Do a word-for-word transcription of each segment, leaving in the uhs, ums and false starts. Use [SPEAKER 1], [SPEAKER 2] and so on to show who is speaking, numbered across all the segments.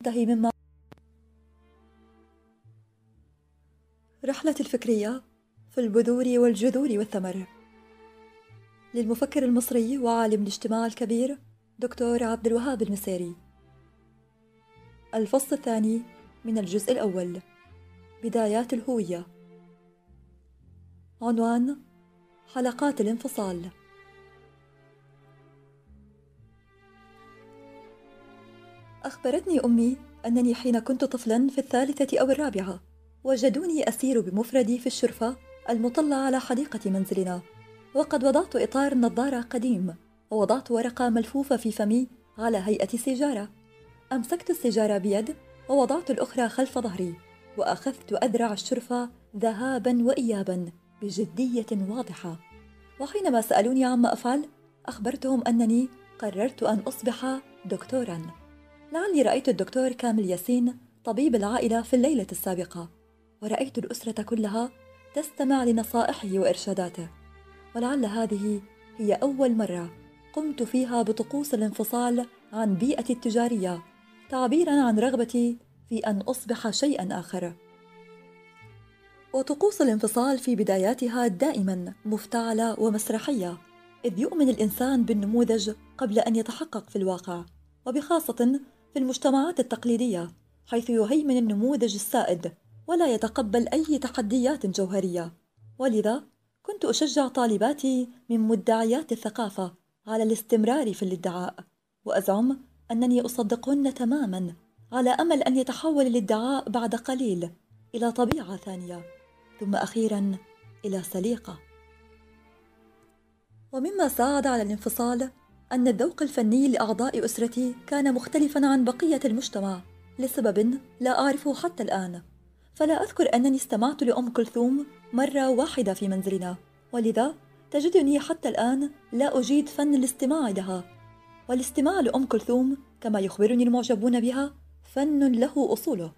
[SPEAKER 1] تنتهي مما رحلة الفكرية في البذور والجذور والثمر، للمفكر المصري وعالم الاجتماع الكبير دكتور عبد الوهاب المسيري. الفصل الثاني من الجزء الأول، بدايات الهوية. عنوان: حلقات الانفصال. أخبرتني أمي أنني حين كنت طفلاً في الثالثة أو الرابعة وجدوني أسير بمفردي في الشرفة المطلة على حديقة منزلنا، وقد وضعت إطار نظارة قديم، ووضعت ورقة ملفوفة في فمي على هيئة سيجارة. أمسكت السيجارة بيد ووضعت الأخرى خلف ظهري، وأخذت أذرع الشرفة ذهاباً وإياباً بجدية واضحة. وحينما سألوني عما أفعل، أخبرتهم أنني قررت أن أصبح دكتوراً. لعلي رأيت الدكتور كامل ياسين طبيب العائلة في الليلة السابقة، ورأيت الأسرة كلها تستمع لنصائحه وإرشاداته، ولعل هذه هي أول مرة قمت فيها بطقوس الانفصال عن بيئتي التجارية، تعبيراً عن رغبتي في أن أصبح شيئاً آخر. وطقوس الانفصال في بداياتها دائماً مفتعلة ومسرحية، إذ يؤمن الإنسان بالنموذج قبل أن يتحقق في الواقع، وبخاصة في المجتمعات التقليدية، حيث يهيمن النموذج السائد ولا يتقبل أي تحديات جوهرية. ولذا كنت أشجع طالباتي من مدعيات الثقافة على الاستمرار في الادعاء، وأزعم أنني أصدقهن تماماً، على أمل أن يتحول الادعاء بعد قليل إلى طبيعة ثانية، ثم أخيراً إلى سليقة. ومما ساعد على الانفصال أن الذوق الفني لأعضاء أسرتي كان مختلفاً عن بقية المجتمع لسبب لا أعرفه حتى الآن. فلا أذكر أنني استمعت لأم كلثوم مرة واحدة في منزلنا، ولذا تجدني حتى الآن لا أجيد فن الاستماع لها. والاستماع لأم كلثوم كما يخبرني المعجبون بها فن له أصوله،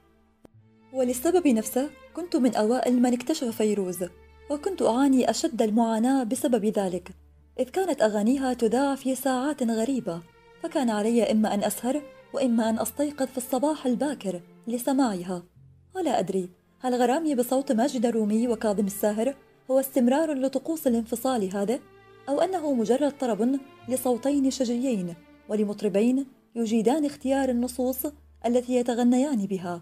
[SPEAKER 1] وللسبب نفسه كنت من أوائل من اكتشف فيروز، وكنت أعاني أشد المعاناة بسبب ذلك، إذ كانت أغانيها تذاع في ساعات غريبة، فكان علي إما أن أسهر وإما أن أستيقظ في الصباح الباكر لسماعها. ولا أدري هل غرامي بصوت ماجد الرومي وكاظم الساهر هو استمرار لطقوس الانفصال هذا، أو أنه مجرد طرب لصوتين شجيين ولمطربين يجيدان اختيار النصوص التي يتغنيان بها.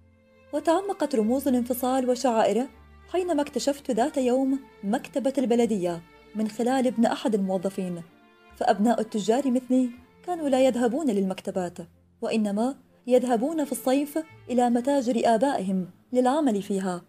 [SPEAKER 1] وتعمقت رموز الانفصال وشعائره حينما اكتشفت ذات يوم مكتبة البلدية من خلال ابن أحد الموظفين، فأبناء التجار مثلي كانوا لا يذهبون للمكتبات، وإنما يذهبون في الصيف إلى متاجر آبائهم للعمل فيها،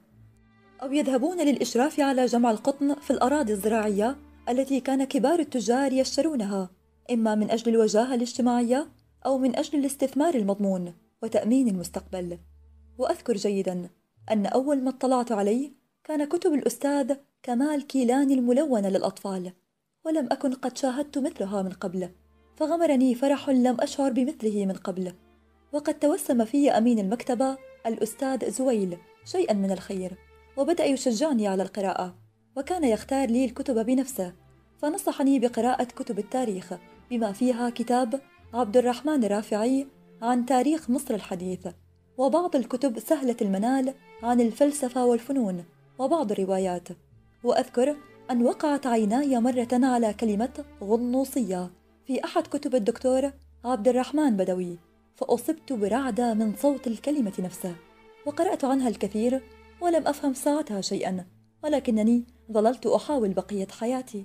[SPEAKER 1] أو يذهبون للإشراف على جمع القطن في الأراضي الزراعية التي كان كبار التجار يشترونها، إما من أجل الوجاهة الاجتماعية أو من أجل الاستثمار المضمون وتأمين المستقبل. وأذكر جيداً أن أول ما اطلعت عليه كان كتب الأستاذ كمال كيلاني الملونة للأطفال، ولم أكن قد شاهدت مثلها من قبل، فغمرني فرح لم أشعر بمثله من قبل. وقد توسم في أمين المكتبة الأستاذ زويل شيئاً من الخير، وبدأ يشجعني على القراءة، وكان يختار لي الكتب بنفسه، فنصحني بقراءة كتب التاريخ بما فيها كتاب عبد الرحمن الرافعي عن تاريخ مصر الحديث، وبعض الكتب سهلة المنال عن الفلسفة والفنون، وبعض الروايات. وأذكر أن وقعت عيناي مرة على كلمة غنوصية في أحد كتب الدكتور عبد الرحمن بدوي، فأصبت برعدة من صوت الكلمة نفسه، وقرأت عنها الكثير ولم أفهم ساعتها شيئا، ولكنني ظللت أحاول بقية حياتي.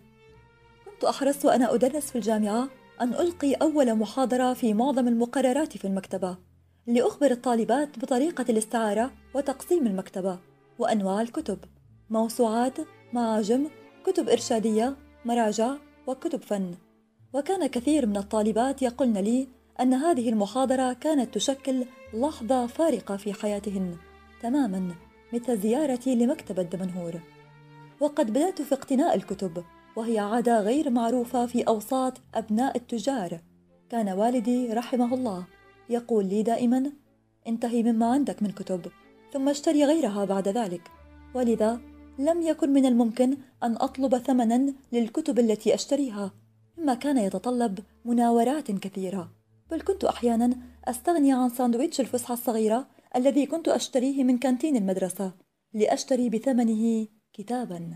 [SPEAKER 1] كنت أحرص وأنا أدرس في الجامعة أن ألقي أول محاضرة في معظم المقررات في المكتبة، لأخبر الطالبات بطريقة الاستعارة وتقسيم المكتبة وأنواع الكتب: موسوعات، معاجم، كتب إرشادية، مراجع، وكتب فن. وكان كثير من الطالبات يقولن لي أن هذه المحاضرة كانت تشكل لحظة فارقة في حياتهن تماماً، مثل زيارتي لمكتبة دمنهور. وقد بدأت في اقتناء الكتب، وهي عادة غير معروفة في أوساط أبناء التجار. كان والدي رحمه الله يقول لي دائماً: انتهي مما عندك من كتب ثم اشتري غيرها بعد ذلك. ولذا لم يكن من الممكن أن أطلب ثمناً للكتب التي أشتريها، مما كان يتطلب مناورات كثيرة، بل كنت أحيانا أستغني عن ساندويتش الفسحة الصغيرة الذي كنت أشتريه من كانتين المدرسة لأشتري بثمنه كتابا.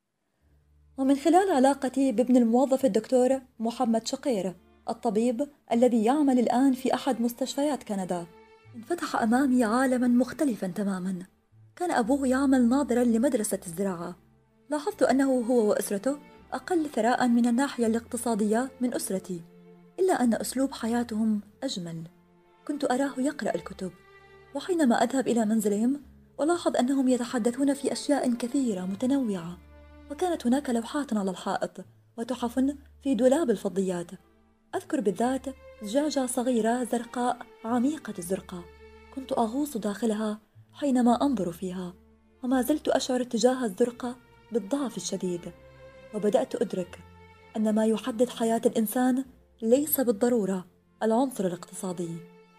[SPEAKER 1] ومن خلال علاقتي بابن الموظف الدكتور محمد شقير الطبيب الذي يعمل الآن في أحد مستشفيات كندا، انفتح أمامي عالما مختلفا تماما. كان أبوه يعمل ناظرا لمدرسة الزراعة. لاحظت أنه هو وأسرته أقل ثراء من الناحية الاقتصادية من أسرتي، إلا أن أسلوب حياتهم أجمل. كنت أراه يقرأ الكتب، وحينما أذهب إلى منزلهم ألاحظ أنهم يتحدثون في أشياء كثيرة متنوعة. وكانت هناك لوحات على الحائط وتحف في دولاب الفضيات. أذكر بالذات زجاجة صغيرة زرقاء عميقة الزرقاء، كنت أغوص داخلها حينما أنظر فيها، وما زلت أشعر تجاه الزرقاء بالضعف الشديد. وبدأت أدرك أن ما يحدد حياة الإنسان ليس بالضرورة العنصر الاقتصادي.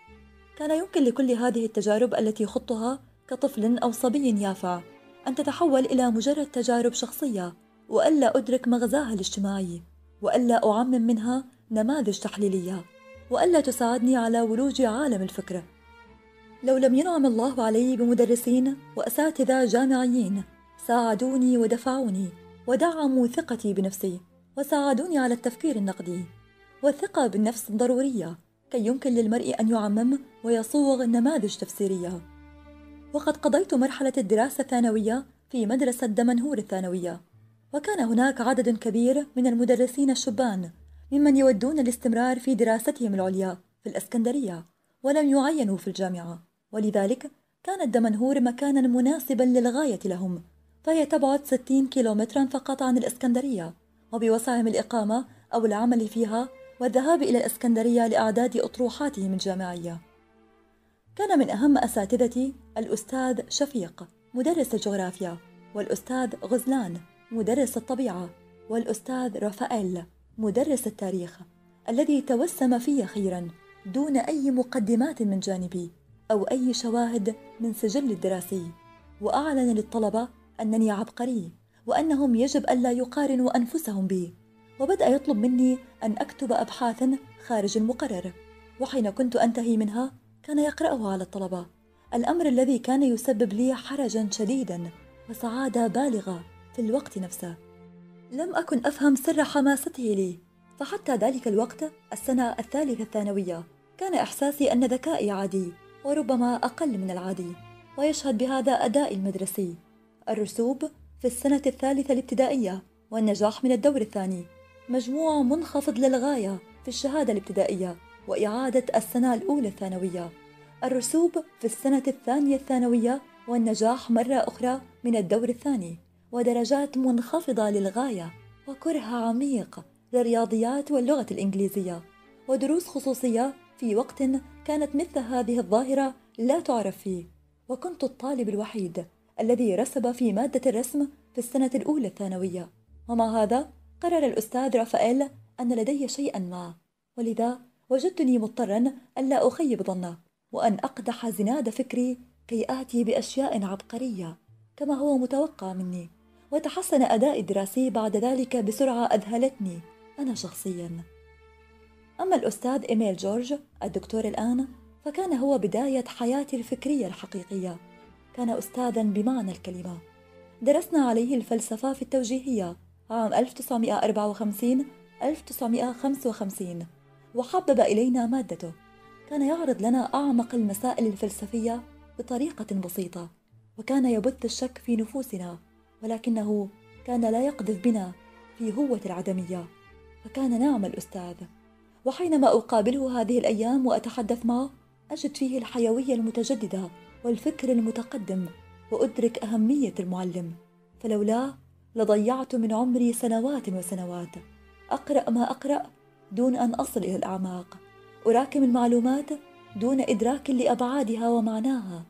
[SPEAKER 1] كان يمكن لكل هذه التجارب التي خضتها كطفل أو صبي يافع أن تتحول إلى مجرد تجارب شخصية، وألا أدرك مغزاها الاجتماعي، وألا أعمم منها نماذج تحليلية، وألا تساعدني على ولوج عالم الفكرة. لو لم ينعم الله علي بمدرسين وأساتذة جامعيين ساعدوني ودفعوني ودعموا ثقتي بنفسي، وساعدوني على التفكير النقدي والثقة بالنفس الضرورية كي يمكن للمرء أن يعمم ويصوغ نماذج تفسيرية. وقد قضيت مرحلة الدراسة الثانوية في مدرسة دمنهور الثانوية، وكان هناك عدد كبير من المدرسين الشبان ممن يودون الاستمرار في دراستهم العليا في الإسكندرية ولم يعينوا في الجامعة، ولذلك كانت دمنهور مكانا مناسبا للغاية لهم، فهي تبعد ستين كيلومترا فقط عن الإسكندرية، وبوسعهم الإقامة أو العمل فيها والذهاب إلى الإسكندرية لإعداد أطروحاتهم الجامعية. كان من أهم أساتذتي الأستاذ شفيق مدرس الجغرافيا، والأستاذ غزلان مدرس الطبيعة، والأستاذ رافائيل مدرس التاريخ، الذي توسم في خيرا دون أي مقدمات من جانبي أو أي شواهد من سجل الدراسي، وأعلن للطلبة أنني عبقري وأنهم يجب ألا يقارنوا أنفسهم بي، وبدأ يطلب مني أن أكتب أبحاثا خارج المقرر، وحين كنت أنتهي منها كان يقرأها على الطلبة، الأمر الذي كان يسبب لي حرجا شديدا وسعادة بالغة في الوقت نفسه. لم أكن أفهم سر حماسته لي، فحتى ذلك الوقت السنة الثالثة الثانوية كان إحساسي أن ذكائي عادي وربما أقل من العادي، ويشهد بهذا أدائي المدرسي، الرسوب في السنة الثالثة الابتدائية والنجاح من الدور الثاني، مجموع منخفض للغاية في الشهادة الابتدائية وإعادة السنة الأولى الثانوية، الرسوب في السنة الثانية الثانوية والنجاح مرة أخرى من الدور الثاني، ودرجات منخفضة للغاية، وكره عميق للرياضيات واللغة الإنجليزية، ودروس خصوصية في وقت كانت مثل هذه الظاهرة لا تعرف فيه. وكنت الطالب الوحيد الذي رسب في مادة الرسم في السنة الأولى الثانوية، ومع هذا قرر الأستاذ رافائيل أن لدي شيئا ما، ولذا وجدتني مضطرا ألا أخيب ظنه وأن أقدح زناد فكري كي آتي بأشياء عبقرية كما هو متوقع مني. وتحسن أدائي الدراسي بعد ذلك بسرعة أذهلتني أنا شخصيا. أما الأستاذ إيميل جورج الدكتور الآن فكان هو بداية حياتي الفكرية الحقيقية. كان أستاذا بمعنى الكلمة. درسنا عليه الفلسفة في التوجيهية عام ألف وتسعمائة وأربعة وخمسين ألف وتسعمائة وخمسة وخمسين، وحبب إلينا مادته. كان يعرض لنا أعمق المسائل الفلسفية بطريقة بسيطة، وكان يبث الشك في نفوسنا، ولكنه كان لا يقذف بنا في هوة العدمية، فكان نعم الأستاذ. وحينما أقابله هذه الأيام وأتحدث معه أجد فيه الحيوية المتجددة والفكر المتقدم، وأدرك أهمية المعلم، فلولاه لضيعت من عمري سنوات وسنوات أقرأ ما أقرأ دون أن أصل إلى الأعماق، أراكم المعلومات دون إدراك لأبعادها ومعناها.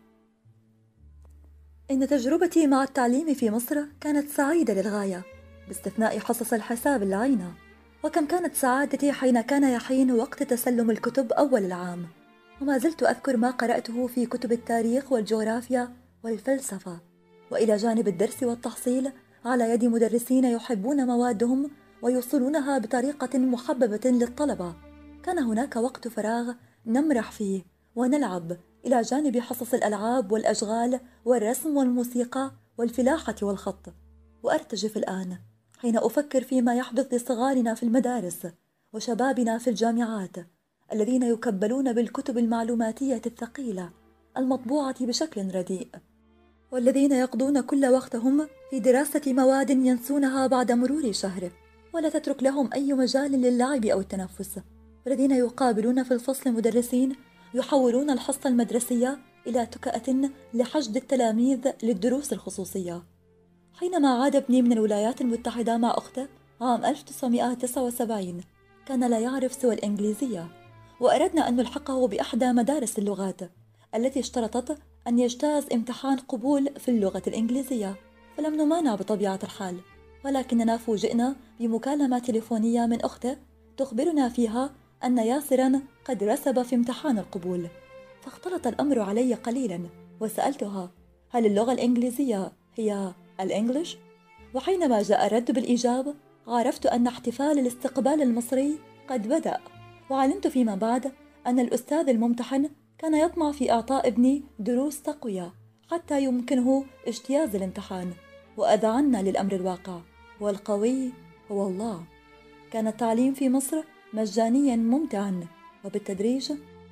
[SPEAKER 1] إن تجربتي مع التعليم في مصر كانت سعيدة للغاية باستثناء حصص الحساب اللعينة، وكم كانت سعادتي حين كان يحين وقت تسلم الكتب أول العام، وما زلت أذكر ما قرأته في كتب التاريخ والجغرافيا والفلسفة، وإلى جانب الدرس والتحصيل على يد مدرسين يحبون موادهم ويوصلونها بطريقة محببة للطلبة. كان هناك وقت فراغ نمرح فيه ونلعب إلى جانب حصص الألعاب والأشغال والرسم والموسيقى والفلاحة والخط. وأرتجف الآن حين أفكر فيما يحدث لصغارنا في المدارس وشبابنا في الجامعات، الذين يكبلون بالكتب المعلوماتية الثقيلة المطبوعة بشكل رديء، والذين يقضون كل وقتهم في دراسة مواد ينسونها بعد مرور شهر، ولا تترك لهم أي مجال للعب أو التنفس، والذين يقابلون في الفصل مدرسين يحولون الحصة المدرسية إلى تكأة لحشد التلاميذ للدروس الخصوصية. حينما عاد ابني من الولايات المتحدة مع أخته عام ألف وتسعمائة وتسعة وسبعين كان لا يعرف سوى الإنجليزية، وأردنا أن نلحقه بإحدى مدارس اللغات التي اشترطت أن يجتاز امتحان قبول في اللغة الإنجليزية، فلم نمانع بطبيعة الحال، ولكننا فوجئنا بمكالمة تليفونية من أخته تخبرنا فيها أن ياسرا قد رسب في امتحان القبول. فاختلط الأمر علي قليلا وسألتها هل اللغة الإنجليزية هي الإنجليش؟ وحينما جاء الرد بالإجابة عرفت أن احتفال الاستقبال المصري قد بدأ، وعلمت فيما بعد أن الأستاذ الممتحن كان يطمع في إعطاء ابني دروس تقوية حتى يمكنه اجتياز الامتحان، وأذعنا للأمر الواقع، والقوي هو الله. كان التعليم في مصر مجانيا ممتعا، وبالتدريج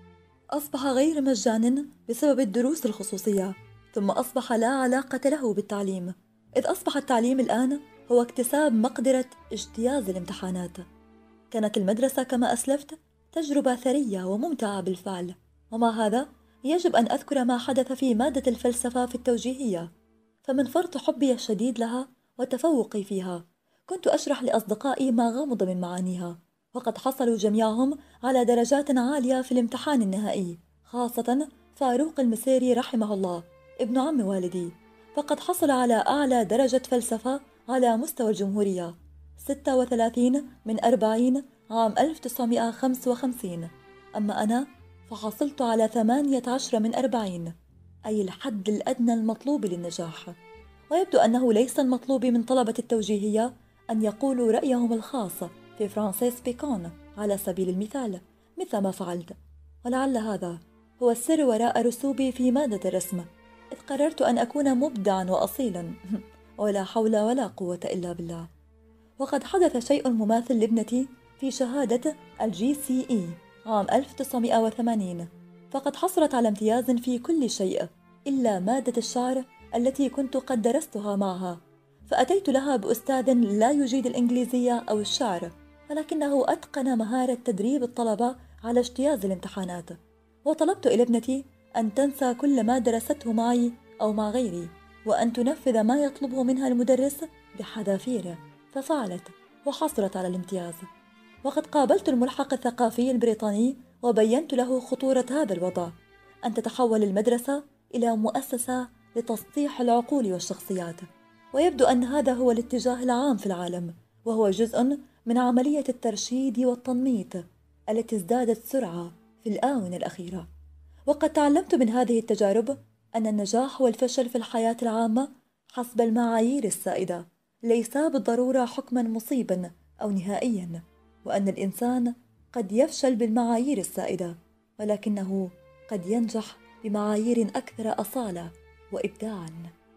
[SPEAKER 1] أصبح غير مجان بسبب الدروس الخصوصية، ثم أصبح لا علاقة له بالتعليم، إذ أصبح التعليم الآن هو اكتساب مقدرة اجتياز الامتحانات. كانت المدرسة كما أسلفت تجربة ثرية وممتعة بالفعل، ومع هذا يجب أن أذكر ما حدث في مادة الفلسفة في التوجيهية، فمن فرط حبي الشديد لها وتفوقي فيها كنت أشرح لأصدقائي ما غمض من معانيها، وقد حصلوا جميعهم على درجات عالية في الامتحان النهائي، خاصة فاروق المسيري رحمه الله ابن عم والدي، فقد حصل على أعلى درجة فلسفة على مستوى الجمهورية، ستة وثلاثين من أربعين عام ألف وتسعمائة وخمسة وخمسين. أما أنا فحصلت على ثمانية عشر من أربعين، أي الحد الأدنى المطلوب للنجاح. ويبدو أنه ليس المطلوب من طلبة التوجيهية أن يقولوا رأيهم الخاص في فرانسيس بيكون على سبيل المثال مثل ما فعلت، ولعل هذا هو السر وراء رسوبي في مادة الرسم، إذ قررت أن أكون مبدعا وأصيلا ولا حول ولا قوة إلا بالله. وقد حدث شيء مماثل لابنتي في شهادة الجي سي إي عام ألف وتسعمائة وثمانين، فقد حصلت على امتياز في كل شيء إلا مادة الشعر التي كنت قد درستها معها، فأتيت لها بأستاذ لا يجيد الإنجليزية أو الشعر، ولكنه أتقن مهارة تدريب الطلبة على اجتياز الامتحانات، وطلبت إلى ابنتي أن تنسى كل ما درسته معي أو مع غيري، وأن تنفذ ما يطلبه منها المدرس بحذافيره، ففعلت وحصلت على الامتياز. وقد قابلت الملحق الثقافي البريطاني وبينت له خطورة هذا الوضع، أن تتحول المدرسة إلى مؤسسة لتسطيح العقول والشخصيات، ويبدو أن هذا هو الاتجاه العام في العالم، وهو جزء من عملية الترشيد والتنميط التي ازدادت سرعة في الآونة الأخيرة. وقد تعلمت من هذه التجارب أن النجاح والفشل في الحياة العامة حسب المعايير السائدة ليس بالضرورة حكما مصيبا أو نهائيا، وأن الإنسان قد يفشل بالمعايير السائدة، ولكنه قد ينجح بمعايير أكثر أصالة وإبداعا.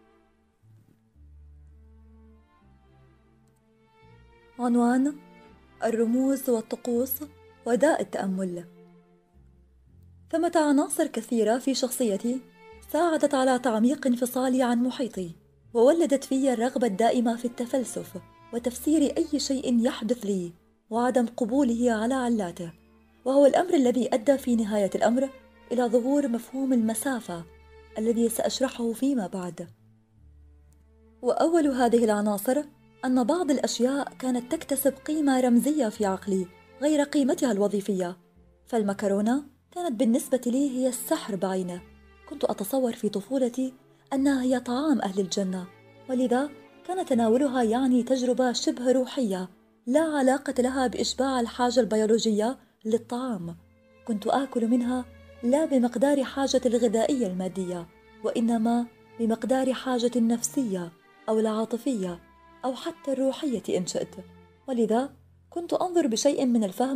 [SPEAKER 1] عنوان: الرموز والطقوس وداء التأمل. ثمة عناصر كثيرة في شخصيتي ساعدت على تعميق انفصالي عن محيطي، وولدت في الرغبة الدائمة في التفلسف وتفسير أي شيء يحدث لي وعدم قبوله على علاته، وهو الأمر الذي أدى في نهاية الأمر إلى ظهور مفهوم المسافة الذي سأشرحه فيما بعد. وأول هذه العناصر أن بعض الأشياء كانت تكتسب قيمة رمزية في عقلي غير قيمتها الوظيفية، فالمكرونة كانت بالنسبة لي هي السحر بعينه. كنت أتصور في طفولتي أنها هي طعام أهل الجنة، ولذا كان تناولها يعني تجربة شبه روحية لا علاقة لها بإشباع الحاجة البيولوجية للطعام. كنت آكل منها لا بمقدار حاجة الغذائية المادية، وإنما بمقدار حاجة النفسية أو العاطفية أو حتى الروحية إن شئت، ولذا كنت أنظر بشيء من الفهم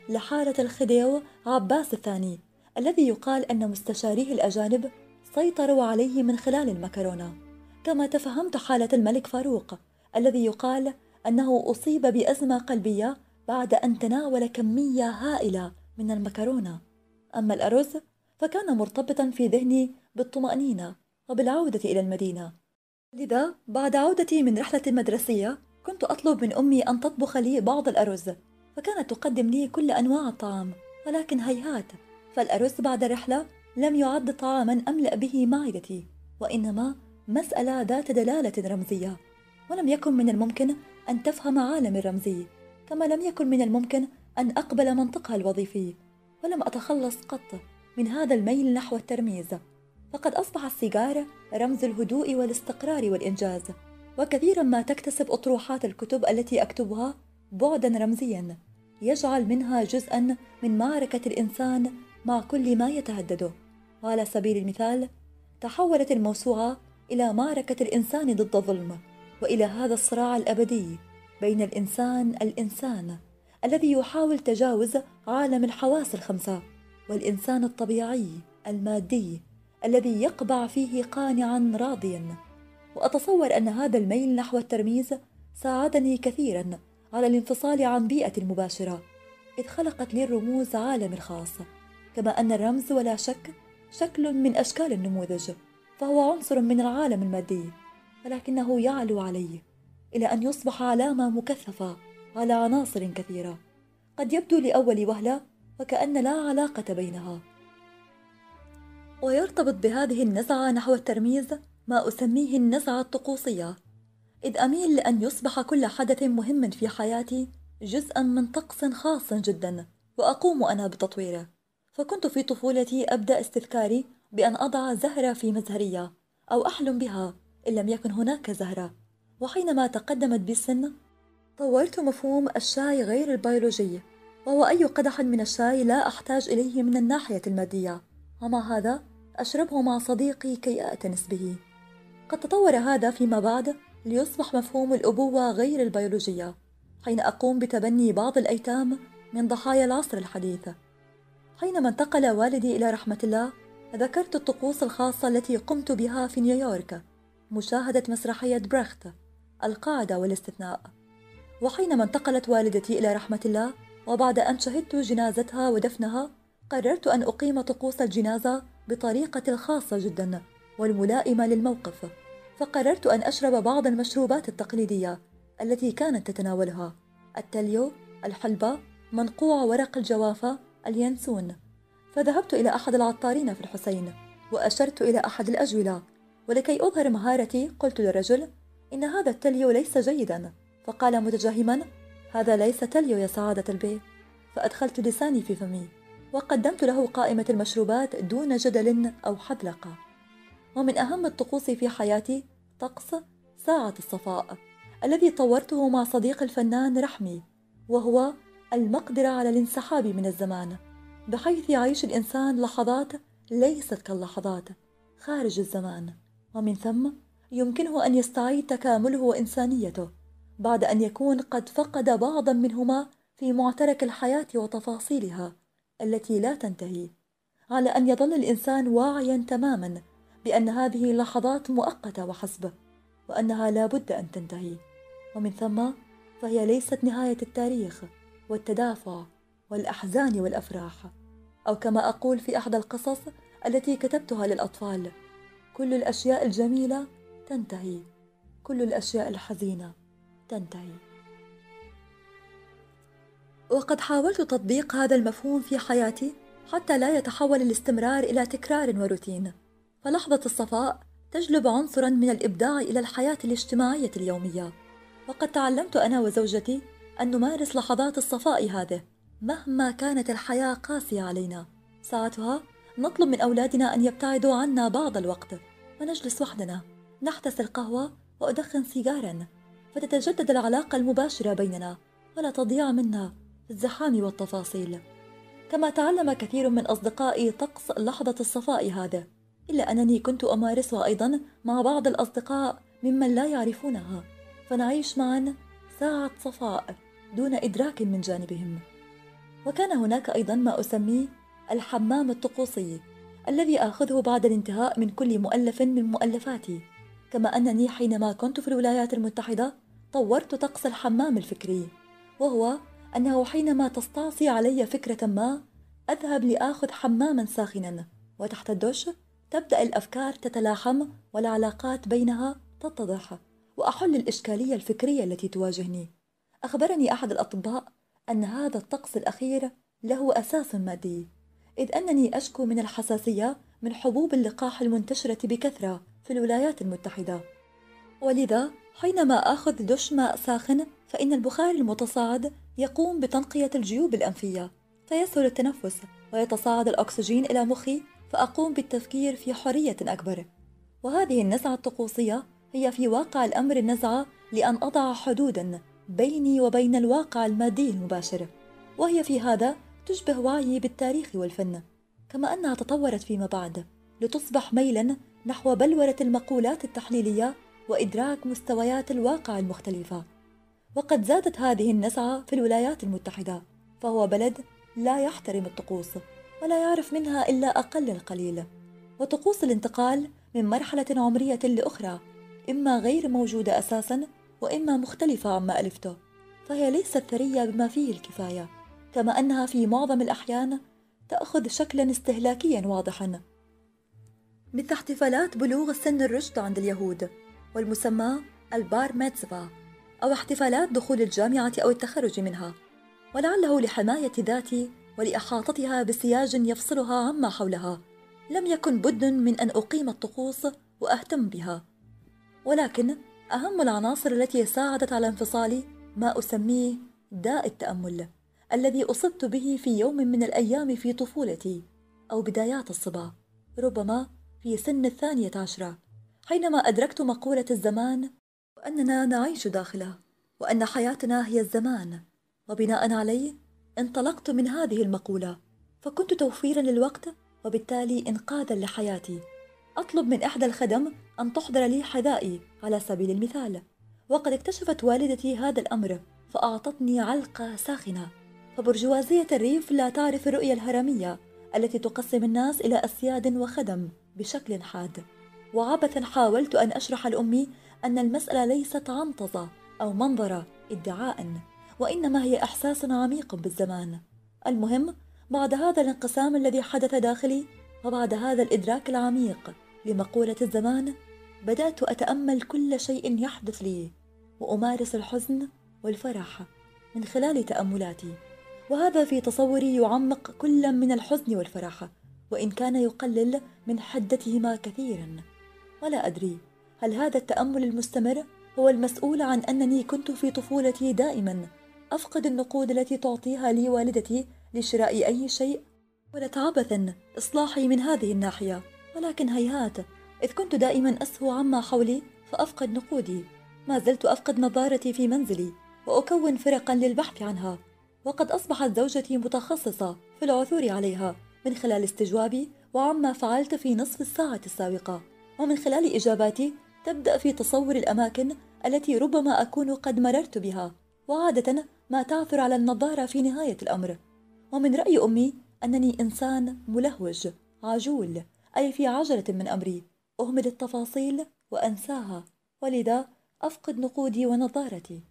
[SPEAKER 1] لحالة الخديوي عباس الثاني الذي يقال أن مستشاريه الأجانب سيطروا عليه من خلال المكرونة. كما تفهمت حالة الملك فاروق الذي يقال أنه أصيب بأزمة قلبية بعد أن تناول كمية هائلة من المكرونة. أما الأرز فكان مرتبطا في ذهني بالطمأنينة وبالعودة إلى المدينة، لذا بعد عودتي من رحلة مدرسية كنت أطلب من أمي أن تطبخ لي بعض الأرز، فكانت تقدم لي كل أنواع الطعام، ولكن هيهات، فالأرز بعد الرحلة لم يعد طعاما أملأ به معدتي، وإنما مسألة ذات دلالة رمزية، ولم يكن من الممكن أن تفهم عالم الرمزي، كما لم يكن من الممكن أن أقبل منطقها الوظيفي. ولم أتخلص قط من هذا الميل نحو الترميز، فقد أصبح السيجار رمز الهدوء والاستقرار والإنجاز، وكثيرا ما تكتسب أطروحات الكتب التي أكتبها بعدا رمزيا يجعل منها جزءا من معركة الإنسان مع كل ما يتهدده. وعلى سبيل المثال تحولت الموسوعة إلى معركة الإنسان ضد الظلم، وإلى هذا الصراع الأبدي بين الإنسان الإنسان الذي يحاول تجاوز عالم الحواس الخمسة، والإنسان الطبيعي المادي الذي يقبع فيه قانعا راضيا. وأتصور أن هذا الميل نحو الترميز ساعدني كثيرا على الانفصال عن بيئتي المباشرة، إذ خلقت لي الرموز عالم الخاص، كما أن الرمز ولا شك شكل من أشكال النموذج، فهو عنصر من العالم المادي، ولكنه يعلو عليه إلى أن يصبح علامة مكثفة على عناصر كثيرة قد يبدو لأول وهلة وكأن لا علاقة بينها. ويرتبط بهذه النزعة نحو الترميز ما أسميه النزعة الطقوسية، إذ أميل لأن يصبح كل حدث مهم في حياتي جزءا من طقس خاص جدا وأقوم أنا بتطويره. فكنت في طفولتي أبدأ استذكاري بأن أضع زهرة في مزهرية أو أحلم بها إن لم يكن هناك زهرة. وحينما تقدمت بي السن طورت مفهوم الشاي غير البيولوجي، وهو أي قدح من الشاي لا أحتاج إليه من الناحية المادية، ومع هذا أشربه مع صديقي كي أأتنس به. قد تطور هذا فيما بعد ليصبح مفهوم الأبوة غير البيولوجية حين أقوم بتبني بعض الأيتام من ضحايا العصر الحديث. حينما انتقل والدي إلى رحمة الله ذكرت الطقوس الخاصة التي قمت بها في نيويورك، مشاهدة مسرحية بريخت القاعدة والاستثناء. وحينما انتقلت والدتي إلى رحمة الله وبعد أن شهدت جنازتها ودفنها قررت أن أقيم طقوس الجنازة بطريقة خاصة جدا والملائمة للموقف، فقررت أن أشرب بعض المشروبات التقليدية التي كانت تتناولها: التليو، الحلبة، منقوع ورق الجوافة، اليانسون. فذهبت إلى أحد العطارين في الحسين وأشرت إلى أحد الأجولة، ولكي أظهر مهارتي قلت للرجل: إن هذا التليو ليس جيدا. فقال متجهما: هذا ليس تليو يا سعادة البي. فأدخلت لساني في فمي وقدمت له قائمة المشروبات دون جدل أو حذلقة. ومن أهم الطقوس في حياتي طقس ساعة الصفاء الذي طورته مع صديق الفنان رحمي، وهو المقدرة على الانسحاب من الزمان بحيث يعيش الإنسان لحظات ليست كاللحظات خارج الزمان، ومن ثم يمكنه أن يستعيد تكامله وإنسانيته بعد أن يكون قد فقد بعضا منهما في معترك الحياة وتفاصيلها التي لا تنتهي، على أن يظل الإنسان واعيا تماما بأن هذه اللحظات مؤقتة وحسب، وأنها لا بد أن تنتهي، ومن ثم فهي ليست نهاية التاريخ والتدافع والأحزان والأفراح، أو كما أقول في أحد القصص التي كتبتها للأطفال: كل الأشياء الجميلة تنتهي، كل الأشياء الحزينة تنتهي. وقد حاولت تطبيق هذا المفهوم في حياتي حتى لا يتحول الاستمرار إلى تكرار وروتين، فلحظة الصفاء تجلب عنصرا من الإبداع إلى الحياة الاجتماعية اليومية. وقد تعلمت أنا وزوجتي أن نمارس لحظات الصفاء هذه مهما كانت الحياة قاسية علينا. ساعتها نطلب من أولادنا أن يبتعدوا عنا بعض الوقت ونجلس وحدنا نحتسي القهوة وأدخن سيجارا، فتتجدد العلاقة المباشرة بيننا ولا تضيع منا في الزحام والتفاصيل. كما تعلم كثير من أصدقائي طقس لحظة الصفاء هذا، إلا أنني كنت أمارسها أيضا مع بعض الأصدقاء ممن لا يعرفونها، فنعيش معا ساعة صفاء دون إدراك من جانبهم. وكان هناك أيضا ما أسميه الحمام الطقوسي، الذي آخذه بعد الانتهاء من كل مؤلف من مؤلفاتي. كما أنني حينما كنت في الولايات المتحدة طورت طقس الحمام الفكري، وهو أنه حينما تستعصي علي فكرة ما أذهب لآخذ حماما ساخنا، وتحت الدش تبدأ الأفكار تتلاحم والعلاقات بينها تتضح، وأحل الإشكالية الفكرية التي تواجهني. أخبرني أحد الأطباء أن هذا الطقس الأخير له أساس مادي، إذ أنني أشكو من الحساسية من حبوب اللقاح المنتشرة بكثرة في الولايات المتحدة، ولذا حينما آخذ دش ماء ساخن فإن البخار المتصاعد يقوم بتنقية الجيوب الأنفية فيسهل التنفس، ويتصاعد الأكسجين إلى مخي فأقوم بالتفكير في حرية أكبر. وهذه النزعة الطقوسية هي في واقع الأمر النزعة لأن أضع حدوداً بيني وبين الواقع المادي المباشر، وهي في هذا تشبه وعيي بالتاريخ والفن، كما أنها تطورت فيما بعد لتصبح ميلاً نحو بلورة المقولات التحليلية وإدراك مستويات الواقع المختلفة. وقد زادت هذه النزعة في الولايات المتحدة، فهو بلد لا يحترم الطقوس ولا يعرف منها إلا أقل القليل، وطقوس الانتقال من مرحلة عمرية لأخرى إما غير موجودة أساساً وإما مختلفة عما ألفته، فهي ليست ثرية بما فيه الكفاية، كما أنها في معظم الأحيان تأخذ شكلاً استهلاكياً واضحاً، مثل احتفالات بلوغ سن الرشد عند اليهود والمسمى البار ميتزفا، أو احتفالات دخول الجامعة أو التخرج منها، ولعله لحماية ذاتي ولإحاطتها بسياج يفصلها عما حولها لم يكن بد من أن أقيم الطقوس وأهتم بها. ولكن أهم العناصر التي ساعدت على انفصالي ما أسميه داء التأمل، الذي أصبت به في يوم من الأيام في طفولتي أو بدايات الصبا، ربما في سن الثانية عشرة، حينما أدركت مقولة الزمان وأننا نعيش داخله، وأن حياتنا هي الزمان، وبناء عليه انطلقت من هذه المقولة، فكنت توفيرا للوقت وبالتالي إنقاذا لحياتي. أطلب من إحدى الخدم أن تحضر لي حذائي على سبيل المثال، وقد اكتشفت والدتي هذا الأمر فأعطتني علقة ساخنة، فبرجوازية الريف لا تعرف الرؤية الهرمية التي تقسم الناس إلى أسياد وخدم بشكل حاد. وعبثا حاولت أن أشرح لأمي أن المسألة ليست عنطزة أو منظرة ادعاء، وإنما هي إحساس عميق بالزمان. المهم، بعد هذا الانقسام الذي حدث داخلي وبعد هذا الإدراك العميق لمقولة الزمان، بدأت أتأمل كل شيء يحدث لي وأمارس الحزن والفرح من خلال تأملاتي، وهذا في تصوري يعمق كل من الحزن والفرح، وإن كان يقلل من حدتهما كثيرا. ولا أدري هل هذا التأمل المستمر هو المسؤول عن أنني كنت في طفولتي دائما أفقد النقود التي تعطيها لي والدتي لشراء أي شيء، ولت عبثا إصلاحي من هذه الناحية. ولكن هيهات، إذ كنت دائما أسهو عما حولي فأفقد نقودي. ما زلت أفقد نظارتي في منزلي وأكون فرقا للبحث عنها، وقد أصبحت زوجتي متخصصة في العثور عليها من خلال استجوابي وعما فعلت في نصف الساعة السابقة، ومن خلال إجاباتي تبدأ في تصور الأماكن التي ربما أكون قد مررت بها، وعادة ما تعثر على النظارة في نهاية الأمر. ومن رأي أمي أنني إنسان ملهوج عجول، أي في عجلة من أمري، أهمل التفاصيل وأنساها، ولذا أفقد نقودي ونظارتي.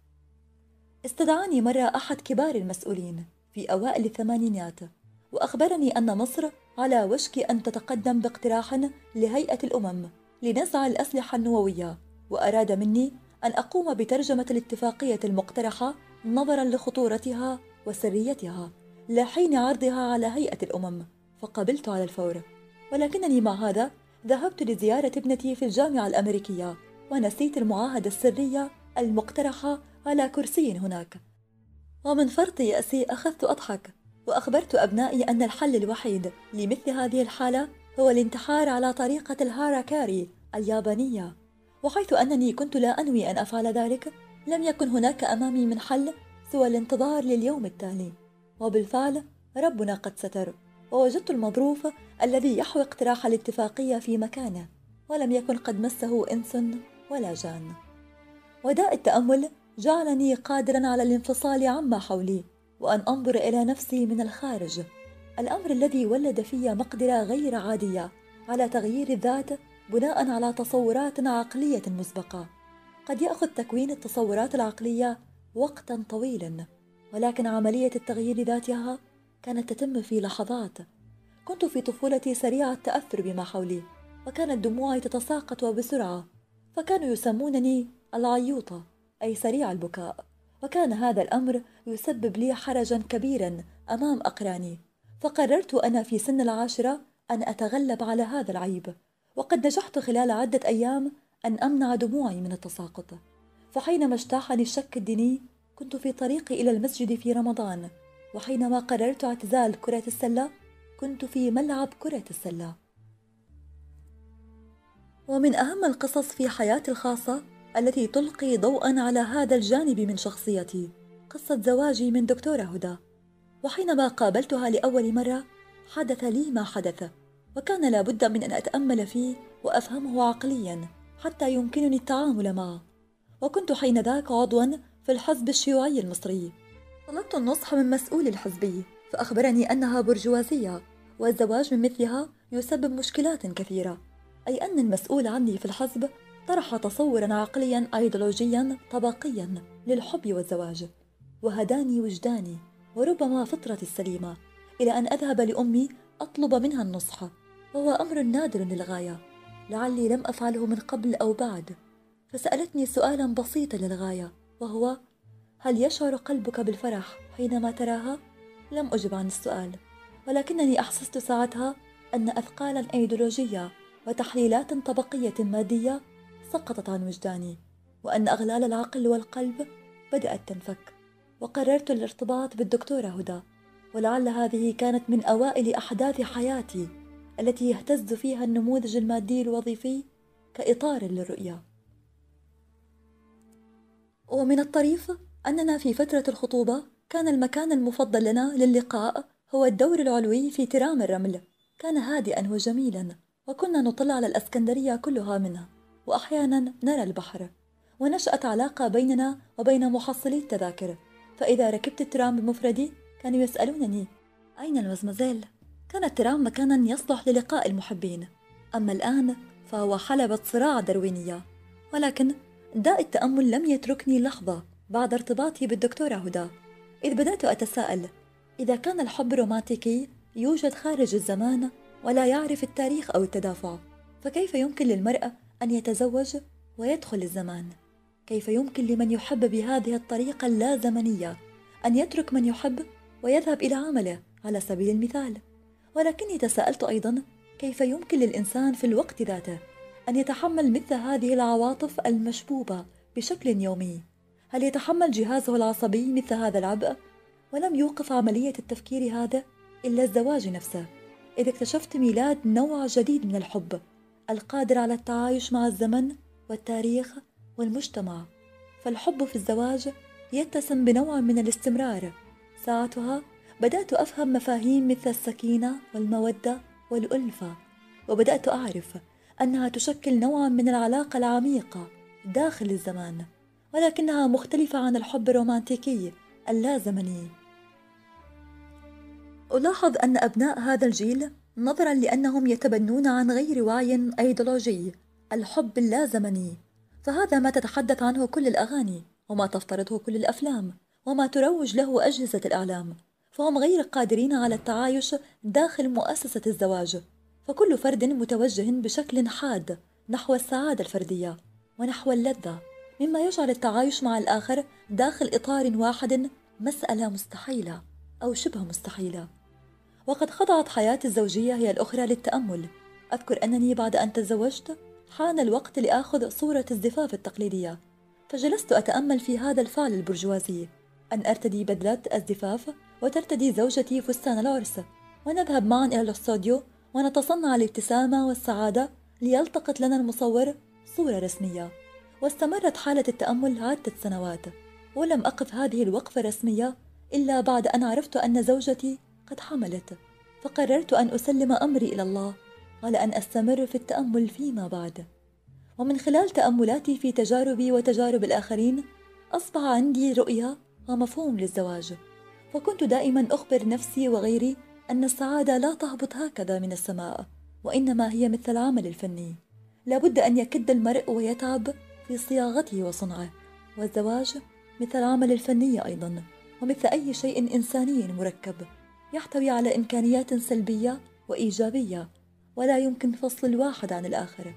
[SPEAKER 1] استدعاني مرة أحد كبار المسؤولين في أوائل الثمانينات وأخبرني أن مصر على وشك أن تتقدم باقتراح لهيئة الأمم لنزع الأسلحة النووية، وأراد مني أن أقوم بترجمة الاتفاقية المقترحة نظرا لخطورتها وسريتها لحين عرضها على هيئة الأمم، فقبلت على الفور. ولكنني مع هذا ذهبت لزيارة ابنتي في الجامعة الأمريكية ونسيت المعاهدة السرية المقترحة على كرسي هناك، ومن فرط يأسي أخذت أضحك وأخبرت أبنائي أن الحل الوحيد لمثل هذه الحالة هو الانتحار على طريقة الهاراكاري اليابانية، وحيث أنني كنت لا أنوي أن أفعل ذلك لم يكن هناك أمامي من حل سوى الانتظار لليوم التالي. وبالفعل ربنا قد ستر، ووجدت المظروف الذي يحوي اقتراح الاتفاقية في مكانه، ولم يكن قد مسه إنس ولا جان. وداء التأمل جعلني قادرا على الانفصال عما حولي وأن أنظر إلى نفسي من الخارج، الأمر الذي ولد في مقدرة غير عادية على تغيير الذات بناء على تصورات عقلية مسبقة. قد يأخذ تكوين التصورات العقلية وقتا طويلا، ولكن عملية التغيير ذاتها كانت تتم في لحظات. كنت في طفولتي سريع التأثر بما حولي، وكانت دموعي تتساقط وبسرعة، فكانوا يسمونني العيوطة، أي سريع البكاء. وكان هذا الأمر يسبب لي حرجا كبيرا أمام أقراني، فقررت أنا في سن العاشرة أن أتغلب على هذا العيب، وقد نجحت خلال عدة أيام أن أمنع دموعي من التساقط. فحينما اجتاحني الشك الديني كنت في طريقي إلى المسجد في رمضان، وحينما قررت اعتزال كرة السلة كنت في ملعب كرة السلة. ومن أهم القصص في حياتي الخاصة التي تلقي ضوءا على هذا الجانب من شخصيتي قصة زواجي من دكتورة هدى. وحينما قابلتها لأول مرة حدث لي ما حدث، وكان لابد من أن أتأمل فيه وأفهمه عقليا حتى يمكنني التعامل معه. وكنت حينذاك عضوا في الحزب الشيوعي المصري. طلبت النصح من مسؤول الحزبي، فأخبرني أنها برجوازية والزواج من مثلها يسبب مشكلات كثيرة، أي أن المسؤول عني في الحزب طرح تصورا عقليا أيديولوجيا طبقيا للحب والزواج، وهداني وجداني وربما فطرتي السليمة إلى أن أذهب لأمي أطلب منها النصح، وهو أمر نادر للغاية، لعلي لم أفعله من قبل أو بعد. فسألتني سؤالا بسيطا للغاية، وهو: هل يشعر قلبك بالفرح حينما تراها؟ لم أجب عن السؤال، ولكنني أحسست ساعتها أن أثقالا أيديولوجية وتحليلات طبقية مادية سقطت عن وجداني، وأن أغلال العقل والقلب بدأت تنفك. وقررت الارتباط بالدكتورة هدى، ولعل هذه كانت من أوائل أحداث حياتي التي يهتز فيها النموذج المادي الوظيفي كإطار للرؤية. ومن الطريف أننا في فترة الخطوبة كان المكان المفضل لنا للقاء هو الدور العلوي في ترام الرمل. كان هادئا وجميلا، وكنا نطلع على الأسكندرية كلها منها، وأحيانا نرى البحر. ونشأت علاقة بيننا وبين محصلي التذاكر، فإذا ركبت الترام بمفردي كانوا يسألونني: أين المزمزيل؟ كان الترام مكانا يصلح للقاء المحبين، أما الآن فهو حلبة صراع دروينية. ولكن داء التأمل لم يتركني لحظة بعد ارتباطي بالدكتورة هدى، إذ بدأت أتساءل: إذا كان الحب رومانتيكي يوجد خارج الزمان ولا يعرف التاريخ أو التدافع، فكيف يمكن للمرأة أن يتزوج ويدخل الزمان؟ كيف يمكن لمن يحب بهذه الطريقة اللازمنية أن يترك من يحب ويذهب إلى عمله على سبيل المثال؟ ولكني تساءلت أيضا: كيف يمكن للإنسان في الوقت ذاته أن يتحمل مثل هذه العواطف المشبوبة بشكل يومي؟ هل يتحمل جهازه العصبي مثل هذا العبء؟ ولم يوقف عملية التفكير هذا إلا الزواج نفسه، إذ اكتشفت ميلاد نوع جديد من الحب القادر على التعايش مع الزمن والتاريخ والمجتمع. فالحب في الزواج يتسم بنوع من الاستمرار. ساعتها بدأت أفهم مفاهيم مثل السكينة والمودة والألفة، وبدأت أعرف أنها تشكل نوعا من العلاقة العميقة داخل الزمان، ولكنها مختلفة عن الحب الرومانتيكي اللازمني. ألاحظ أن أبناء هذا الجيل، نظرا لأنهم يتبنون عن غير وعي أيديولوجي الحب اللازمني، فهذا ما تتحدث عنه كل الأغاني، وما تفترضه كل الأفلام، وما تروج له أجهزة الإعلام، فهم غير قادرين على التعايش داخل مؤسسة الزواج. فكل فرد متوجه بشكل حاد نحو السعادة الفردية ونحو اللذة، مما يجعل التعايش مع الآخر داخل إطار واحد مسألة مستحيلة أو شبه مستحيلة. وقد خضعت حياتي الزوجية هي الأخرى للتأمل. أذكر أنني بعد أن تزوجت حان الوقت لآخذ صورة الزفاف التقليدية، فجلست أتأمل في هذا الفعل البرجوازي، أن أرتدي بدلة الزفاف وترتدي زوجتي فستان العرس، ونذهب معا إلى الاستوديو ونتصنع الابتسامة والسعادة ليلتقط لنا المصور صورة رسمية. واستمرت حالة التأمل عدة سنوات، ولم أقف هذه الوقفة الرسمية إلا بعد أن عرفت أن زوجتي قد حملت، فقررت أن أسلم أمري إلى الله على أن أستمر في التأمل فيما بعد. ومن خلال تأملاتي في تجاربي وتجارب الآخرين أصبح عندي رؤية ومفهوم للزواج، فكنت دائما أخبر نفسي وغيري أن السعادة لا تهبط هكذا من السماء، وإنما هي مثل العمل الفني، لابد أن يكد المرء ويتعب في صياغته وصنعه. والزواج مثل العمل الفني أيضا، ومثل أي شيء إنساني مركب يحتوي على إمكانيات سلبية وإيجابية، ولا يمكن فصل الواحد عن الآخر.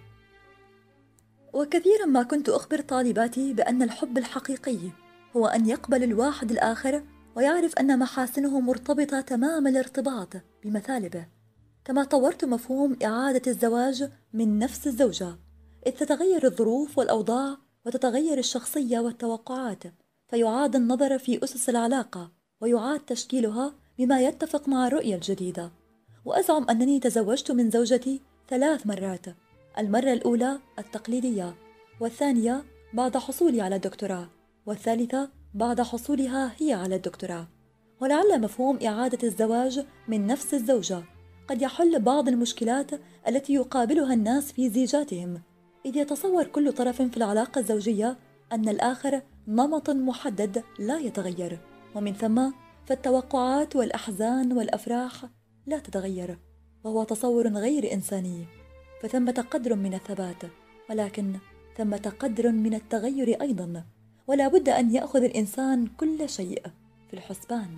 [SPEAKER 1] وكثيرا ما كنت أخبر طالباتي بأن الحب الحقيقي هو أن يقبل الواحد الآخر ويعرف أن محاسنه مرتبطة تمام الارتباط بمثالبه. كما طورت مفهوم إعادة الزواج من نفس الزوجة، إذ تتغير الظروف والأوضاع وتتغير الشخصية والتوقعات، فيعاد النظر في أسس العلاقة ويعاد تشكيلها بما يتفق مع الرؤية الجديدة. وأزعم أنني تزوجت من زوجتي ثلاث مرات، المرة الأولى التقليدية، والثانية بعد حصولي على الدكتوراه، والثالثة بعد حصولها هي على الدكتوراه. ولعل مفهوم إعادة الزواج من نفس الزوجة قد يحل بعض المشكلات التي يقابلها الناس في زيجاتهم، إذ يتصور كل طرف في العلاقة الزوجية أن الآخر نمط محدد لا يتغير، ومن ثم فالتوقعات والأحزان والأفراح لا تتغير، وهو تصور غير إنساني. فثمة قدر من الثبات، ولكن ثمة قدر من التغير أيضا، ولا بد أن يأخذ الإنسان كل شيء في الحسبان.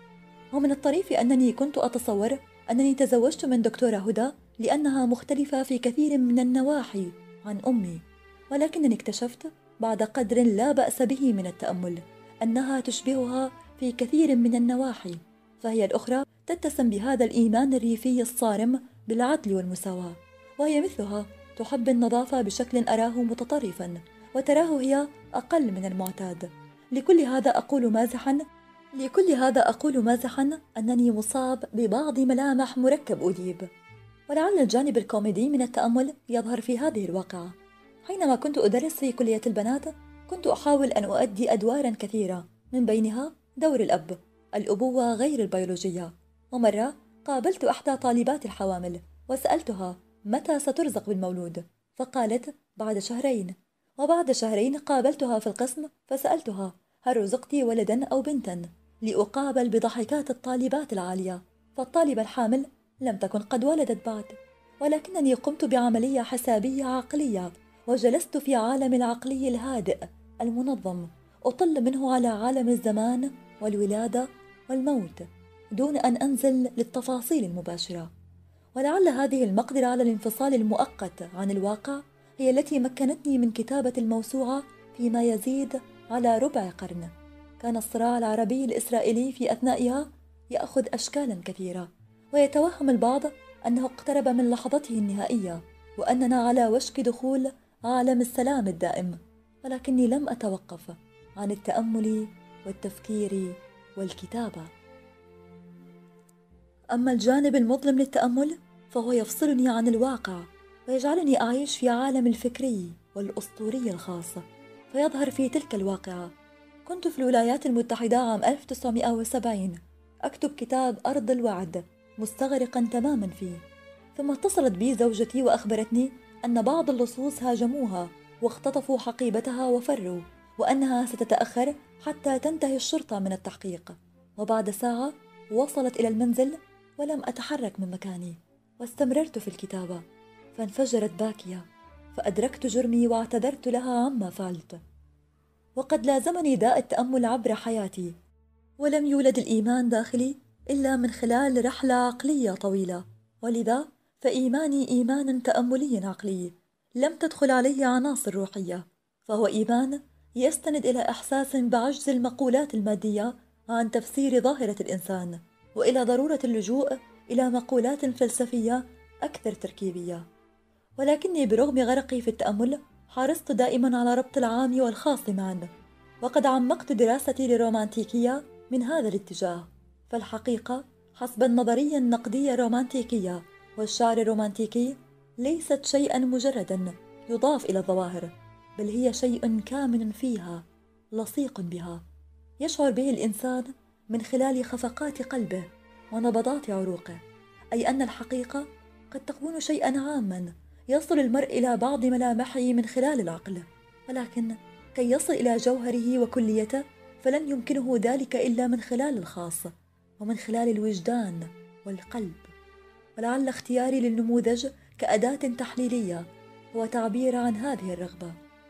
[SPEAKER 1] ومن الطريف أنني كنت أتصور أنني تزوجت من دكتورة هدى لأنها مختلفة في كثير من النواحي عن أمي، ولكنني اكتشفت بعد قدر لا بأس به من التأمل أنها تشبهها في كثير من النواحي، فهي الأخرى تتسم بهذا الإيمان الريفي الصارم بالعدل والمساواة، وهي مثلها تحب النظافة بشكل أراه متطرفا وتراه هي أقل من المعتاد. لكل هذا أقول مازحا لكل هذا أقول مازحا أنني مصاب ببعض ملامح مركب أديب. ولعل الجانب الكوميدي من التأمل يظهر في هذه الواقعة. حينما كنت أدرس في كلية البنات كنت أحاول أن أؤدي أدوارا كثيرة، من بينها دور الأب، الأبوة غير البيولوجية. ومرة قابلت إحدى طالبات الحوامل وسألتها متى سترزق بالمولود، فقالت بعد شهرين. وبعد شهرين قابلتها في القسم فسألتها هل رزقت ولدا أو بنتا، لأقابل بضحكات الطالبات العالية، فالطالبة الحامل لم تكن قد ولدت بعد، ولكنني قمت بعملية حسابية عقلية وجلست في عالم العقلي الهادئ المنظم أطل منه على عالم الزمان والولادة والموت دون أن أنزل للتفاصيل المباشرة. ولعل هذه المقدرة على الانفصال المؤقت عن الواقع هي التي مكنتني من كتابة الموسوعة فيما يزيد على ربع قرن. كان الصراع العربي الإسرائيلي في أثنائها يأخذ أشكالا كثيرة، ويتوهم البعض أنه اقترب من لحظته النهائية وأننا على وشك دخول عالم السلام الدائم، ولكني لم أتوقف عن التأمل والتفكير والكتابة. أما الجانب المظلم للتأمل فهو يفصلني عن الواقع ويجعلني أعيش في عالم الفكري والأسطوري الخاص. فيظهر في تلك الواقعة كنت في الولايات المتحدة عام ألف وتسعمائة وسبعين أكتب كتاب أرض الوعد مستغرقا تماما فيه، ثم اتصلت بي زوجتي وأخبرتني أن بعض اللصوص هاجموها واختطفوا حقيبتها وفروا، وأنها ستتأخر حتى تنتهي الشرطة من التحقيق. وبعد ساعة وصلت إلى المنزل ولم أتحرك من مكاني، واستمررت في الكتابة، فانفجرت باكية، فأدركت جرمي واعتذرت لها عما فعلت. وقد لازمني داء التأمل عبر حياتي، ولم يولد الإيمان داخلي إلا من خلال رحلة عقلية طويلة، ولذا فإيماني إيمان تأملي عقلي لم تدخل عليه عناصر روحية، فهو إيمان يستند إلى إحساس بعجز المقولات المادية عن تفسير ظاهرة الإنسان، وإلى ضرورة اللجوء إلى مقولات فلسفية أكثر تركيبية. ولكني برغم غرقي في التأمل حرصت دائما على ربط العام والخاص معا، وقد عمقت دراستي للرومانتيكية من هذا الاتجاه. فالحقيقة حسب النظرية النقدية الرومانتيكية والشعر الرومانتيكي ليست شيئا مجردا يضاف إلى الظواهر، بل هي شيء كامن فيها لصيق بها يشعر به الإنسان من خلال خفقات قلبه ونبضات عروقه. أي أن الحقيقة قد تكون شيئا عاما يصل المرء إلى بعض ملامحه من خلال العقل، ولكن كي يصل إلى جوهره وكليته فلن يمكنه ذلك إلا من خلال الخاص، ومن خلال الوجدان والقلب. ولعل اختياري للنموذج كأداة تحليلية هو تعبير عن هذه الرغبة.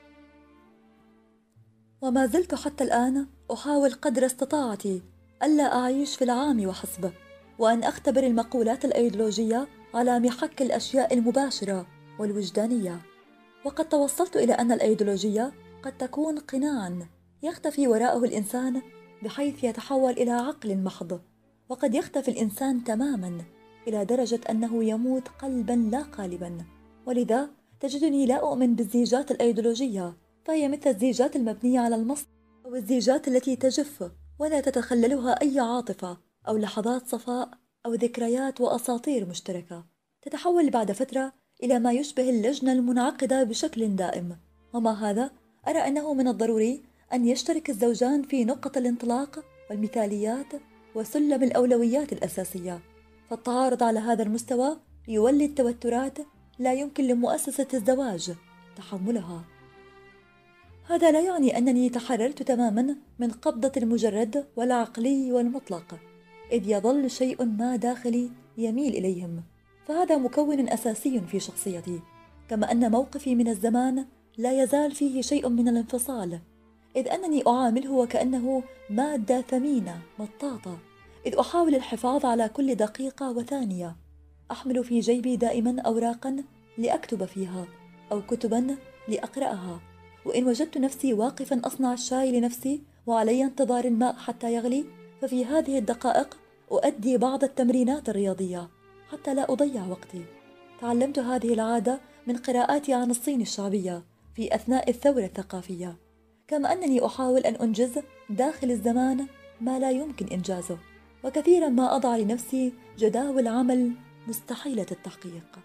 [SPEAKER 1] وما زلت حتى الآن أحاول قدر استطاعتي ألا أعيش في العام وحسب، وأن أختبر المقولات الأيديولوجية على محك الأشياء المباشرة والوجدانية. وقد توصلت إلى أن الأيديولوجية قد تكون قناعاً يختفي وراءه الإنسان بحيث يتحول إلى عقل محض، وقد يختفي الإنسان تماماً إلى درجة أنه يموت قلباً لا قالباً. ولذا تجدني لا أؤمن بالزيجات الأيديولوجية، فهي مثل الزيجات المبنية على المصل أو الزيجات التي تجف ولا تتخللها أي عاطفة أو لحظات صفاء أو ذكريات وأساطير مشتركة، تتحول بعد فترة إلى ما يشبه اللجنة المنعقدة بشكل دائم. ومع هذا أرى أنه من الضروري أن يشترك الزوجان في نقط الانطلاق والمثاليات وسلم الأولويات الأساسية، فالتعارض على هذا المستوى يولد توترات لا يمكن لمؤسسة الزواج تحملها. هذا لا يعني أنني تحررت تماما من قبضة المجرد والعقلي والمطلق، إذ يظل شيء ما داخلي يميل إليهم، فهذا مكون أساسي في شخصيتي، كما أن موقفي من الزمان لا يزال فيه شيء من الانفصال، إذ أنني أعامله وكأنه مادة ثمينة مطاطة، إذ أحاول الحفاظ على كل دقيقة وثانية. أحمل في جيبي دائما أوراقا لأكتب فيها أو كتبا لأقرأها، وإن وجدت نفسي واقفا أصنع الشاي لنفسي وعلي انتظار الماء حتى يغلي، ففي هذه الدقائق أؤدي بعض التمرينات الرياضية حتى لا أضيع وقتي. تعلمت هذه العادة من قراءاتي عن الصين الشعبية في أثناء الثورة الثقافية، كما أنني أحاول أن أنجز داخل الزمان ما لا يمكن إنجازه، وكثيرا ما أضع لنفسي جداول عمل مستحيلة التحقيق.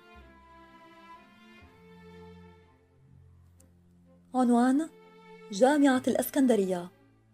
[SPEAKER 1] عنوان: جامعة الإسكندرية.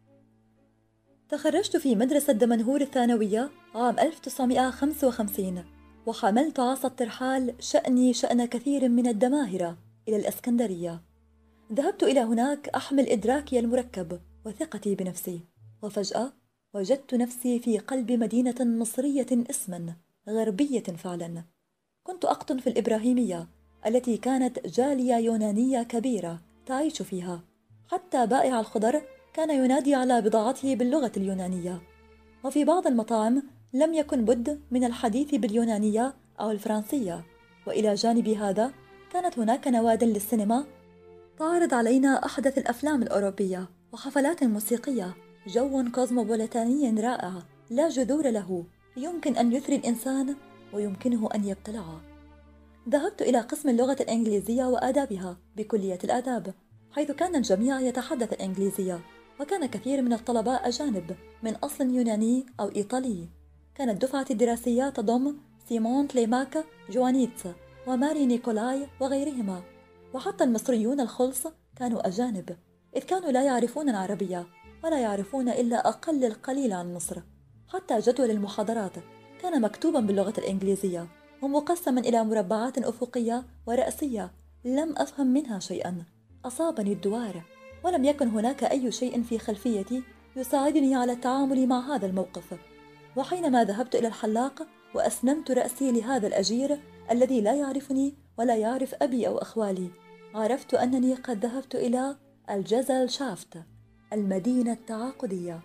[SPEAKER 1] تخرجت في مدرسة دمنهور الثانوية عام ألف وتسعمائة وخمسة وخمسين، وحملت عصا الترحال شأني شأن كثير من الدماهرة إلى الإسكندرية. ذهبت إلى هناك أحمل إدراكي المركب وثقتي بنفسي، وفجأة وجدت نفسي في قلب مدينة مصرية اسما غربية فعلا. كنت أقطن في الإبراهيمية التي كانت جالية يونانية كبيرة تعيش فيها، حتى بائع الخضر كان ينادي على بضاعته باللغة اليونانية، وفي بعض المطاعم لم يكن بد من الحديث باليونانية أو الفرنسية. وإلى جانب هذا كانت هناك نواد للسينما تعرض علينا أحدث الأفلام الأوروبية وحفلات موسيقية، جو كوزموبوليتاني رائع لا جذور له، يمكن أن يثري الإنسان ويمكنه أن يبتلعه. ذهبت إلى قسم اللغة الإنجليزية وآدابها بكلية الآداب، حيث كان الجميع يتحدث الإنجليزية، وكان كثير من الطلباء أجانب من أصل يوناني أو إيطالي. كانت دفعتي الدراسية تضم سيمون تليماك جوانيتس وماري نيكولاي وغيرهما، وحتى المصريون الخلص كانوا أجانب، إذ كانوا لا يعرفون العربية ولا يعرفون إلا أقل القليل عن مصر. حتى جدول المحاضرات كان مكتوبا باللغة الإنجليزية ومقسما إلى مربعات أفقية ورأسية، لم أفهم منها شيئا. أصابني الدوار، ولم يكن هناك أي شيء في خلفيتي يساعدني على التعامل مع هذا الموقف. وحينما ذهبت إلى الحلاق وأسنمت رأسي لهذا الأجير الذي لا يعرفني ولا يعرف أبي أو أخوالي، عرفت أنني قد ذهبت إلى الجزل شافت، المدينة التعاقدية.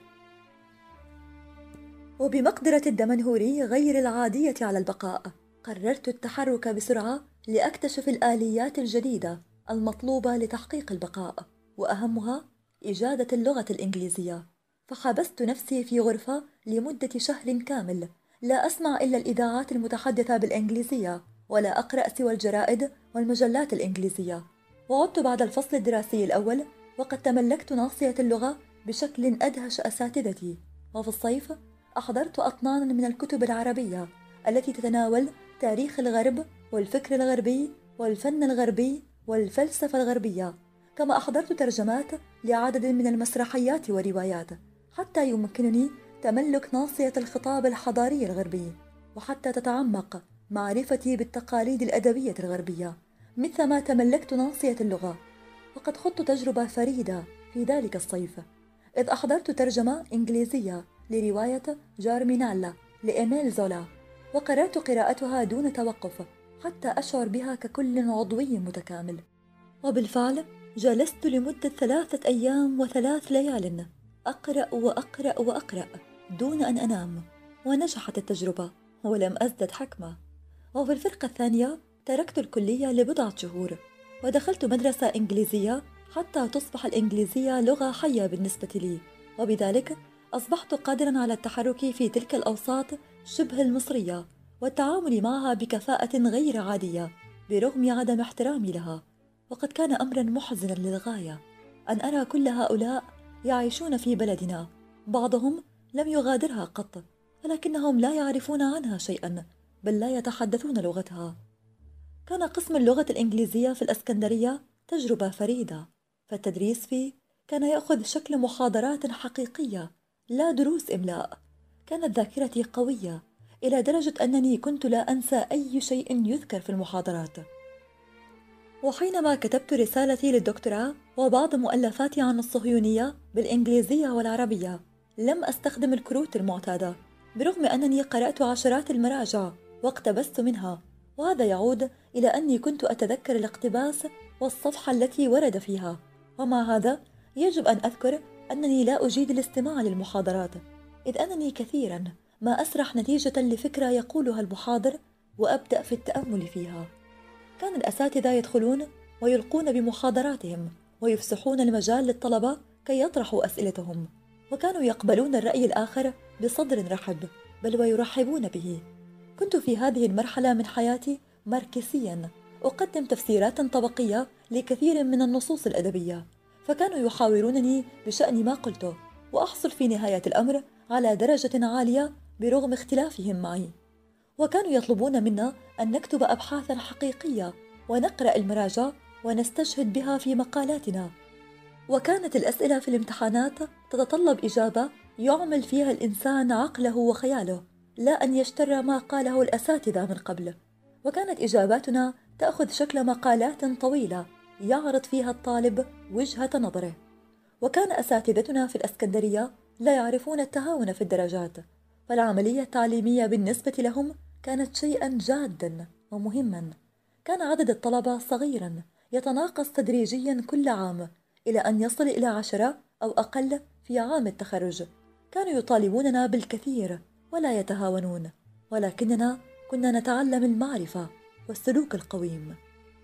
[SPEAKER 1] وبمقدرة الدمنهوري غير العادية على البقاء، قررت التحرك بسرعة لأكتشف الآليات الجديدة المطلوبة لتحقيق البقاء، وأهمها إجادة اللغة الإنجليزية. فحبست نفسي في غرفة لمدة شهر كامل، لا أسمع إلا الإذاعات المتحدثة بالإنجليزية، ولا أقرأ سوى الجرائد والمجلات الإنجليزية. وعدت بعد الفصل الدراسي الأول وقد تملكت ناصية اللغة بشكل أدهش أساتذتي. وفي الصيف أحضرت أطنانا من الكتب العربية التي تتناول تاريخ الغرب والفكر الغربي والفن الغربي والفلسفة الغربية، كما أحضرت ترجمات لعدد من المسرحيات والروايات، حتى يمكنني تملك ناصية الخطاب الحضاري الغربي، وحتى تتعمق معرفتي بالتقاليد الأدبية الغربية مثلما تملكت ناصية اللغة. وقد خضت تجربة فريدة في ذلك الصيف. إذ أحضرت ترجمة إنجليزية لرواية جارمينالا لإيميل زولا، وقررت قراءتها دون توقف حتى أشعر بها ككل عضوي متكامل. وبالفعل جلست لمدة ثلاثة أيام وثلاث ليال أقرأ وأقرأ وأقرأ دون أن أنام، ونجحت التجربة ولم أزدد حكمة. وفي الفرقة الثانية تركت الكلية لبضعة شهور ودخلت مدرسة إنجليزية حتى تصبح الإنجليزية لغة حية بالنسبة لي، وبذلك أصبحت قادرا على التحرك في تلك الأوساط شبه المصرية والتعامل معها بكفاءة غير عادية برغم عدم احترامي لها. وقد كان أمرا محزنا للغاية أن أرى كل هؤلاء يعيشون في بلدنا، بعضهم لم يغادرها قط، ولكنهم لا يعرفون عنها شيئا بل لا يتحدثون لغتها. كان قسم اللغة الإنجليزية في الإسكندرية تجربة فريدة، فالتدريس فيه كان يأخذ شكل محاضرات حقيقية لا دروس إملاء. كانت ذاكرتي قوية إلى درجة أنني كنت لا أنسى أي شيء يذكر في المحاضرات. وحينما كتبت رسالتي للدكتوراه وبعض مؤلفاتي عن الصهيونية بالإنجليزية والعربية لم أستخدم الكروت المعتادة، برغم أنني قرأت عشرات المراجع واقتبست منها، وهذا يعود إلى أني كنت أتذكر الاقتباس والصفحة التي ورد فيها. ومع هذا يجب أن أذكر أنني لا أجيد الاستماع للمحاضرات، إذ أنني كثيرا ما أسرح نتيجة لفكرة يقولها المحاضر وأبدأ في التأمل فيها. كان الأساتذة يدخلون ويلقون بمحاضراتهم ويفسحون المجال للطلبة كي يطرحوا أسئلتهم، وكانوا يقبلون الرأي الآخر بصدر رحب، بل ويرحبون به. كنت في هذه المرحلة من حياتي ماركسيا أقدم تفسيرات طبقية لكثير من النصوص الأدبية، فكانوا يحاورونني بشأن ما قلته، وأحصل في نهاية الأمر على درجة عالية برغم اختلافهم معي. وكانوا يطلبون منا أن نكتب أبحاثا حقيقية ونقرأ المراجع ونستشهد بها في مقالاتنا. وكانت الأسئلة في الامتحانات تتطلب إجابة يعمل فيها الإنسان عقله وخياله، لا أن يشترى ما قاله الأساتذة من قبل. وكانت إجاباتنا تأخذ شكل مقالات طويلة يعرض فيها الطالب وجهة نظره. وكان أساتذتنا في الإسكندرية لا يعرفون التهاون في الدرجات، فالعملية التعليمية بالنسبة لهم كانت شيئا جادا ومهما. كان عدد الطلبة صغيرا يتناقص تدريجيا كل عام إلى أن يصل إلى عشرة أو أقل في عام التخرج. كانوا يطالبوننا بالكثير ولا يتهاونون، ولكننا كنا نتعلم المعرفة والسلوك القويم.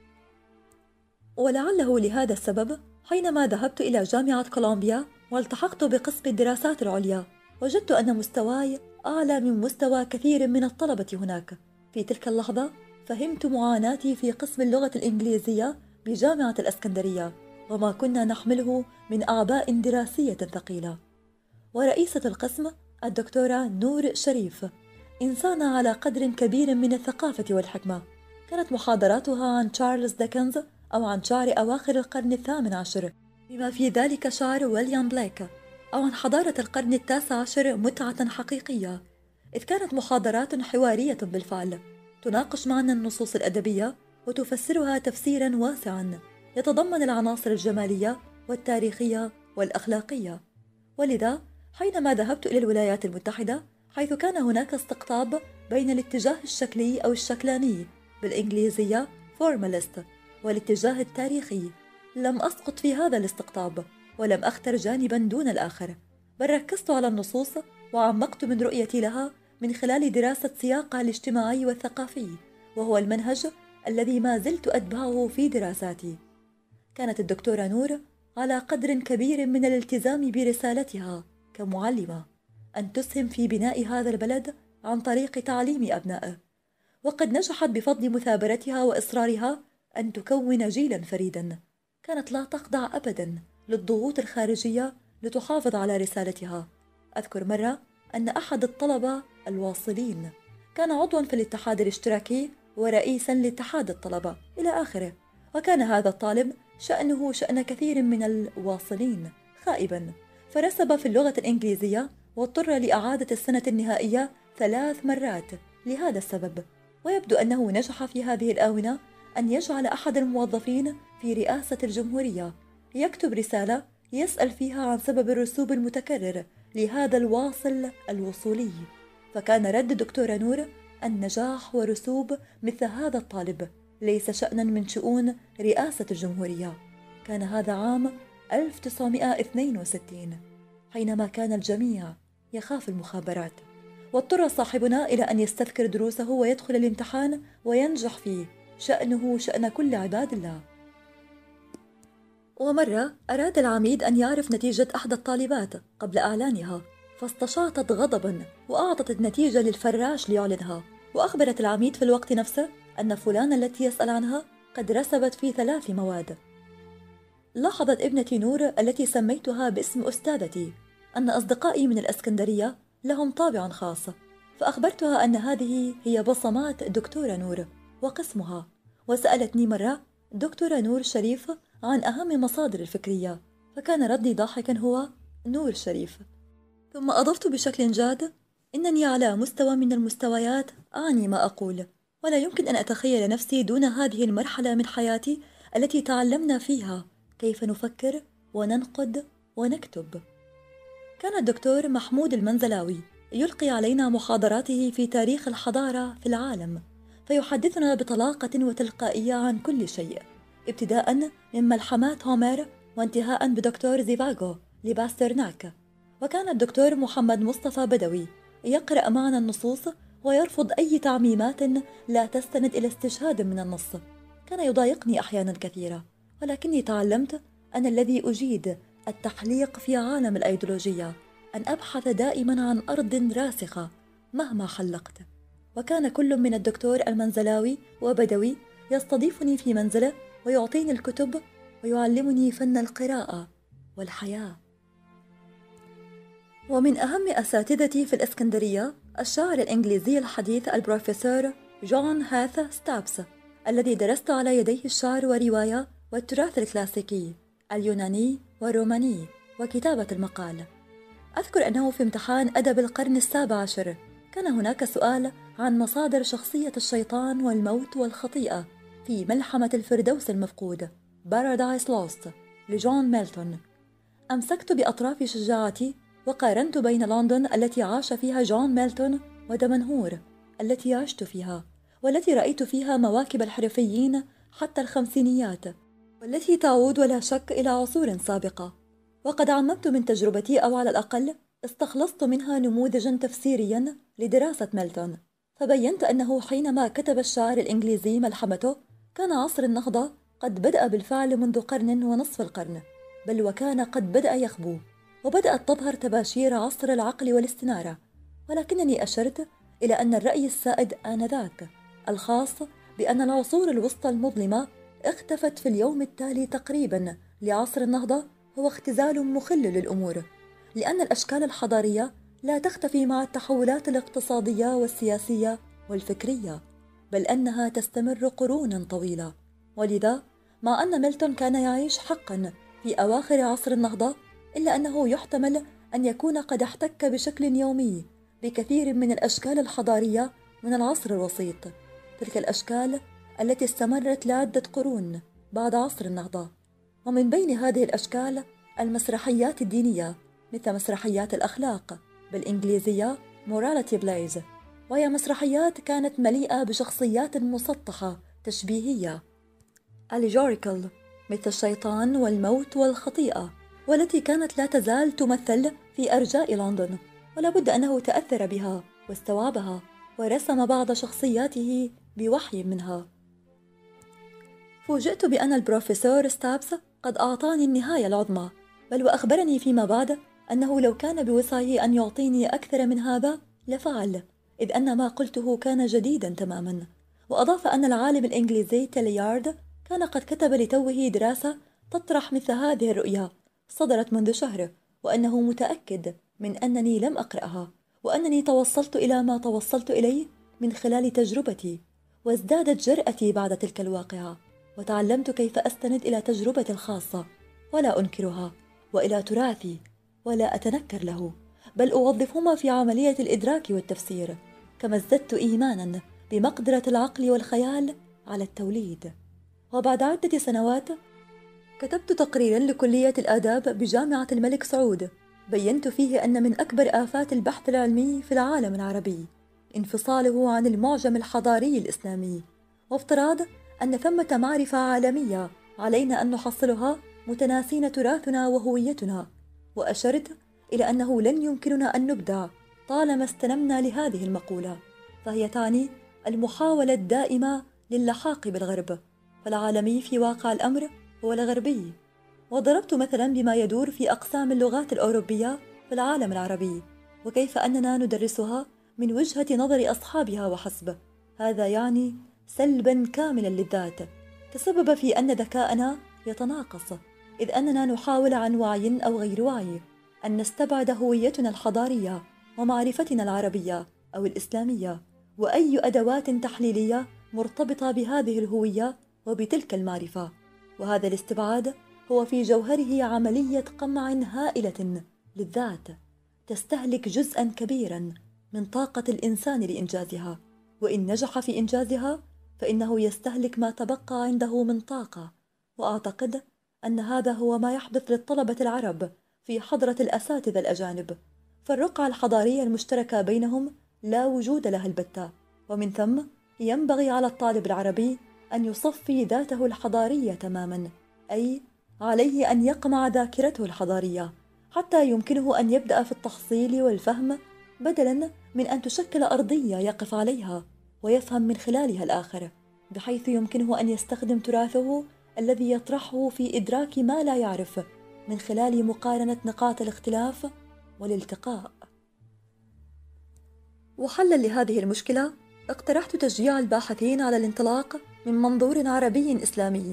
[SPEAKER 1] ولعله لهذا السبب حينما ذهبت إلى جامعة كولومبيا والتحقت بقسم الدراسات العليا وجدت أن مستواي أعلى من مستوى كثير من الطلبة هناك. في تلك اللحظة فهمت معاناتي في قسم اللغة الإنجليزية بجامعة الإسكندرية وما كنا نحمله من أعباء دراسية ثقيلة. ورئيسة القسم الدكتورة نور شريف إنسانة على قدر كبير من الثقافة والحكمة. كانت محاضراتها عن تشارلز ديكنز أو عن شعر أواخر القرن الثامن عشر، بما في ذلك شعر ويليام بليك، أو عن حضارة القرن التاسع عشر متعة حقيقية، إذ كانت محاضرات حوارية بالفعل تناقش معنا النصوص الأدبية وتفسرها تفسيرا واسعا يتضمن العناصر الجمالية والتاريخية والأخلاقية. ولذا حينما ذهبت إلى الولايات المتحدة، حيث كان هناك استقطاب بين الاتجاه الشكلي أو الشكلاني بالإنجليزية formalist والاتجاه التاريخي، لم أسقط في هذا الاستقطاب ولم أختر جانبا دون الآخر، بل ركزت على النصوص وعمقت من رؤيتي لها من خلال دراسة سياقها الاجتماعي والثقافي، وهو المنهج الذي ما زلت أتبعه في دراساتي. كانت الدكتورة نور على قدر كبير من الالتزام برسالتها كمعلمة أن تسهم في بناء هذا البلد عن طريق تعليم أبنائه، وقد نجحت بفضل مثابرتها وإصرارها أن تكون جيلا فريدا. كانت لا تخضع أبدا للضغوط الخارجية لتحافظ على رسالتها. أذكر مرة أن أحد الطلبة الواصلين كان عضوا في الاتحاد الاشتراكي ورئيسا لاتحاد الطلبة إلى آخره، وكان هذا الطالب شأنه شأن كثير من الواصلين خائبا، فرسب في اللغة الإنجليزية واضطر لإعادة السنة النهائية ثلاث مرات لهذا السبب. ويبدو أنه نجح في هذه الآونة أن يجعل أحد الموظفين في رئاسة الجمهورية يكتب رسالة يسأل فيها عن سبب الرسوب المتكرر لهذا الواصل الوصولي. فكان رد دكتورة نور: النجاح ورسوب مثل هذا الطالب ليس شأنا من شؤون رئاسة الجمهورية. كان هذا عام ألف وتسعمائة واثنين وستين، حينما كان الجميع يخاف المخابرات، واضطر صاحبنا إلى أن يستذكر دروسه ويدخل الامتحان وينجح فيه، شأنه شأن كل عباد الله. ومرة أراد العميد أن يعرف نتيجة أحد الطالبات قبل إعلانها، فاستشاطت غضبا وأعطت النتيجة للفراش ليعلنها، وأخبرت العميد في الوقت نفسه أن فلانة التي يسأل عنها قد رسبت في ثلاث مواد. لاحظت ابنتي نور التي سميتها باسم أستاذتي أن أصدقائي من الإسكندرية لهم طابع خاص، فأخبرتها أن هذه هي بصمات دكتورة نور وقسمها، وسألتني مرة: دكتورة نور شريف عن أهم مصادر الفكرية، فكان ردي ضاحكا هو نور شريف. ثم أضفت بشكل جاد: إنني على مستوى من المستويات أعني ما أقول، ولا يمكن أن أتخيل نفسي دون هذه المرحلة من حياتي التي تعلمنا فيها كيف نفكر وننقد ونكتب. كان الدكتور محمود المنزلاوي يلقي علينا محاضراته في تاريخ الحضارة في العالم، فيحدثنا بطلاقة وتلقائية عن كل شيء، ابتداء من ملحمات هومير وانتهاء بدكتور زيفاغو لباسترناك. وكان الدكتور محمد مصطفى بدوي يقرأ معنا النصوص ويرفض أي تعميمات لا تستند إلى استشهاد من النص. كان يضايقني أحيانا كثيرة، ولكني تعلمت أن الذي أجيد التحليق في عالم الأيديولوجية أن أبحث دائما عن أرض راسخة مهما حلقت. وكان كل من الدكتور المنزلاوي وبدوي يستضيفني في منزله ويعطيني الكتب ويعلمني فن القراءة والحياة. ومن أهم أساتذتي في الإسكندرية الشاعر الإنجليزي الحديث البروفيسور جون هاث ستابس، الذي درست على يديه الشعر والرواية والتراث الكلاسيكي اليوناني والروماني وكتابة المقال. أذكر أنه في امتحان أدب القرن السابع عشر كان هناك سؤال عن مصادر شخصية الشيطان والموت والخطيئة في ملحمة الفردوس المفقود Paradise Lost لجون ميلتون. أمسكت بأطراف شجاعتي وقارنت بين لندن التي عاش فيها جون ميلتون ودمنهور التي عشت فيها، والتي رأيت فيها مواكب الحرفيين حتى الخمسينيات، والتي تعود ولا شك إلى عصور سابقة. وقد عممت من تجربتي، أو على الأقل استخلصت منها نموذجا تفسيريا لدراسة ميلتون، فبينت أنه حينما كتب الشاعر الإنجليزي ملحمته كان عصر النهضة قد بدأ بالفعل منذ قرن ونصف القرن، بل وكان قد بدأ يخبو، وبدأت تظهر تباشير عصر العقل والاستنارة. ولكنني أشرت إلى أن الرأي السائد آنذاك الخاص بأن العصور الوسطى المظلمة اختفت في اليوم التالي تقريبا لعصر النهضة هو اختزال مخل للأمور، لأن الأشكال الحضارية لا تختفي مع التحولات الاقتصادية والسياسية والفكرية، بل أنها تستمر قرونا طويلة. ولذا مع أن ميلتون كان يعيش حقا في أواخر عصر النهضة، إلا أنه يحتمل أن يكون قد احتك بشكل يومي بكثير من الأشكال الحضارية من العصر الوسيط، تلك الأشكال التي استمرت لعدة قرون بعد عصر النهضة. ومن بين هذه الأشكال المسرحيات الدينية مثل مسرحيات الأخلاق بالإنجليزية morality plays، وهي مسرحيات كانت مليئة بشخصيات مسطحة تشبيهية allegorical مثل الشيطان والموت والخطيئة، والتي كانت لا تزال تمثل في أرجاء لندن، ولا بد أنه تأثر بها واستوعبها ورسم بعض شخصياته بوحي منها. فوجئت بأن البروفيسور ستابس قد أعطاني النهاية العظمى، بل وأخبرني فيما بعد أنه لو كان بوسعه أن يعطيني أكثر من هذا لفعل، إذ أن ما قلته كان جديدا تماما. وأضاف أن العالم الإنجليزي تيليارد كان قد كتب لتوه دراسة تطرح مثل هذه الرؤيا صدرت منذ شهر، وأنه متأكد من أنني لم أقرأها، وأنني توصلت إلى ما توصلت إليه من خلال تجربتي. وازدادت جرأتي بعد تلك الواقعة، وتعلمت كيف أستند إلى تجربتي الخاصة ولا أنكرها، وإلى تراثي ولا أتنكر له، بل أوظفهما في عملية الإدراك والتفسير. كما ازددت إيمانا بمقدرة العقل والخيال على التوليد. وبعد عدة سنوات كتبت تقريرا لكلية الآداب بجامعة الملك سعود، بينت فيه أن من أكبر آفات البحث العلمي في العالم العربي انفصاله عن المعجم الحضاري الإسلامي، وافتراض أن ثمة معرفة عالمية علينا أن نحصلها متناسين تراثنا وهويتنا. وأشرت إلى أنه لن يمكننا أن نبدع طالما استلمنا لهذه المقولة، فهي تعني المحاولة الدائمة للحاق بالغرب، فالعالمي في واقع الأمر هو الغربي. وضربت مثلا بما يدور في أقسام اللغات الأوروبية في العالم العربي، وكيف أننا ندرسها من وجهة نظر أصحابها وحسب. هذا يعني سلبا كاملا للذات، تسبب في أن ذكاءنا يتناقص، إذ أننا نحاول عن وعي أو غير وعي أن نستبعد هويتنا الحضارية ومعرفتنا العربية أو الإسلامية، وأي أدوات تحليلية مرتبطة بهذه الهوية وبتلك المعرفة. وهذا الاستبعاد هو في جوهره عملية قمع هائلة للذات، تستهلك جزءا كبيرا من طاقة الإنسان لإنجازها، وإن نجح في إنجازها فإنه يستهلك ما تبقى عنده من طاقة. وأعتقد أن هذا هو ما يحدث للطلبة العرب في حضرة الأساتذة الأجانب، فالرقعة الحضارية المشتركة بينهم لا وجود لها البتة، ومن ثم ينبغي على الطالب العربي أن يصفي ذاته الحضارية تماما، أي عليه أن يقمع ذاكرته الحضارية حتى يمكنه أن يبدأ في التحصيل والفهم، بدلا من أن تشكل أرضية يقف عليها ويفهم من خلالها الآخر، بحيث يمكنه أن يستخدم تراثه الذي يطرحه في إدراك ما لا يعرف من خلال مقارنة نقاط الاختلاف والالتقاء. وحلا لهذه المشكلة اقترحت تشجيع الباحثين على الانطلاق من منظور عربي إسلامي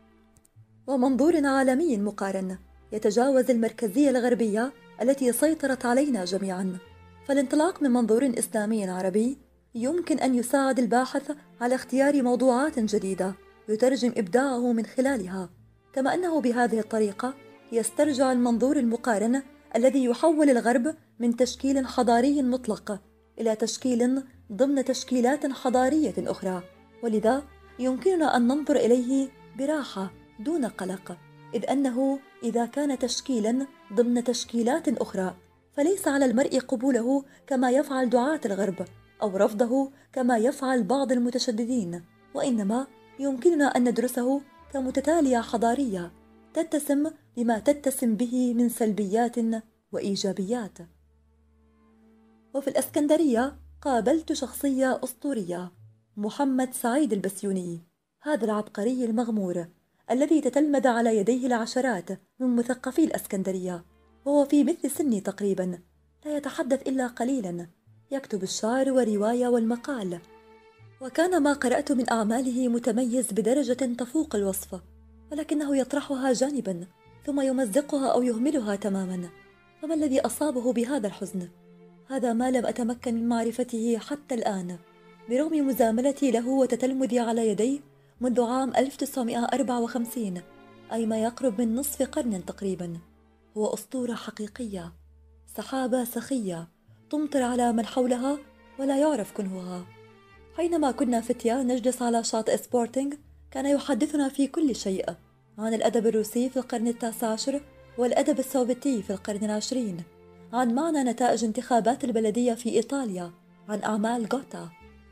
[SPEAKER 1] ومنظور عالمي مقارن يتجاوز المركزية الغربية التي سيطرت علينا جميعا. فالانطلاق من منظور إسلامي عربي يمكن أن يساعد الباحث على اختيار موضوعات جديدة يترجم إبداعه من خلالها، كما أنه بهذه الطريقة يسترجع المنظور المقارن الذي يحول الغرب من تشكيل حضاري مطلق إلى تشكيل ضمن تشكيلات حضارية أخرى، ولذا يمكننا أن ننظر إليه براحة دون قلق، إذ أنه إذا كان تشكيلا ضمن تشكيلات أخرى فليس على المرء قبوله كما يفعل دعاة الغرب، أو رفضه كما يفعل بعض المتشددين، وإنما يمكننا أن ندرسه كمتتالية حضارية تتسم بما تتسم به من سلبيات وإيجابيات. وفي الإسكندرية قابلت شخصية أسطورية، محمد سعيد البسيوني، هذا العبقري المغمور الذي تتلمذ على يديه العشرات من مثقفي الإسكندرية، وهو في مثل سني تقريبا، لا يتحدث إلا قليلا، يكتب الشعر والرواية والمقال، وكان ما قرأت من أعماله متميز بدرجة تفوق الوصف، ولكنه يطرحها جانبا ثم يمزقها أو يهملها تماما. فما الذي أصابه بهذا الحزن؟ هذا ما لم أتمكن من معرفته حتى الآن، برغم مزاملتي له وتتلمذي على يديه منذ عام ألف وتسعمائة وأربعة وخمسين، أي ما يقرب من نصف قرن تقريبا. هو أسطورة حقيقية، سحابة سخية تمطر على من حولها ولا يعرف كنهها. حينما كنا فتية نجلس على شاطئ سبورتينغ كان يحدثنا في كل شيء عن الأدب الروسي في القرن التاسع عشر والأدب السوفيتي في القرن العشرين، عن معنى نتائج انتخابات البلدية في إيطاليا، عن أعمال غوتا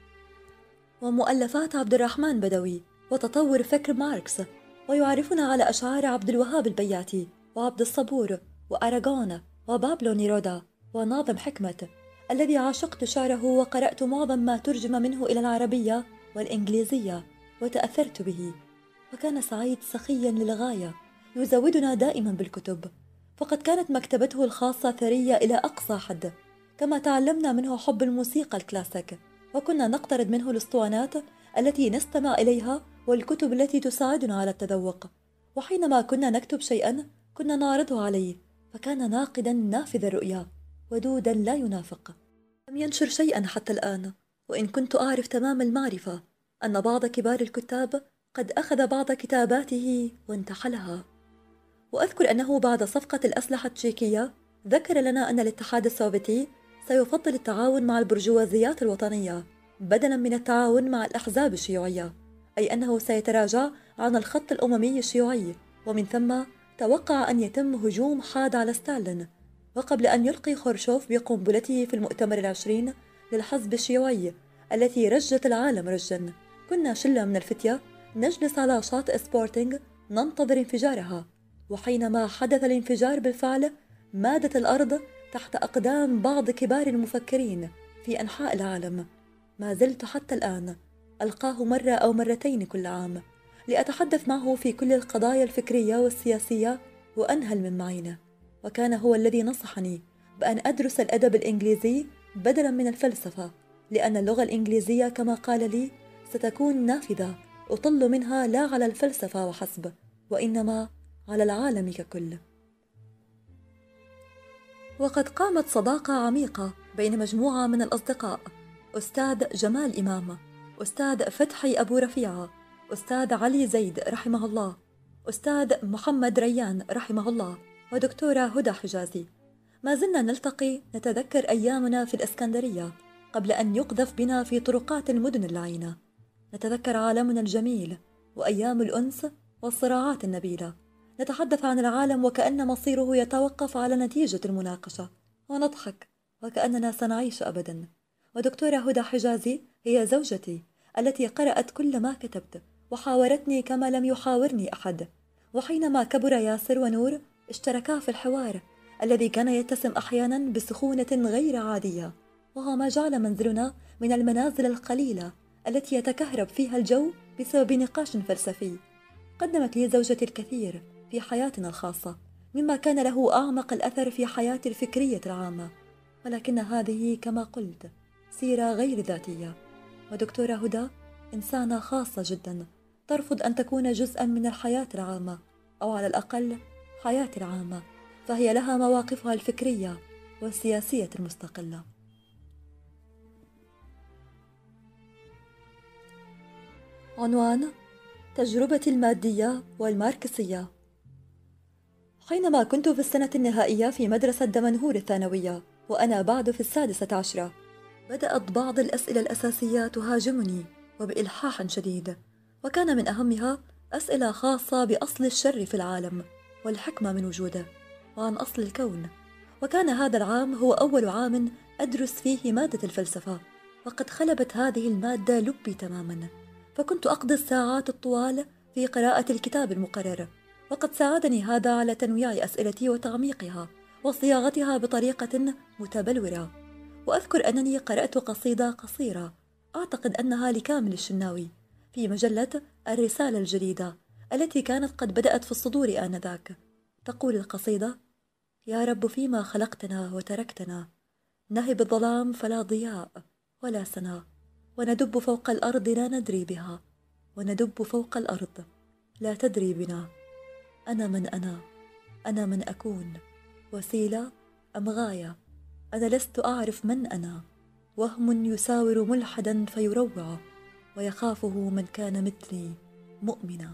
[SPEAKER 1] ومؤلفات عبد الرحمن بدوي وتطور فكر ماركس، ويعرفنا على أشعار عبد الوهاب البياتي وعبد الصبور وأراغون وبابلو نيرودا وناظم حكمة، الذي عاشقت شعره وقرأت معظم ما ترجم منه إلى العربية والإنجليزية وتأثرت به. وكان سعيد سخيا للغاية، يزودنا دائما بالكتب، فقد كانت مكتبته الخاصة ثرية إلى أقصى حد، كما تعلمنا منه حب الموسيقى الكلاسيك، وكنا نقترض منه الأسطوانات التي نستمع إليها والكتب التي تساعدنا على التذوق، وحينما كنا نكتب شيئا كنا نعرضه عليه، فكان ناقدا نافذ الرؤيا ودودا لا ينافق. لم ينشر شيئا حتى الآن، وإن كنت أعرف تمام المعرفة أن بعض كبار الكتاب قد أخذ بعض كتاباته وانتحلها. وأذكر أنه بعد صفقة الأسلحة التشيكية ذكر لنا أن الاتحاد السوفيتي سيفضل التعاون مع البرجوازيات الوطنية بدلا من التعاون مع الأحزاب الشيوعية، أي أنه سيتراجع عن الخط الأممي الشيوعي، ومن ثم توقع أن يتم هجوم حاد على ستالين. وقبل أن يلقي خروشوف بقنبلته في المؤتمر العشرين للحزب الشيوعي التي رجت العالم رجا، كنا شلة من الفتية نجلس على شاطئ سبورتينغ ننتظر انفجارها. وحينما حدث الانفجار بالفعل مادت الأرض تحت أقدام بعض كبار المفكرين في أنحاء العالم. ما زلت حتى الآن ألقاه مرة أو مرتين كل عام لأتحدث معه في كل القضايا الفكرية والسياسية وأنهل من معينه. وكان هو الذي نصحني بأن أدرس الأدب الإنجليزي بدلاً من الفلسفة، لأن اللغة الإنجليزية كما قال لي ستكون نافذة أطل منها لا على الفلسفة وحسب، وإنما على العالم ككل. وقد قامت صداقة عميقة بين مجموعة من الأصدقاء: أستاذ جمال إمام، أستاذ فتحي أبو رفيعة، أستاذ علي زيد رحمه الله، أستاذ محمد ريان رحمه الله، ودكتورة هدى حجازي. ما زلنا نلتقي نتذكر أيامنا في الإسكندرية قبل أن يقذف بنا في طرقات المدن اللعينة. نتذكر عالمنا الجميل وأيام الأنس والصراعات النبيلة. نتحدث عن العالم وكأن مصيره يتوقف على نتيجة المناقشة، ونضحك وكأننا سنعيش أبدا. ودكتورة هدى حجازي هي زوجتي التي قرأت كل ما كتبت وحاورتني كما لم يحاورني أحد. وحينما كبر ياسر ونور اشتركا في الحوار الذي كان يتسم أحيانا بسخونة غير عادية، وهو ما جعل منزلنا من المنازل القليلة التي يتكهرب فيها الجو بسبب نقاش فلسفي. قدمت لي زوجتي الكثير في حياتنا الخاصة مما كان له أعمق الأثر في حياتي الفكرية العامة، ولكن هذه كما قلت سيرة غير ذاتية. ودكتورة هدى إنسانة خاصة جدا ترفض أن تكون جزءا من الحياة العامة، أو على الأقل حياتي العامة، فهي لها مواقفها الفكرية والسياسية المستقلة. عنوان: تجربتي المادية والماركسية. حينما كنت في السنة النهائية في مدرسة دمنهور الثانوية وأنا بعد في السادسة عشرة، بدأت بعض الأسئلة الأساسية تهاجمني وبإلحاح شديد، وكان من أهمها أسئلة خاصة بأصل الشر في العالم والحكمة من وجوده، وعن أصل الكون. وكان هذا العام هو أول عام أدرس فيه مادة الفلسفة، وقد خلبت هذه المادة لبي تماما، فكنت أقضي الساعات الطوال في قراءة الكتاب المقرر، وقد ساعدني هذا على تنويع أسئلتي وتعميقها وصياغتها بطريقة متبلورة. وأذكر أنني قرأت قصيدة قصيرة أعتقد أنها لكامل الشناوي في مجلة الرسالة الجديدة التي كانت قد بدأت في الصدور آنذاك. تقول القصيدة: يا رب فيما خلقتنا وتركتنا، نهب الظلام فلا ضياء ولا سنا، وندب فوق الأرض لا ندري بها، وندب فوق الأرض لا تدري بنا. أنا من أنا، أنا من أكون، وسيلة أم غاية؟ أنا لست أعرف من أنا، وهم يساور ملحدا فيروع، ويخافه من كان مثلي مؤمنا.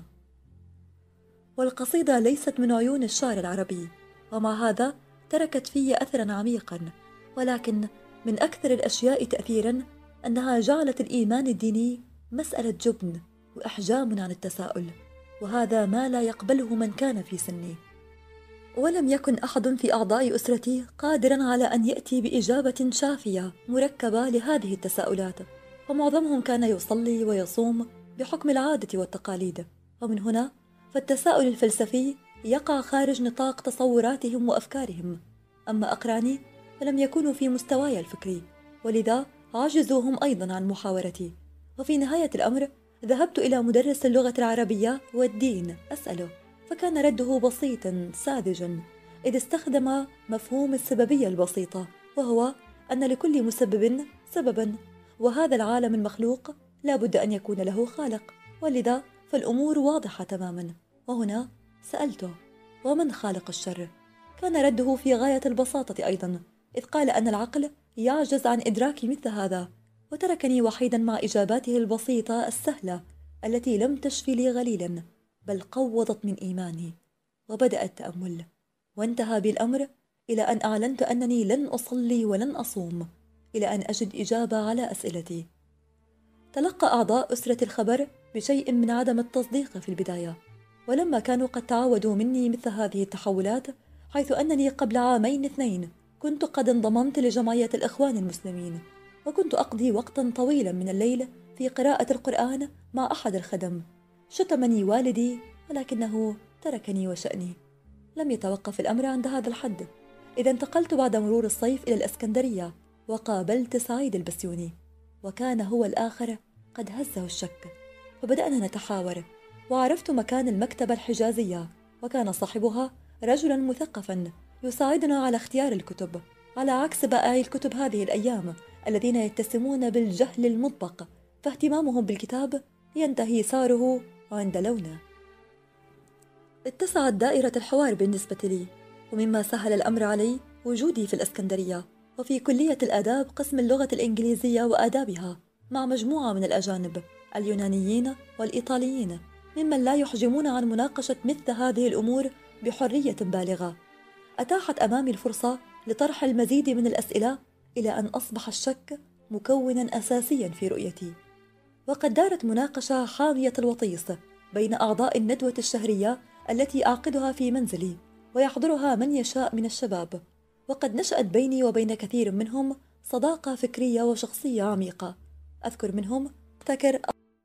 [SPEAKER 1] والقصيدة ليست من عيون الشعر العربي، ومع هذا تركت في أثرا عميقا، ولكن من أكثر الأشياء تأثيرا أنها جعلت الإيمان الديني مسألة جبن وإحجام عن التساؤل، وهذا ما لا يقبله من كان في سني. ولم يكن أحد في أعضاء أسرتي قادرا على أن يأتي بإجابة شافية مركبة لهذه التساؤلات، ومعظمهم كان يصلي ويصوم بحكم العادة والتقاليد، ومن هنا فالتساؤل الفلسفي يقع خارج نطاق تصوراتهم وأفكارهم. أما أقراني فلم يكونوا في مستواي الفكري، ولذا عجزوا هم أيضا عن محاورتي. وفي نهاية الأمر ذهبت إلى مدرس اللغة العربية والدين أسأله، فكان رده بسيطا ساذجا، إذ استخدم مفهوم السببية البسيطة، وهو أن لكل مسبب سببا، وهذا العالم المخلوق لا بد أن يكون له خالق، ولذا فالأمور واضحة تماما. وهنا سألته: ومن خالق الشر؟ كان رده في غاية البساطة أيضا، إذ قال أن العقل يعجز عن إدراك مثل هذا، وتركني وحيدا مع إجاباته البسيطة السهلة التي لم تشفي لي غليلا، بل قوضت من إيماني. وبدأ التأمل، وانتهى بالأمر إلى أن أعلنت أنني لن أصلي ولن أصوم إلى أن أجد إجابة على أسئلتي. تلقى أعضاء أسرة الخبر بشيء من عدم التصديق في البداية، ولما كانوا قد تعودوا مني مثل هذه التحولات، حيث أنني قبل عامين اثنين كنت قد انضممت لجمعية الإخوان المسلمين، وكنت أقضي وقتا طويلا من الليل في قراءة القرآن مع أحد الخدم. شتمني والدي، ولكنه تركني وشأني. لم يتوقف الأمر عند هذا الحد، إذا انتقلت بعد مرور الصيف إلى الإسكندرية وقابلت سعيد البسيوني، وكان هو الآخر قد هزه الشك، فبدأنا نتحاور، وعرفت مكان المكتبة الحجازية، وكان صاحبها رجلا مثقفا يساعدنا على اختيار الكتب، على عكس بائعي الكتب هذه الأيام الذين يتسمون بالجهل المطبق، فاهتمامهم بالكتاب ينتهي سعره عند لونه. اتسعت دائرة الحوار بالنسبة لي، ومما سهل الأمر علي وجودي في الإسكندرية وفي كلية الآداب قسم اللغة الإنجليزية وآدابها، مع مجموعة من الأجانب اليونانيين والإيطاليين، ممن لا يحجمون عن مناقشة مثل هذه الأمور بحرية بالغة. أتاحت أمامي الفرصة لطرح المزيد من الأسئلة، إلى أن أصبح الشك مكوناً أساسياً في رؤيتي. وقد دارت مناقشة حامية الوطيس بين أعضاء الندوة الشهرية التي أعقدها في منزلي، ويحضرها من يشاء من الشباب، وقد نشأت بيني وبين كثير منهم صداقة فكرية وشخصية عميقة. أذكر منهم ذكر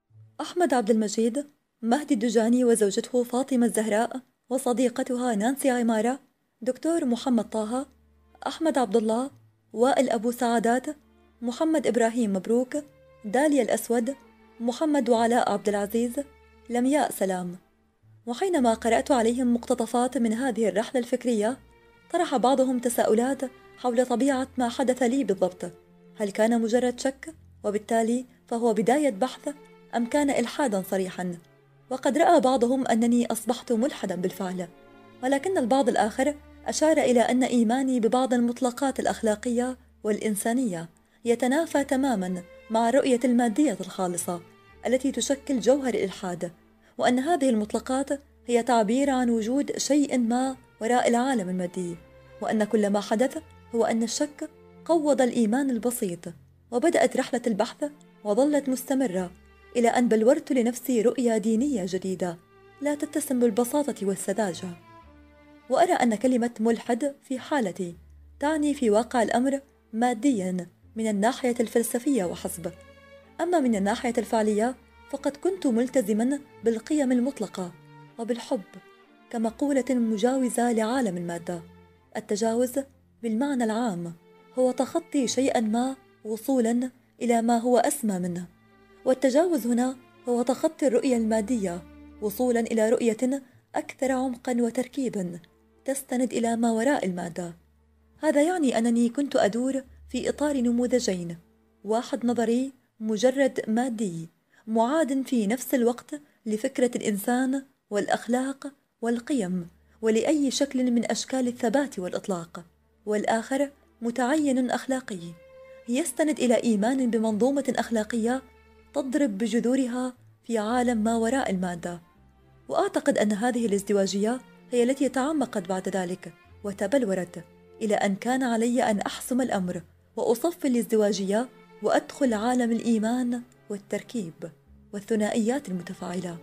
[SPEAKER 1] أحمد عبد المجيد، مهدي الدجاني وزوجته فاطمة الزهراء وصديقتها نانسي عمارة، دكتور محمد طه، أحمد عبد الله، وائل أبو سعادات، محمد إبراهيم مبروك، داليا الأسود، محمد وعلاء عبد العزيز، لمياء سلام. وحينما قرأت عليهم مقتطفات من هذه الرحلة الفكرية، طرح بعضهم تساؤلات حول طبيعة ما حدث لي بالضبط. هل كان مجرد شك وبالتالي فهو بداية بحث، أم كان إلحادا صريحا؟ وقد رأى بعضهم أنني أصبحت ملحدا بالفعل، ولكن البعض الآخر أشار إلى أن إيماني ببعض المطلقات الأخلاقية والإنسانية يتنافى تماما مع الرؤية المادية الخالصة التي تشكل جوهر الإلحاد، وأن هذه المطلقات هي تعبير عن وجود شيء ما وراء العالم المادي، وأن كل ما حدث هو أن الشك قوض الإيمان البسيط. وبدأت رحلة البحث وظلت مستمرة إلى أن بلورت لنفسي رؤية دينية جديدة لا تتسم بالبساطة والسذاجة. وأرى أن كلمة ملحد في حالتي تعني في واقع الأمر مادياً من الناحية الفلسفية وحسب، أما من الناحية الفعلية فقد كنت ملتزماً بالقيم المطلقة وبالحب كمقولة مجاوزة لعالم المادة. التجاوز بالمعنى العام هو تخطي شيئاً ما وصولاً إلى ما هو أسمى منه، والتجاوز هنا هو تخطي الرؤية المادية وصولاً إلى رؤية أكثر عمقاً وتركيباً تستند إلى ما وراء المادة. هذا يعني أنني كنت أدور في إطار نموذجين، واحد نظري مجرد مادي معاد في نفس الوقت لفكرة الإنسان والأخلاق والقيم ولأي شكل من أشكال الثبات والإطلاق، والآخر متعين أخلاقي يستند إلى إيمان بمنظومة أخلاقية تضرب بجذورها في عالم ما وراء المادة. وأعتقد أن هذه الازدواجية هي التي تعمقت بعد ذلك وتبلورت إلى أن كان علي أن أحسم الأمر وأصفي الازدواجية وأدخل عالم الإيمان والتركيب والثنائيات المتفاعلة.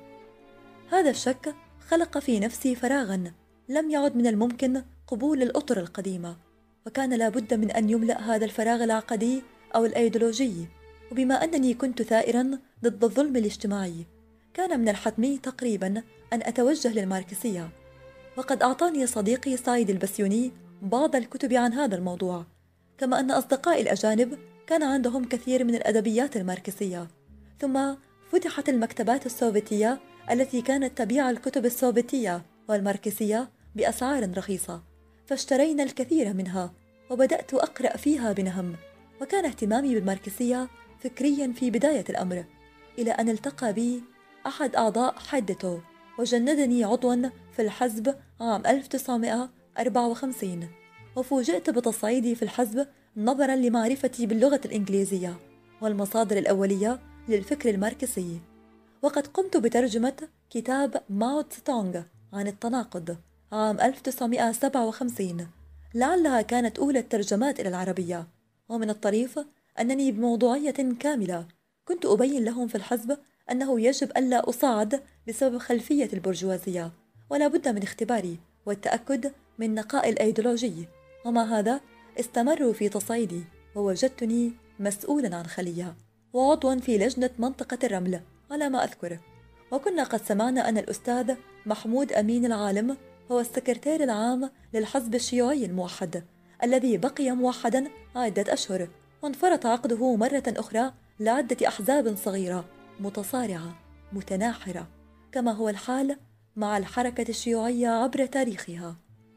[SPEAKER 1] هذا الشك خلق في نفسي فراغاً لم يعد من الممكن قبول الأطر القديمة، وكان لابد من أن يملأ هذا الفراغ العقدي أو الأيديولوجي. وبما أنني كنت ثائراً ضد الظلم الاجتماعي، كان من الحتمي تقريباً أن أتوجه للماركسية، وقد أعطاني صديقي سعيد البسيوني بعض الكتب عن هذا الموضوع، كما أن أصدقائي الأجانب كان عندهم كثير من الأدبيات الماركسية. ثم فتحت المكتبات السوفيتية التي كانت تبيع الكتب السوفيتية والماركسية بأسعار رخيصة، فاشترينا الكثير منها وبدأت أقرأ فيها بنهم. وكان اهتمامي بالماركسية فكريا في بداية الأمر، إلى أن التقى بي أحد أعضاء حدته وجندني عضوا في الحزب عام ألف وتسعمائة وأربعة وخمسين، وفوجئت بتصعيدي في الحزب نظرا لمعرفتي باللغة الإنجليزية والمصادر الأولية للفكر الماركسي. وقد قمت بترجمة كتاب ماو تسي تونغ عن التناقض عام ألف وتسعمائة وسبعة وخمسين، لعلها كانت أولى الترجمات إلى العربية. ومن الطريف أنني بموضوعية كاملة كنت أبين لهم في الحزب أنه يجب ألا أصعد بسبب خلفية البرجوازية، ولا بد من اختباري والتأكد من نقاء الأيديولوجي. ومع هذا استمروا في تصعيدي، ووجدتني مسؤولا عن خلية وعضوا في لجنة منطقة الرمل على ما أذكر. وكنا قد سمعنا أن الأستاذ محمود أمين العالم هو السكرتير العام للحزب الشيوعي الموحد، الذي بقي موحدا عدة أشهر، وانفرط عقده مرة أخرى لعدة أحزاب صغيرة متصارعة متناحرة، كما هو الحال مع الحركة الشيوعية عبر تاريخها.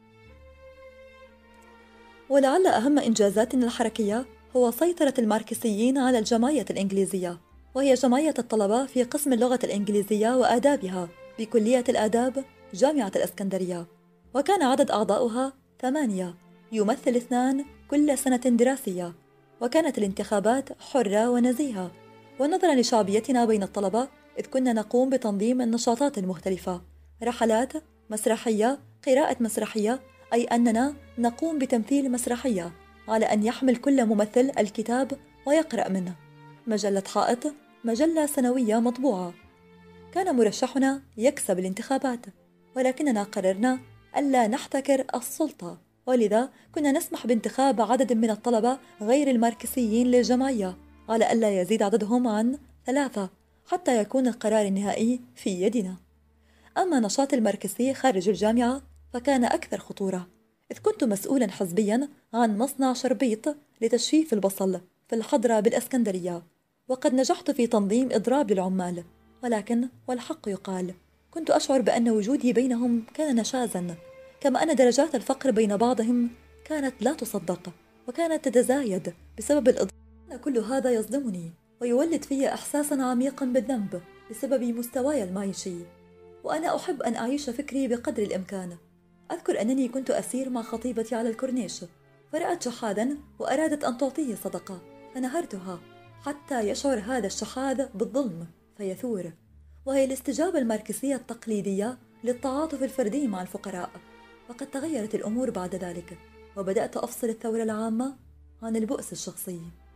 [SPEAKER 1] ولعل أهم إنجازاتنا الحركية هو سيطرة الماركسيين على الجمعية الإنجليزية، وهي جمعية الطلبة في قسم اللغة الإنجليزية وآدابها بكلية الآداب جامعة الإسكندرية، وكان عدد أعضاؤها ثمانية يمثل اثنان كل سنة دراسية، وكانت الانتخابات حرة ونزيهة. ونظرا لشعبيتنا بين الطلبة، إذ كنا نقوم بتنظيم النشاطات المختلفة، رحلات مسرحية، قراءة مسرحية، أي أننا نقوم بتمثيل مسرحية على أن يحمل كل ممثل الكتاب ويقرأ منه، مجلة حائط، مجلة سنوية مطبوعة. كان مرشحنا يكسب الانتخابات، ولكننا قررنا ألا نحتكر السلطة، ولذا كنا نسمح بانتخاب عدد من الطلبة غير الماركسيين للجمعية على ألا يزيد عددهم عن ثلاثة حتى يكون القرار النهائي في يدنا. أما نشاط الماركسي خارج الجامعة فكان أكثر خطورة، إذ كنت مسؤولا حزبيا عن مصنع شربيط لتجفيف البصل في الحضرة بالإسكندرية، وقد نجحت في تنظيم إضراب للعمال، ولكن والحق يقال كنت أشعر بأن وجودي بينهم كان نشازا، كما أن درجات الفقر بين بعضهم كانت لا تصدق وكانت تتزايد بسبب الإضراب. كل هذا يصدمني ويولد في إحساسا عميقا بالذنب بسبب مستواي المعيشي، وأنا أحب أن أعيش فكري بقدر الإمكان. أذكر أنني كنت أسير مع خطيبتي على الكورنيش، فرأت شحاذا وأرادت أن تعطيه صدقة، فنهرتها حتى يشعر هذا الشحاذ بالظلم فيثور، وهي الاستجابة الماركسية التقليدية للتعاطف الفردي مع الفقراء. وقد تغيرت الأمور بعد ذلك، وبدأت أفصل الثورة العامة عن البؤس الشخصي.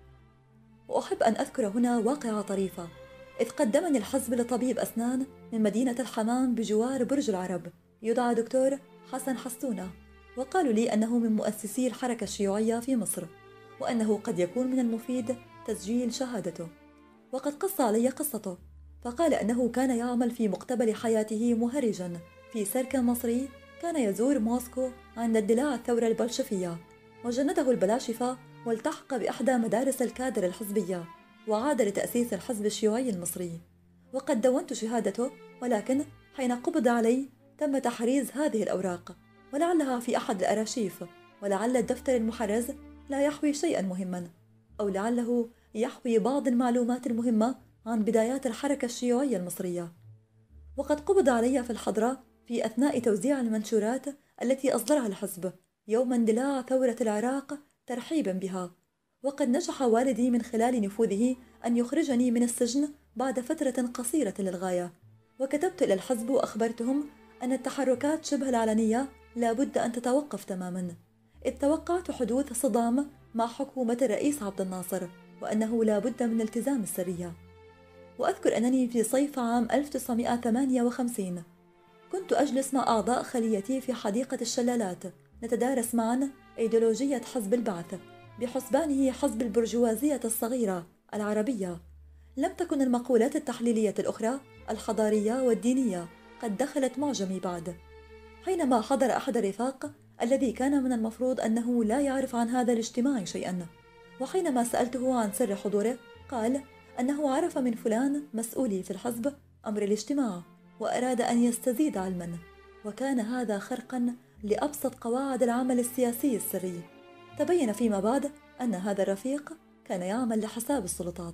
[SPEAKER 1] وأحب أن أذكر هنا واقعة طريفة، إذ قدمني الحزب لطبيب أسنان من مدينة الحمام بجوار برج العرب يدعى دكتور حسن حسونة، وقالوا لي أنه من مؤسسي الحركة الشيوعية في مصر، وأنه قد يكون من المفيد تسجيل شهادته. وقد قص علي قصته، فقال أنه كان يعمل في مقتبل حياته مهرجا في سيرك مصري كان يزور موسكو عند اندلاع الثورة البلشفية، وجنده البلاشفة والتحق بإحدى مدارس الكادر الحزبية، وعاد لتأسيس الحزب الشيوعي المصري. وقد دونت شهادته، ولكن حين قبض علي تم تحريز هذه الأوراق، ولعلها في أحد الأراشيف، ولعل الدفتر المحرز لا يحوي شيئا مهما، أو لعله يحوي بعض المعلومات المهمة عن بدايات الحركة الشيوعية المصرية. وقد قبض علي في الحضرة في أثناء توزيع المنشورات التي أصدرها الحزب يوم اندلاع ثورة العراق ترحيبا بها. وقد نجح والدي من خلال نفوذه أن يخرجني من السجن بعد فترة قصيرة للغاية، وكتبت إلى الحزب وأخبرتهم أن التحركات شبه العلنية لا بد أن تتوقف تماما، إذ توقعت حدوث صدام مع حكومة الرئيس عبد الناصر، وأنه لا بد من التزام السرية. وأذكر أنني في صيف عام ألف وتسعمائة وثمانية وخمسين كنت أجلس مع أعضاء خليتي في حديقة الشلالات نتدارس معا أيديولوجية حزب البعث بحسبانه حزب البرجوازية الصغيرة العربية. لم تكن المقولات التحليلية الأخرى الحضارية والدينية قد دخلت معجمي بعد. حينما حضر أحد الرفاق الذي كان من المفروض أنه لا يعرف عن هذا الاجتماع شيئا، وحينما سألته عن سر حضوره قال أنه عرف من فلان مسؤولي في الحزب أمر الاجتماع وأراد أن يستزيد علما، وكان هذا خرقا لأبسط قواعد العمل السياسي السري. تبين فيما بعد أن هذا الرفيق كان يعمل لحساب السلطات.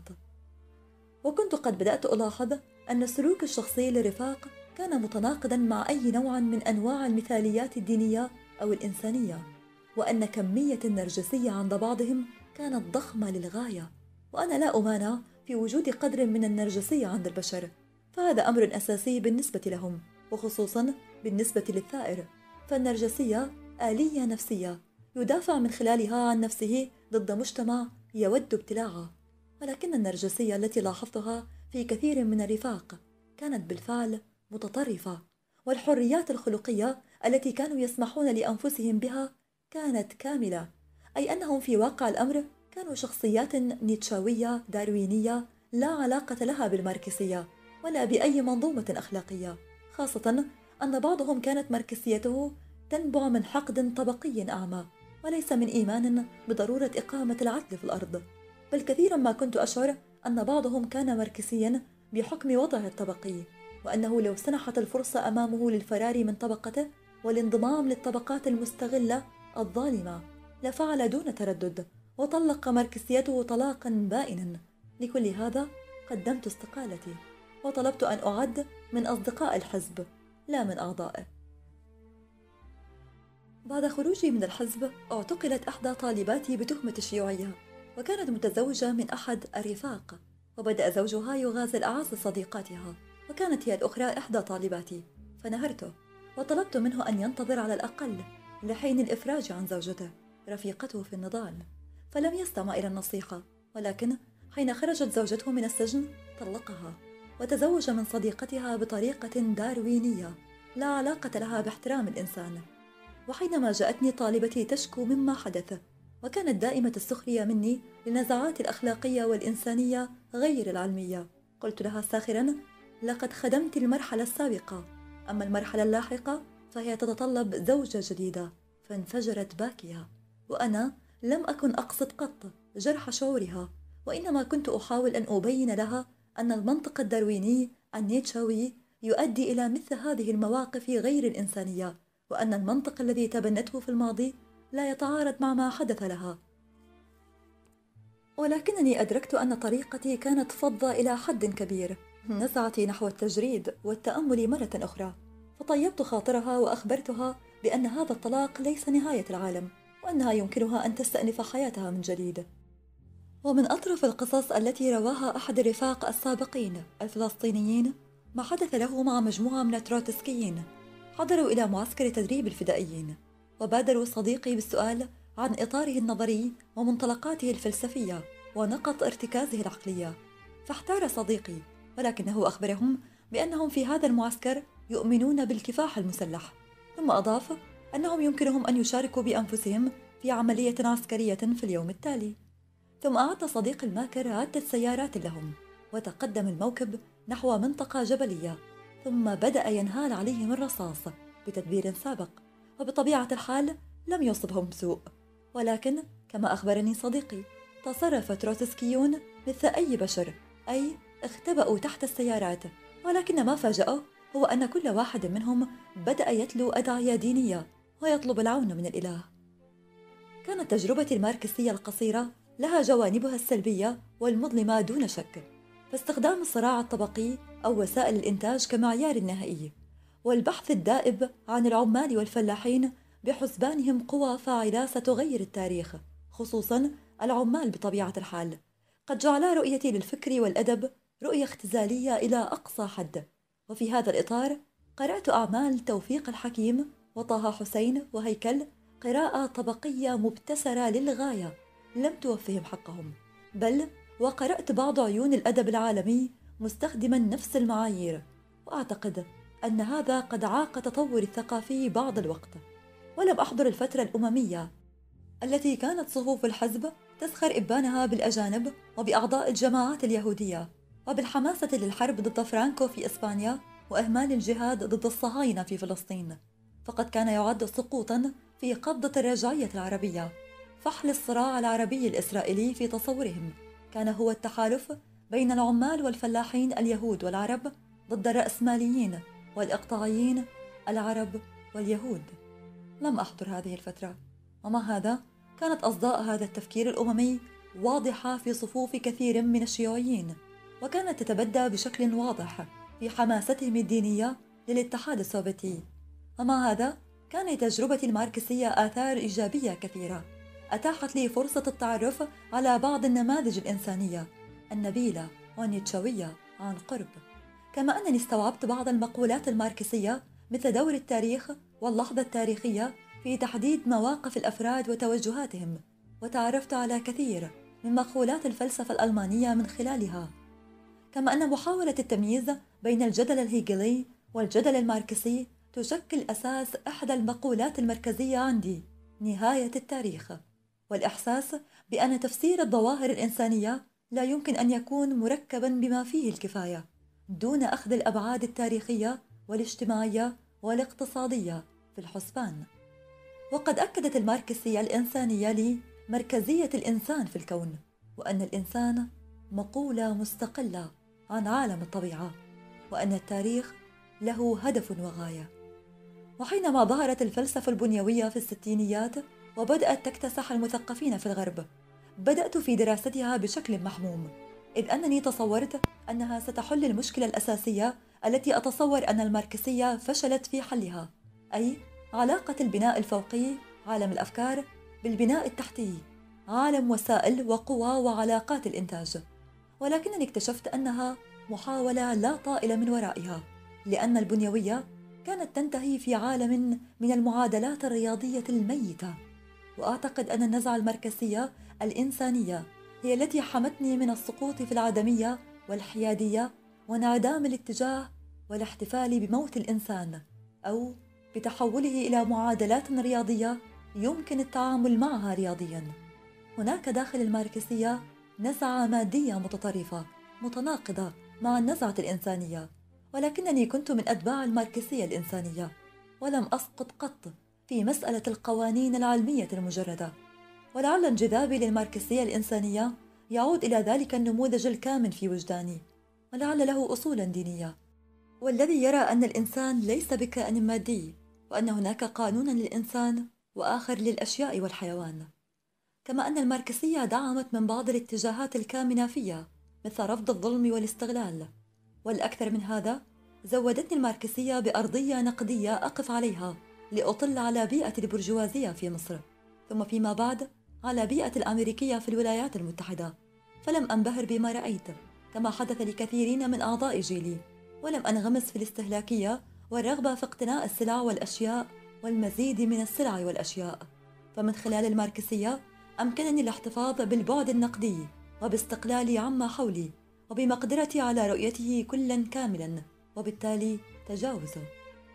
[SPEAKER 1] وكنت قد بدأت ألاحظ أن السلوك الشخصي للرفاق كان متناقضا مع أي نوع من أنواع المثاليات الدينية أو الإنسانية، وأن كمية النرجسية عند بعضهم كانت ضخمة للغاية، وأنا لا أمانع في وجود قدر من النرجسية عند البشر، فهذا أمر أساسي بالنسبة لهم، وخصوصا بالنسبة للثائر، فالنرجسية آلية نفسية يدافع من خلالها عن نفسه ضد مجتمع يود ابتلاعه. ولكن النرجسية التي لاحظتها في كثير من الرفاق كانت بالفعل متطرفة، والحريات الخلقية التي كانوا يسمحون لأنفسهم بها كانت كاملة، أي أنهم في واقع الأمر كانوا شخصيات نيتشاوية داروينية لا علاقة لها بالماركسية ولا بأي منظومة أخلاقية، خاصة أن بعضهم كانت ماركسيته تنبع من حقد طبقي أعمى وليس من إيمان بضرورة إقامة العدل في الأرض. بل كثيرا ما كنت أشعر أن بعضهم كان ماركسيا بحكم وضعه الطبقي، وأنه لو سنحت الفرصة أمامه للفرار من طبقته والانضمام للطبقات المستغلة الظالمة لفعل دون تردد، وطلق ماركسيته طلاقا بائنا. لكل هذا قدمت استقالتي، وطلبت أن أعد من أصدقاء الحزب لا من أعضائه. بعد خروجي من الحزب اعتقلت إحدى طالباتي بتهمة الشيوعية، وكانت متزوجة من أحد الرفاق، وبدأ زوجها يغازل أعز صديقاتها، وكانت هي الأخرى إحدى طالباتي، فنهرته وطلبت منه أن ينتظر على الأقل لحين الإفراج عن زوجته رفيقته في النضال، فلم يستمع إلى النصيحة، ولكن حين خرجت زوجته من السجن طلقها وتزوج من صديقتها بطريقة داروينية لا علاقة لها باحترام الإنسان. وحينما جاءتني طالبتي تشكو مما حدث، وكانت دائمة السخرية مني للنزعات الأخلاقية والإنسانية غير العلمية، قلت لها ساخرا: لقد خدمت المرحلة السابقة، أما المرحلة اللاحقة فهي تتطلب زوجة جديدة. فانفجرت باكية، وأنا لم أكن أقصد قط جرح شعورها، وإنما كنت أحاول أن أبين لها أن المنطق الدارويني النيتشاوي يؤدي إلى مثل هذه المواقف غير الإنسانية، وأن المنطق الذي تبنته في الماضي لا يتعارض مع ما حدث لها. ولكنني أدركت أن طريقتي كانت فظة إلى حد كبير، نزعتي نحو التجريد والتأمل مرة أخرى، فطيبت خاطرها وأخبرتها بأن هذا الطلاق ليس نهاية العالم، وأنها يمكنها أن تستأنف حياتها من جديد. ومن أطرف القصص التي رواها أحد الرفاق السابقين الفلسطينيين ما حدث له مع مجموعة من التروتسكيين حضروا إلى معسكر تدريب الفدائيين، وبادروا صديقي بالسؤال عن إطاره النظري ومنطلقاته الفلسفية ونقط ارتكازه العقلية، فاحتار صديقي، ولكنه أخبرهم بأنهم في هذا المعسكر يؤمنون بالكفاح المسلح، ثم أضاف أنهم يمكنهم أن يشاركوا بأنفسهم في عملية عسكرية في اليوم التالي. ثم أعد صديق الماكر عدة سيارات لهم، وتقدم الموكب نحو منطقة جبلية، ثم بدأ ينهال عليهم الرصاص بتدبير سابق، وبطبيعة الحال لم يصبهم سوء، ولكن كما أخبرني صديقي تصرف تروتسكيون مثل أي بشر، أي اختبأوا تحت السيارات، ولكن ما فاجأه هو أن كل واحد منهم بدأ يتلو أدعية دينية ويطلب العون من الإله. كانت تجربتي الماركسية القصيرة لها جوانبها السلبية والمظلمة دون شك، فاستخدام الصراع الطبقي أو وسائل الإنتاج كمعيار نهائي، والبحث الدائب عن العمال والفلاحين بحسبانهم قوى فاعلة ستغير التاريخ، خصوصا العمال بطبيعة الحال، قد جعلا رؤيتي للفكر والأدب رؤية اختزالية إلى أقصى حد. وفي هذا الإطار قرأت أعمال توفيق الحكيم وطه حسين وهيكل قراءة طبقية مبتسرة للغاية لم توفهم حقهم، بل وقرأت بعض عيون الأدب العالمي مستخدما نفس المعايير، وأعتقد أن هذا قد عاق تطور الثقافي بعض الوقت. ولم أحضر الفترة الأممية التي كانت صفوف الحزب تسخر إبانها بالأجانب وبأعضاء الجماعات اليهودية، وبالحماسة للحرب ضد فرانكو في إسبانيا وإهمال الجهاد ضد الصهاينة في فلسطين، فقد كان يعد سقوطا في قبضة الرجعية العربية. فحل الصراع العربي الإسرائيلي في تصورهم كان هو التحالف بين العمال والفلاحين اليهود والعرب ضد الرأسماليين والإقطاعيين العرب واليهود. لم أحضر هذه الفترة، ومع هذا كانت أصداء هذا التفكير الأممي واضحة في صفوف كثير من الشيوعيين، وكانت تتبدى بشكل واضح في حماستهم الدينية للاتحاد السوفيتي. ومع هذا كان لتجربتي الماركسية آثار إيجابية كثيرة أتاحت لي فرصة التعرف على بعض النماذج الإنسانية النبيلة والنيتشوية عن قرب، كما أنني استوعبت بعض المقولات الماركسية مثل دور التاريخ واللحظة التاريخية في تحديد مواقف الأفراد وتوجهاتهم، وتعرفت على كثير من مقولات الفلسفة الألمانية من خلالها. كما أن محاولة التمييز بين الجدل الهيجلي والجدل الماركسي تشكل أساس إحدى المقولات المركزية عندي: نهاية التاريخ، والإحساس بأن تفسير الظواهر الإنسانية لا يمكن أن يكون مركباً بما فيه الكفاية دون أخذ الأبعاد التاريخية والاجتماعية والاقتصادية في الحسبان. وقد أكدت الماركسية الإنسانية لي مركزية الإنسان في الكون، وأن الإنسان مقولة مستقلة عن عالم الطبيعة، وأن التاريخ له هدف وغاية. وحينما ظهرت الفلسفة البنيوية في الستينيات وبدأت تكتسح المثقفين في الغرب، بدأت في دراستها بشكل محموم، إذ أنني تصورت أنها ستحل المشكلة الأساسية التي أتصور أن الماركسية فشلت في حلها، أي علاقة البناء الفوقي عالم الأفكار بالبناء التحتي عالم وسائل وقوى وعلاقات الإنتاج. ولكنني اكتشفت أنها محاولة لا طائل من ورائها، لأن البنيوية كانت تنتهي في عالم من المعادلات الرياضية الميتة. وأعتقد أن النزعة الماركسية الإنسانية هي التي حمتني من السقوط في العدمية والحيادية وانعدام الاتجاه والاحتفال بموت الإنسان، أو بتحوله إلى معادلات رياضية يمكن التعامل معها رياضياً. هناك داخل الماركسية نزعة مادية متطرفة متناقضة مع النزعة الإنسانية، ولكنني كنت من أتباع الماركسية الإنسانية، ولم أسقط قط في مسألة القوانين العلمية المجردة. ولعل انجذابي للماركسية الإنسانية يعود إلى ذلك النموذج الكامن في وجداني، ولعل له أصولا دينية، والذي يرى أن الإنسان ليس بكائن مادي، وأن هناك قانونا للإنسان وآخر للأشياء والحيوان. كما أن الماركسية دعمت من بعض الاتجاهات الكامنة فيها مثل رفض الظلم والاستغلال. والأكثر من هذا، زودتني الماركسية بأرضية نقدية أقف عليها لأطل على بيئة البرجوازية في مصر، ثم فيما بعد على بيئة الأمريكية في الولايات المتحدة، فلم أنبهر بما رأيت كما حدث لكثيرين من أعضاء جيلي، ولم أنغمس في الاستهلاكية والرغبة في اقتناء السلع والأشياء والمزيد من السلع والأشياء. فمن خلال الماركسية أمكنني الاحتفاظ بالبعد النقدي وباستقلالي عما حولي وبمقدرتي على رؤيته كلا كاملا، وبالتالي تجاوزه.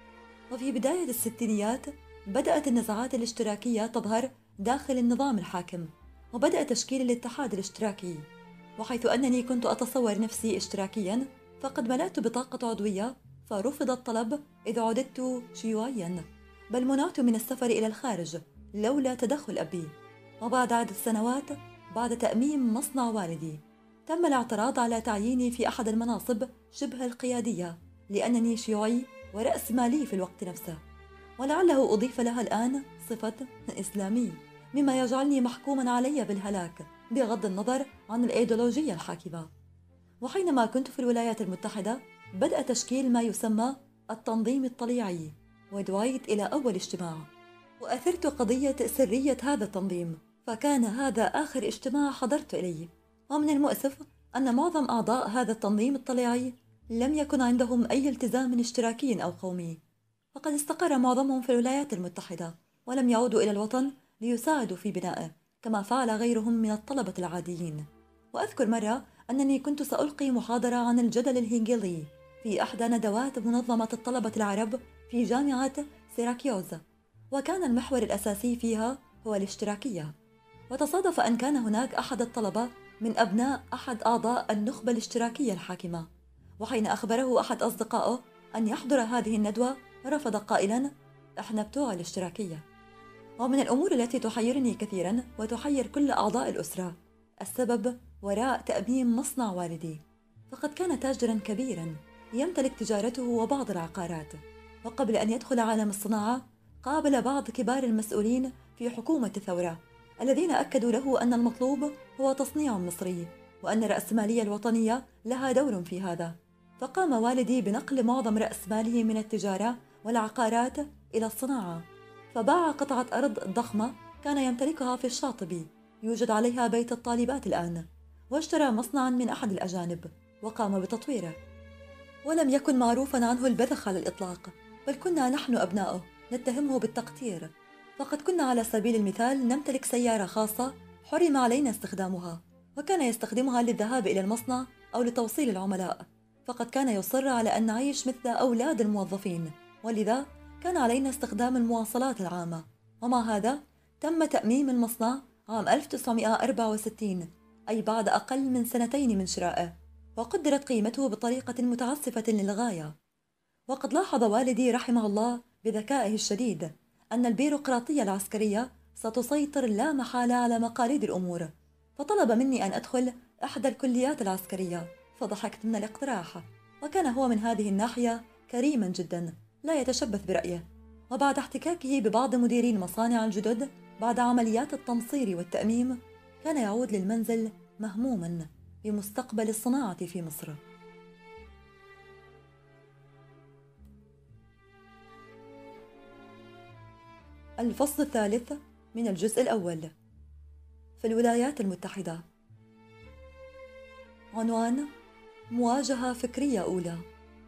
[SPEAKER 1] وفي بداية الستينيات بدأت النزعات الاشتراكية تظهر داخل النظام الحاكم، وبدأ تشكيل الاتحاد الاشتراكي، وحيث أنني كنت أتصور نفسي اشتراكيا فقد ملأت بطاقة عضوية فرفض الطلب إذ عددت شيوعيا، بل منعت من السفر إلى الخارج لولا تدخل أبي. وبعد عدة سنوات بعد تأميم مصنع والدي تم الاعتراض على تعييني في أحد المناصب شبه القيادية لأنني شيوعي ورأس مالي في الوقت نفسه، ولعله أضيف لها الآن صفة إسلامي، مما يجعلني محكوما علي بالهلاك بغض النظر عن الأيديولوجية الحاكمة. وحينما كنت في الولايات المتحدة بدأ تشكيل ما يسمى التنظيم الطليعي، ودعيت إلى أول اجتماع وأثرت قضية سرية هذا التنظيم، فكان هذا آخر اجتماع حضرت إليه. ومن المؤسف أن معظم أعضاء هذا التنظيم الطليعي لم يكن عندهم أي التزام اشتراكي أو قومي، فقد استقر معظمهم في الولايات المتحدة ولم يعودوا إلى الوطن ليساعدوا في بنائه كما فعل غيرهم من الطلبة العاديين. وأذكر مرة أنني كنت سألقي محاضرة عن الجدل الهيجلي في إحدى ندوات منظمة الطلبة العرب في جامعة سيراكيوز، وكان المحور الأساسي فيها هو الاشتراكية. وتصادف أن كان هناك أحد الطلبة من أبناء أحد أعضاء النخبة الاشتراكية الحاكمة، وحين أخبره أحد أصدقائه أن يحضر هذه الندوة رفض قائلا: إحنا بتوع الاشتراكية. ومن الأمور التي تحيرني كثيرا وتحير كل أعضاء الأسرة السبب وراء تأميم مصنع والدي، فقد كان تاجرا كبيرا يمتلك تجارته وبعض العقارات، وقبل أن يدخل عالم الصناعة قابل بعض كبار المسؤولين في حكومة الثورة الذين أكدوا له أن المطلوب هو تصنيع مصري، وأن الرأسمالية الوطنية لها دور في هذا. فقام والدي بنقل معظم رأس ماله من التجارة والعقارات إلى الصناعة، فباع قطعة أرض ضخمة كان يمتلكها في الشاطبي يوجد عليها بيت الطالبات الآن، واشترى مصنعا من أحد الأجانب وقام بتطويره، ولم يكن معروفا عنه البذخ على الإطلاق، بل كنا نحن أبناؤه نتهمه بالتقتير، فقد كنا على سبيل المثال نمتلك سيارة خاصة حرم علينا استخدامها، وكان يستخدمها للذهاب إلى المصنع أو لتوصيل العملاء، فقد كان يصر على أن نعيش مثل أولاد الموظفين، ولذا كان علينا استخدام المواصلات العامة. ومع هذا تم تأميم المصنع عام ألف وتسعمائة وأربعة وستين، أي بعد أقل من سنتين من شرائه، وقدرت قيمته بطريقة متعسفة للغاية. وقد لاحظ والدي رحمه الله بذكائه الشديد أن البيروقراطية العسكرية ستسيطر لا محالة على مقاليد الأمور، فطلب مني أن أدخل إحدى الكليات العسكرية، فضحكت من الاقتراح. وكان هو من هذه الناحية كريما جدا، لا يتشبث برأيه. وبعد احتكاكه ببعض مديري المصانع الجدد بعد عمليات التمصير والتأميم، كان يعود للمنزل مهموما بمستقبل الصناعة في مصر. الفصل الثالث من الجزء الأول. في الولايات المتحدة. عنوان: مواجهة فكرية أولى.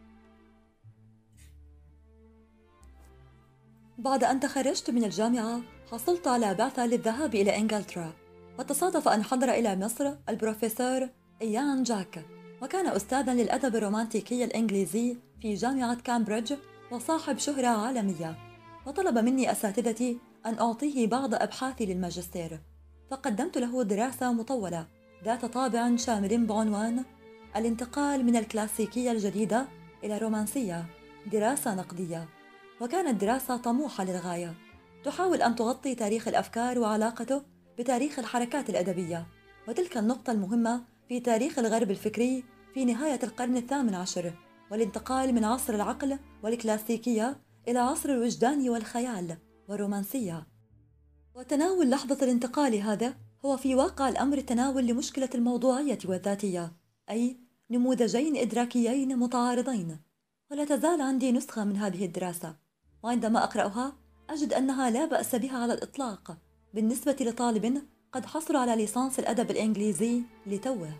[SPEAKER 1] بعد أن تخرجت من الجامعة حصلت على بعثة للذهاب إلى إنجلترا، وتصادف أن حضر إلى مصر البروفيسور إيان جاك، وكان أستاذا للأدب الرومانتيكي الإنجليزي في جامعة كامبريدج وصاحب شهرة عالمية. وطلب مني أساتذتي أن أعطيه بعض أبحاثي للماجستير، فقدمت له دراسة مطولة ذات طابع شامل بعنوان الانتقال من الكلاسيكية الجديدة إلى الرومانسية، دراسة نقدية. وكانت دراسة طموحة للغاية، تحاول أن تغطي تاريخ الأفكار وعلاقته بتاريخ الحركات الأدبية، وتلك النقطة المهمة في تاريخ الغرب الفكري في نهاية القرن الثامن عشر، والانتقال من عصر العقل والكلاسيكية إلى عصر الوجدان والخيال والرومانسية. وتناول لحظة الانتقال هذا هو في واقع الأمر تناول لمشكلة الموضوعية والذاتية، أي نموذجين إدراكيين متعارضين. ولا تزال عندي نسخة من هذه الدراسة، وعندما أقرأها أجد أنها لا بأس بها على الإطلاق بالنسبة لطالب قد حصل على ليسانس الأدب الإنجليزي لتوه.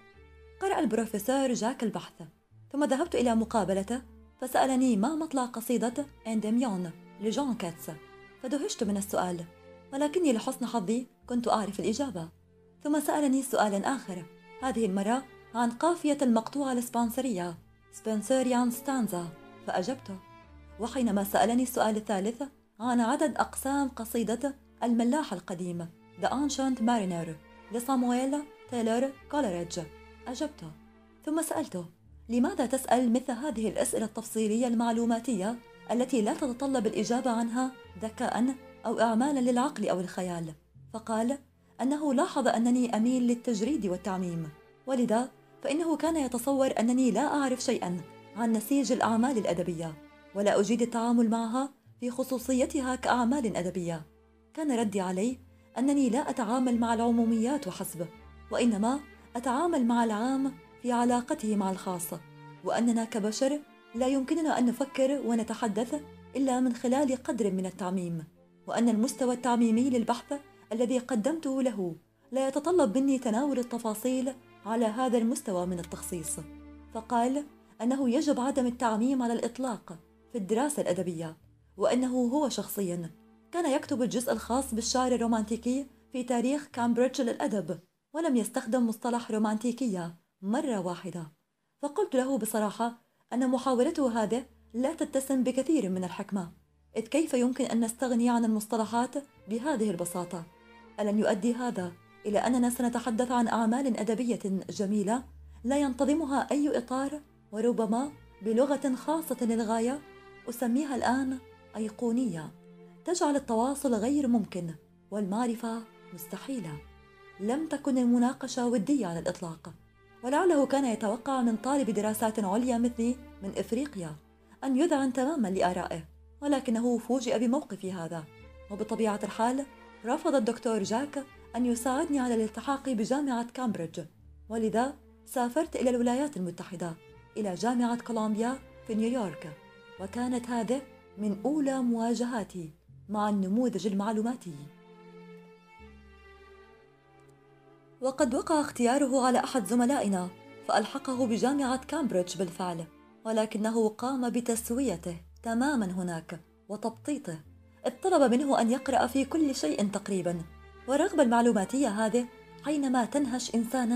[SPEAKER 1] قرأ البروفيسور جاك البحث، ثم ذهبت إلى مقابلته، فسألني ما مطلع قصيدة إنديميون لجون كيتس، فدهشت من السؤال، ولكني لحسن حظي كنت أعرف الإجابة. ثم سألني سؤالا آخر، هذه المرة عن قافية المقطوعة الإسبانسرية سبنسريان ستانزا، فأجبته. وحينما سألني السؤال الثالث عن عدد أقسام قصيدة الملاح القديم The Ancient Mariner لصامويل تايلور كولريدج، أجبته. ثم سألته: لماذا تسأل مثل هذه الأسئلة التفصيلية المعلوماتية التي لا تتطلب الإجابة عنها ذكاء أو إعمالا للعقل أو الخيال؟ فقال أنه لاحظ أنني أميل للتجريد والتعميم، ولذا فإنه كان يتصور أنني لا أعرف شيئا عن نسيج الأعمال الأدبية، ولا أجيد التعامل معها في خصوصيتها كأعمال أدبية. كان ردي عليه أنني لا أتعامل مع العموميات وحسب، وإنما أتعامل مع العام في علاقته مع الخاصة، وأننا كبشر لا يمكننا أن نفكر ونتحدث إلا من خلال قدر من التعميم، وأن المستوى التعميمي للبحث الذي قدمته له لا يتطلب مني تناول التفاصيل على هذا المستوى من التخصيص. فقال أنه يجب عدم التعميم على الإطلاق في الدراسة الأدبية، وأنه هو شخصيا كان يكتب الجزء الخاص بالشعر الرومانتيكي في تاريخ كامبريدج للأدب، ولم يستخدم مصطلح رومانتيكية مرة واحدة. فقلت له بصراحة أن محاولته هذه لا تتسم بكثير من الحكمة، إذ كيف يمكن أن نستغني عن المصطلحات بهذه البساطة؟ ألن يؤدي هذا إلى أننا سنتحدث عن أعمال أدبية جميلة لا ينتظمها أي إطار، وربما بلغة خاصة للغاية أسميها الآن أيقونية، تجعل التواصل غير ممكن والمعرفة مستحيلة؟ لم تكن المناقشة ودية على الإطلاق، ولعله كان يتوقع من طالب دراسات عليا مثلي من إفريقيا أن يذعن تماما لآرائه، ولكنه فوجئ بموقفي هذا. وبطبيعة الحال رفض الدكتور جاك أن يساعدني على الالتحاق بجامعة كامبريدج، ولذا سافرت إلى الولايات المتحدة إلى جامعة كولومبيا في نيويورك، وكانت هذه من أولى مواجهاتي مع النموذج المعلوماتي. وقد وقع اختياره على أحد زملائنا فألحقه بجامعة كامبريدج بالفعل، ولكنه قام بتسويته تماما هناك وتبطيطه، إذ طلب منه أن يقرأ في كل شيء تقريبا. والرغبة المعلوماتية هذه حينما تنهش إنسانا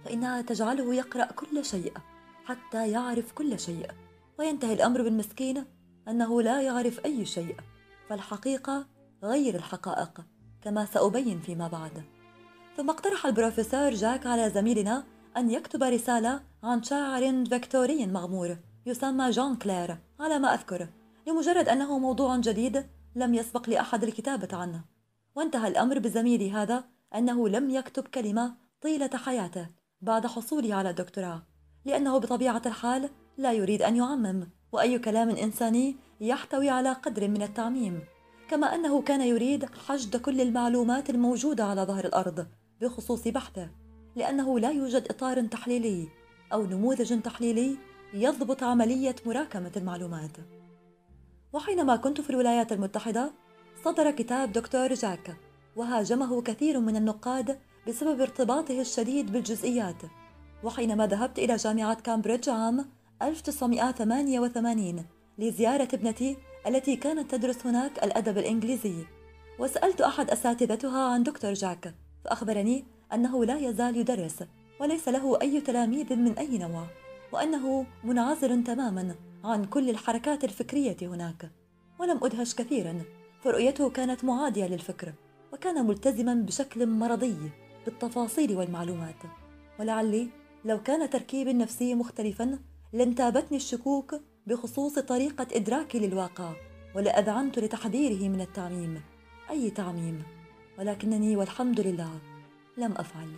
[SPEAKER 1] فإنها تجعله يقرأ كل شيء حتى يعرف كل شيء، وينتهي الأمر بالمسكين أنه لا يعرف أي شيء، فالحقيقة غير الحقائق كما سأبين فيما بعد. ثم اقترح البروفيسور جاك على زميلنا أن يكتب رسالة عن شاعر فيكتوري مغمور يسمى جون كلير على ما أذكر، لمجرد أنه موضوع جديد لم يسبق لأحد الكتابة عنه. وانتهى الأمر بزميلي هذا أنه لم يكتب كلمة طيلة حياته بعد حصوله على الدكتوراه، لأنه بطبيعة الحال لا يريد أن يعمم، وأي كلام إنساني يحتوي على قدر من التعميم، كما أنه كان يريد حشد كل المعلومات الموجودة على ظهر الأرض بخصوص بحثه، لأنه لا يوجد إطار تحليلي أو نموذج تحليلي يضبط عملية مراكمة المعلومات. وحينما كنت في الولايات المتحدة صدر كتاب دكتور جاك، وهاجمه كثير من النقاد بسبب ارتباطه الشديد بالجزئيات. وحينما ذهبت إلى جامعة كامبريدج عام ألف وتسعمائة وثمانية وثمانين لزيارة ابنتي التي كانت تدرس هناك الأدب الإنجليزي، وسألت أحد أساتذتها عن دكتور جاك، فأخبرني أنه لا يزال يدرس وليس له أي تلاميذ من أي نوع، وأنه منعزل تماما عن كل الحركات الفكرية هناك. ولم أدهش كثيرا، فرؤيته كانت معادية للفكر، وكان ملتزما بشكل مرضي بالتفاصيل والمعلومات. ولعلي لو كان تركيبي النفسي مختلفا لانتابتني الشكوك بخصوص طريقة إدراكي للواقع، ولأذعنت لتحذيره من التعميم، أي تعميم، ولكنني والحمد لله لم أفعل.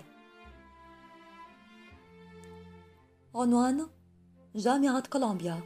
[SPEAKER 1] عنوان: جامعة كولومبيا.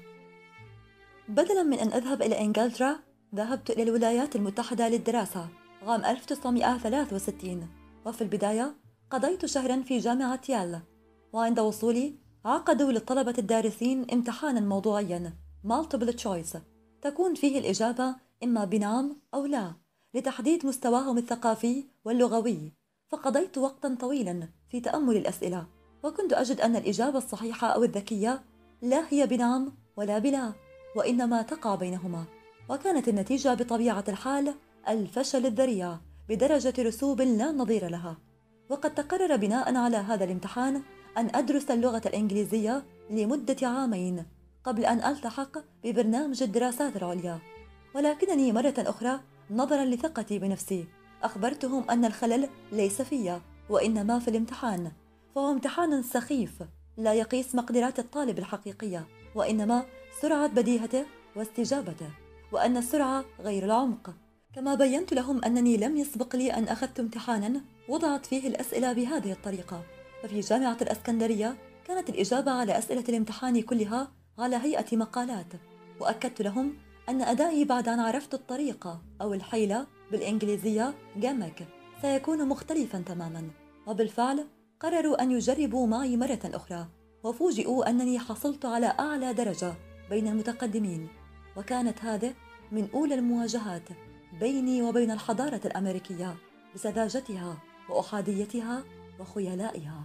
[SPEAKER 1] بدلاً من أن أذهب إلى إنجلترا، ذهبت إلى الولايات المتحدة للدراسة عام ألف وتسعمائة وثلاثة وستين، وفي البداية قضيت شهراً في جامعة يال. وعند وصولي عقدوا للطلبة الدارسين امتحاناً موضوعياً multiple choice تكون فيه الإجابة إما بنعم أو لا، لتحديد مستواهم الثقافي واللغوي. فقضيت وقتاً طويلاً في تأمل الأسئلة، وكنت أجد أن الإجابة الصحيحة أو الذكية لا هي بنعم ولا بلا، وإنما تقع بينهما. وكانت النتيجة بطبيعة الحال الفشل الذريع بدرجة رسوب لا نظير لها. وقد تقرر بناء على هذا الامتحان أن أدرس اللغة الإنجليزية لمدة عامين قبل أن ألتحق ببرنامج الدراسات العليا. ولكنني مرة أخرى نظرا لثقتي بنفسي أخبرتهم أن الخلل ليس فيا وإنما في الامتحان، فهو امتحان سخيف لا يقيس مقدرات الطالب الحقيقية، وإنما سرعة بديهته واستجابته، وأن السرعة غير العمق. كما بينت لهم أنني لم يسبق لي أن أخذت امتحانا وضعت فيه الأسئلة بهذه الطريقة. ففي جامعة الإسكندرية كانت الإجابة على أسئلة الامتحان كلها على هيئة مقالات، وأكدت لهم أن أدائي بعد أن عرفت الطريقة أو الحيلة بالإنجليزية جامك سيكون مختلفا تماما. وبالفعل قرروا أن يجربوا معي مرة أخرى، وفوجئوا أنني حصلت على أعلى درجة بين المتقدمين. وكانت هذه من أولى المواجهات بيني وبين الحضارة الأمريكية بسذاجتها وأحاديتها وخيلائها.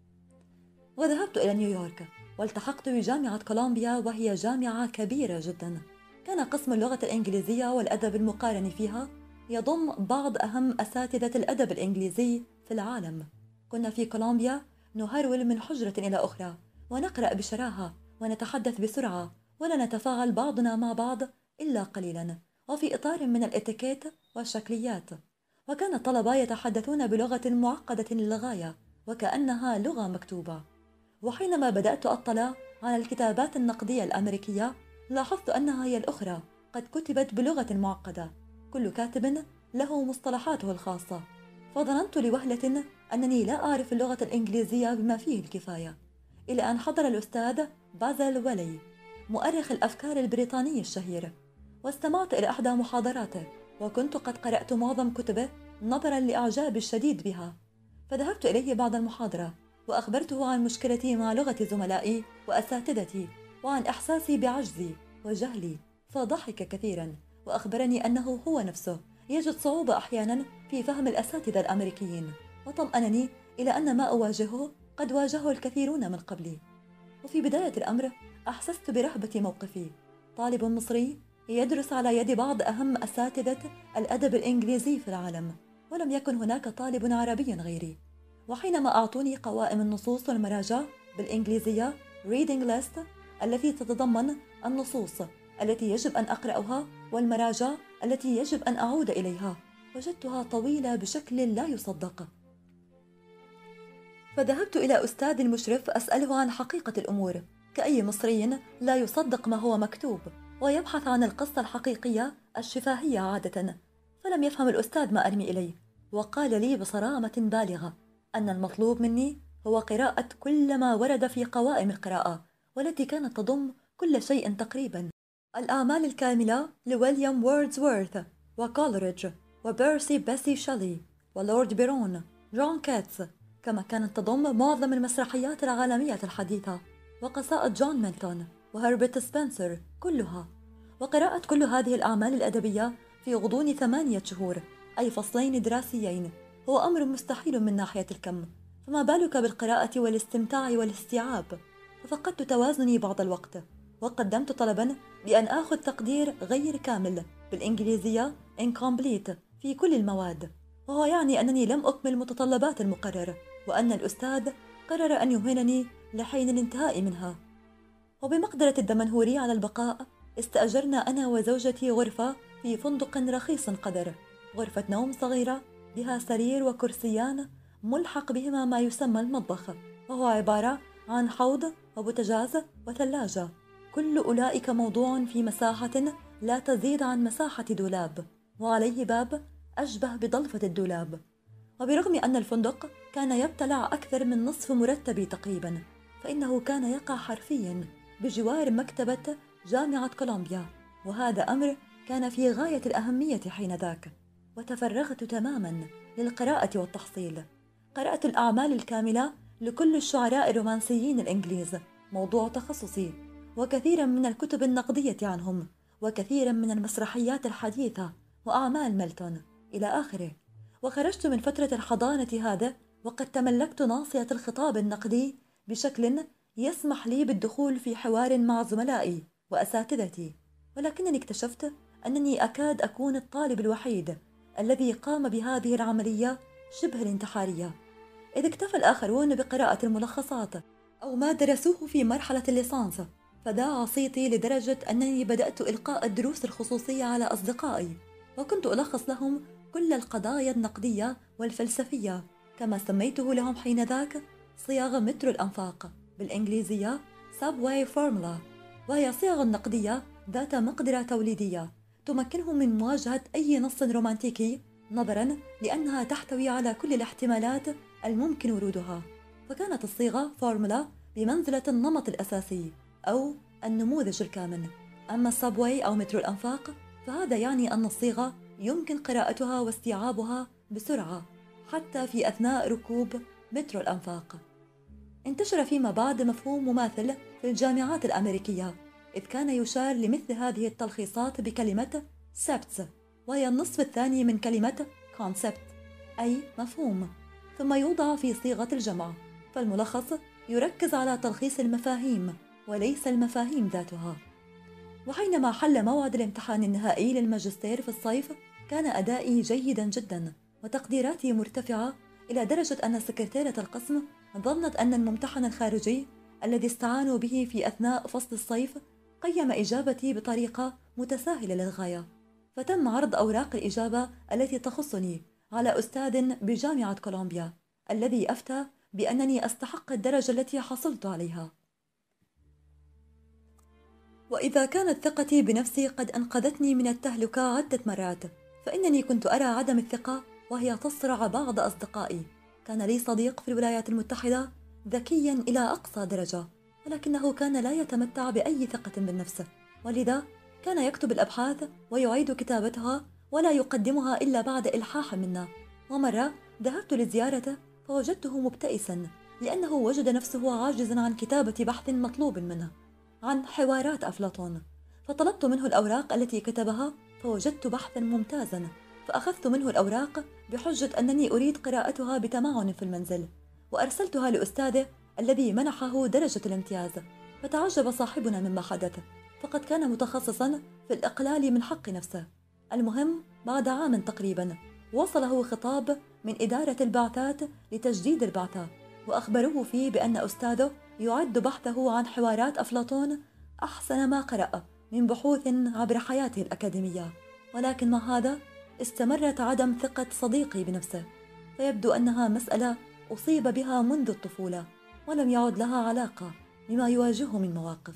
[SPEAKER 1] وذهبت إلى نيويورك والتحقت بجامعة كولومبيا، وهي جامعة كبيرة جدا. كان قسم اللغة الإنجليزية والأدب المقارن فيها يضم بعض أهم أساتذة الأدب الإنجليزي في العالم. كنا في كولومبيا نهرول من حجرة إلى أخرى، ونقرأ بشراهة ونتحدث بسرعة، ولا نتفاعل بعضنا مع بعض إلا قليلا، وفي إطار من الإتيكيت والشكليات. وكان الطلبة يتحدثون بلغة معقدة للغاية وكأنها لغة مكتوبة. وحينما بدأت أطلع على الكتابات النقدية الأمريكية لاحظت أنها هي الأخرى قد كتبت بلغة معقدة، كل كاتب له مصطلحاته الخاصة. فظننت لوهلة أنني لا أعرف اللغة الإنجليزية بما فيه الكفاية، إلى أن حضر الأستاذ بازل ويلي مؤرخ الأفكار البريطاني الشهير، واستمعت إلى إحدى محاضراته، وكنت قد قرأت معظم كتبه نظرا لإعجابي الشديد بها. فذهبت إليه بعد المحاضرة وأخبرته عن مشكلتي مع لغة زملائي وأساتذتي وعن إحساسي بعجزي وجهلي، فضحك كثيرا وأخبرني أنه هو نفسه يجد صعوبة أحيانا في فهم الأساتذة الأمريكيين، وطمأنني إلى أن ما أواجهه قد واجهه الكثيرون من قبلي. وفي بداية الأمر أحسست برهبة موقفي، طالب مصري يدرس على يد بعض أهم أساتذة الأدب الإنجليزي في العالم، ولم يكن هناك طالب عربي غيري. وحينما أعطوني قوائم النصوص والمراجع بالإنجليزية reading list التي تتضمن النصوص التي يجب أن أقرأها والمراجع التي يجب أن أعود إليها، وجدتها طويلة بشكل لا يصدق. فذهبت إلى أستاذ المشرف أسأله عن حقيقة الأمور، كأي مصري لا يصدق ما هو مكتوب ويبحث عن القصة الحقيقية الشفاهية عادة. فلم يفهم الأستاذ ما أرمي إليه، وقال لي بصرامة بالغة أن المطلوب مني هو قراءة كل ما ورد في قوائم القراءة، والتي كانت تضم كل شيء تقريبا: الأعمال الكاملة لويليام ووردزورث وكولريدج وبيرسي بيسي شيلي ولورد بيرون جون كيتس، كما كانت تضم معظم المسرحيات العالمية الحديثة وقصائد جون ميلتون وهربرت سبنسر كلها. وقراءة كل هذه الأعمال الأدبية في غضون ثمانية شهور، أي فصلين دراسيين، هو أمر مستحيل من ناحية الكم، فما بالك بالقراءة والاستمتاع والاستيعاب؟ ففقدت توازني بعض الوقت، وقدمت طلبا بأن آخذ تقدير غير كامل بالإنجليزية incomplete في كل المواد، وهو يعني أنني لم أكمل متطلبات المقرر، وأن الأستاذ قرر أن يهملني لحين الانتهاء منها. وبمقدرة الدمنهوري على البقاء، استأجرنا أنا وزوجتي غرفة في فندق رخيص قدر، غرفة نوم صغيرة بها سرير وكرسيان ملحق بهما ما يسمى المطبخ، وهو عبارة عن حوض وبوتجاز وثلاجة، كل أولئك موضوع في مساحة لا تزيد عن مساحة دولاب، وعليه باب أشبه بضلفة الدولاب. وبرغم أن الفندق كان يبتلع أكثر من نصف مرتبي تقريبا، فإنه كان يقع حرفيا بجوار مكتبة جامعة كولومبيا، وهذا أمر كان في غاية الأهمية حينذاك. وتفرغت تماما للقراءة والتحصيل. قرأت الأعمال الكاملة لكل الشعراء الرومانسيين الإنجليز، موضوع تخصصي، وكثيرا من الكتب النقدية عنهم، وكثيرا من المسرحيات الحديثة وأعمال ميلتون إلى آخره. وخرجت من فترة الحضانة هذا وقد تملكت ناصية الخطاب النقدي بشكل يسمح لي بالدخول في حوار مع زملائي وأساتذتي، ولكنني اكتشفت أنني أكاد أكون الطالب الوحيد الذي قام بهذه العملية شبه الانتحارية، إذ اكتفى الآخرون بقراءة الملخصات أو ما درسوه في مرحلة الليسانس، فداع صيتي لدرجة أنني بدأت إلقاء الدروس الخصوصية على أصدقائي، وكنت ألخص لهم كل القضايا النقدية والفلسفية، كما سميته لهم حينذاك صياغ مترو الأنفاق بالإنجليزية Subway Formula، وهي صيغ نقدية ذات مقدرة توليدية تمكنهم من مواجهة أي نص رومانتيكي، نظرا لأنها تحتوي على كل الاحتمالات الممكن ورودها. فكانت الصيغة فورمولا بمنزلة النمط الأساسي أو النموذج الكامل، أما السابواي أو مترو الأنفاق فهذا يعني أن الصيغة يمكن قراءتها واستيعابها بسرعة حتى في أثناء ركوب مترو الأنفاق. انتشر فيما بعد مفهوم مماثل في الجامعات الأمريكية، إذ كان يشار لمثل هذه التلخيصات بكلمة سبتس، وهي النصف الثاني من كلمة concept أي مفهوم، ثم يوضع في صيغة الجمع، فالملخص يركز على تلخيص المفاهيم وليس المفاهيم ذاتها. وحينما حل موعد الامتحان النهائي للماجستير في الصيف، كان أدائي جيدا جدا وتقديراتي مرتفعة إلى درجة أن سكرتيرة القسم ظنت أن الممتحن الخارجي الذي استعانوا به في أثناء فصل الصيف قيم إجابتي بطريقة متساهلة للغاية، فتم عرض أوراق الإجابة التي تخصني على أستاذ بجامعة كولومبيا الذي أفتى بأنني أستحق الدرجة التي حصلت عليها. وإذا كانت ثقتي بنفسي قد أنقذتني من التهلكة عدة مرات، فإنني كنت أرى عدم الثقة وهي تصرع بعض أصدقائي. كان لي صديق في الولايات المتحدة ذكيا إلى أقصى درجة، ولكنه كان لا يتمتع بأي ثقة بالنفس، ولذا كان يكتب الأبحاث ويعيد كتابتها ولا يقدمها إلا بعد إلحاح منا. ومرة ذهبت لزيارته فوجدته مبتئسا لأنه وجد نفسه عاجزا عن كتابة بحث مطلوب منه عن حوارات أفلاطون، فطلبت منه الأوراق التي كتبها فوجدت بحثا ممتازا، فأخذت منه الأوراق بحجة أنني أريد قراءتها بتمعن في المنزل، وأرسلتها لأستاذه الذي منحه درجة الامتياز، فتعجب صاحبنا مما حدث، فقد كان متخصصا في الإقلال من حق نفسه. المهم بعد عام تقريبا وصله خطاب من إدارة البعثات لتجديد البعثة، وأخبروه فيه بأن أستاذه يعد بحثه عن حوارات أفلاطون أحسن ما قرأ من بحوث عبر حياته الأكاديمية. ولكن مع هذا استمرت عدم ثقة صديقي بنفسه، فيبدو أنها مسألة أصيب بها منذ الطفولة ولم يعد لها علاقة بما يواجهه من مواقف.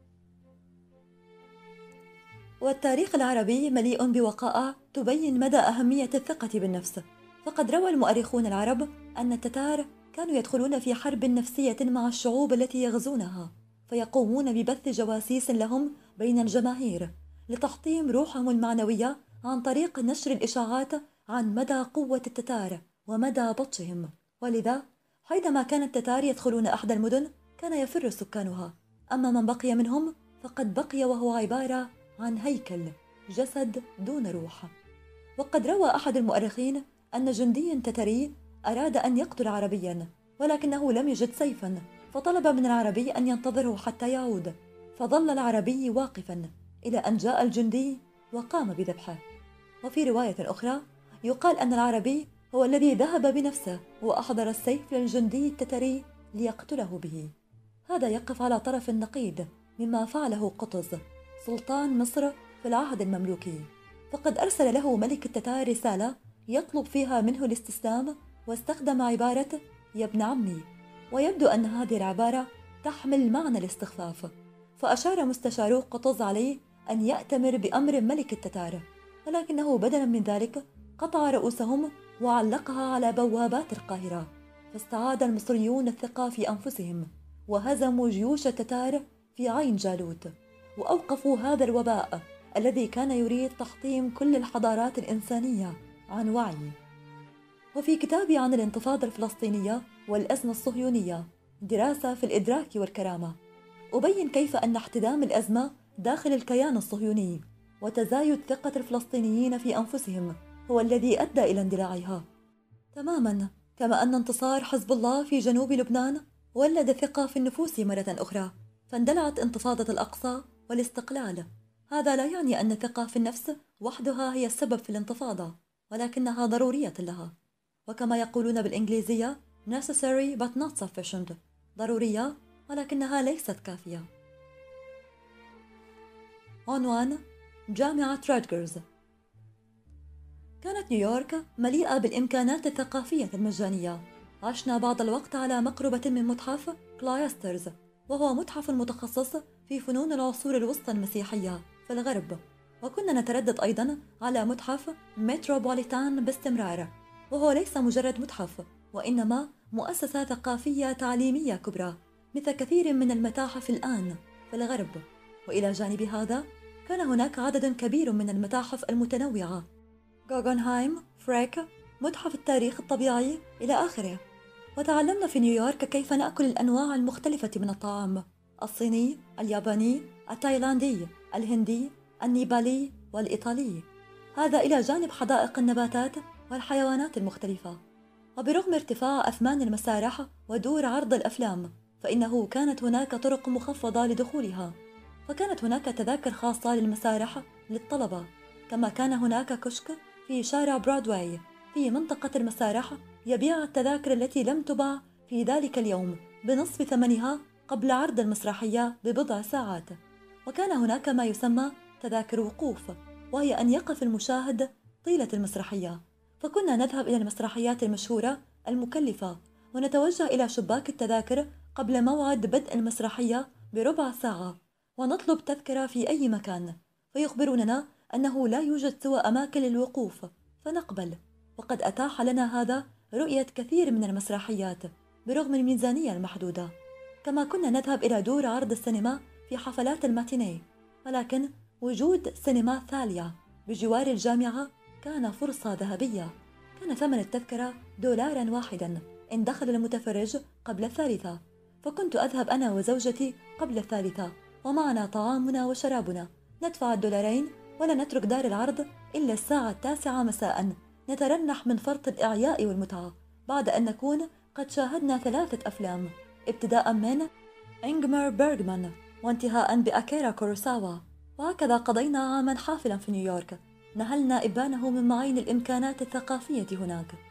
[SPEAKER 1] والتاريخ العربي مليء بوقائع تبين مدى أهمية الثقة بالنفس، فقد روى المؤرخون العرب أن التتار كانوا يدخلون في حرب نفسية مع الشعوب التي يغزونها، فيقومون ببث جواسيس لهم بين الجماهير لتحطيم روحهم المعنوية عن طريق نشر الإشاعات عن مدى قوة التتار ومدى بطشهم. ولذا حينما كان التتار يدخلون أحد المدن كان يفر سكانها، أما من بقي منهم فقد بقي وهو عبارة عن هيكل، جسد دون روح. وقد روى أحد المؤرخين أن جندي تتري أراد أن يقتل عربيا ولكنه لم يجد سيفا، فطلب من العربي أن ينتظره حتى يعود، فظل العربي واقفا إلى أن جاء الجندي وقام بذبحه. وفي رواية أخرى يقال أن العربي هو الذي ذهب بنفسه وأحضر السيف للجندي التتري ليقتله به. هذا يقف على طرف النقيض مما فعله قطز سلطان مصر في العهد المملوكي، فقد أرسل له ملك التتار رسالة يطلب فيها منه الاستسلام، واستخدم عبارة يا ابن عمي، ويبدو أن هذه العبارة تحمل معنى الاستخفاف، فأشار مستشار قطز عليه أن يأتمر بأمر ملك التتار، ولكنه بدلا من ذلك قطع رؤوسهم وعلقها على بوابات القاهرة، فاستعاد المصريون الثقة في أنفسهم وهزموا جيوش التتار في عين جالوت، وأوقفوا هذا الوباء الذي كان يريد تحطيم كل الحضارات الإنسانية عن وعي. وفي كتابي عن الانتفاضة الفلسطينية والأزمة الصهيونية دراسة في الإدراك والكرامة أبين كيف أن احتدام الأزمة داخل الكيان الصهيوني وتزايد ثقة الفلسطينيين في أنفسهم هو الذي أدى إلى اندلاعها، تماما كما أن انتصار حزب الله في جنوب لبنان ولد ثقة في النفوس مرة أخرى، فاندلعت انتفاضة الأقصى والاستقلال. هذا لا يعني أن الثقة في النفس وحدها هي السبب في الانتفاضة، ولكنها ضرورية لها، وكما يقولون بالإنجليزية necessary but not sufficient، ضرورية ولكنها ليست كافية. عنوان: جامعة راتجرز. كانت نيويورك مليئة بالإمكانات الثقافية المجانية. عشنا بعض الوقت على مقربة من متحف كلايسترز، وهو متحف متخصص في فنون العصور الوسطى المسيحية في الغرب، وكنا نتردد أيضا على متحف متروبوليتان باستمرار، وهو ليس مجرد متحف وإنما مؤسسة ثقافية تعليمية كبرى مثل كثير من المتاحف الآن في الغرب. وإلى جانب هذا كان هناك عدد كبير من المتاحف المتنوعة، غوغنهايم، فريك، متحف التاريخ الطبيعي إلى آخره. وتعلمنا في نيويورك كيف نأكل الأنواع المختلفة من الطعام: الصيني، الياباني، التايلاندي، الهندي، النيبالي والإيطالي، هذا إلى جانب حدائق النباتات والحيوانات المختلفة. وبرغم ارتفاع أثمان المسارح ودور عرض الأفلام فإنه كانت هناك طرق مخفضة لدخولها، فكانت هناك تذاكر خاصة للمسارح للطلبة، كما كان هناك كشك في شارع برودواي في منطقة المسارح يبيع التذاكر التي لم تباع في ذلك اليوم بنصف ثمنها قبل عرض المسرحية ببضع ساعات. وكان هناك ما يسمى تذاكر وقوف، وهي أن يقف المشاهد طيلة المسرحية، فكنا نذهب إلى المسرحيات المشهورة المكلفة ونتوجه إلى شباك التذاكر قبل موعد بدء المسرحية بربع ساعة ونطلب تذكرة في أي مكان، فيخبروننا أنه لا يوجد سوى أماكن للوقوف فنقبل. وقد أتاح لنا هذا رؤية كثير من المسرحيات برغم الميزانية المحدودة. كما كنا نذهب إلى دور عرض السينما في حفلات الماتيني، ولكن وجود سينما ثالية بجوار الجامعة كان فرصة ذهبية. كان ثمن التذكرة دولارا واحدا إن دخل المتفرج قبل الثالثة، فكنت أذهب أنا وزوجتي قبل الثالثة ومعنا طعامنا وشرابنا، ندفع الدولارين ولا نترك دار العرض إلا الساعة التاسعة مساء، نترنح من فرط الإعياء والمتعة بعد أن نكون قد شاهدنا ثلاثة أفلام، ابتداء من إنغمار بيرغمان وانتهاء بأكيرا كوروساوا. وهكذا قضينا عاما حافلا في نيويورك، نهلنا إبانه من معين الإمكانات الثقافية هناك.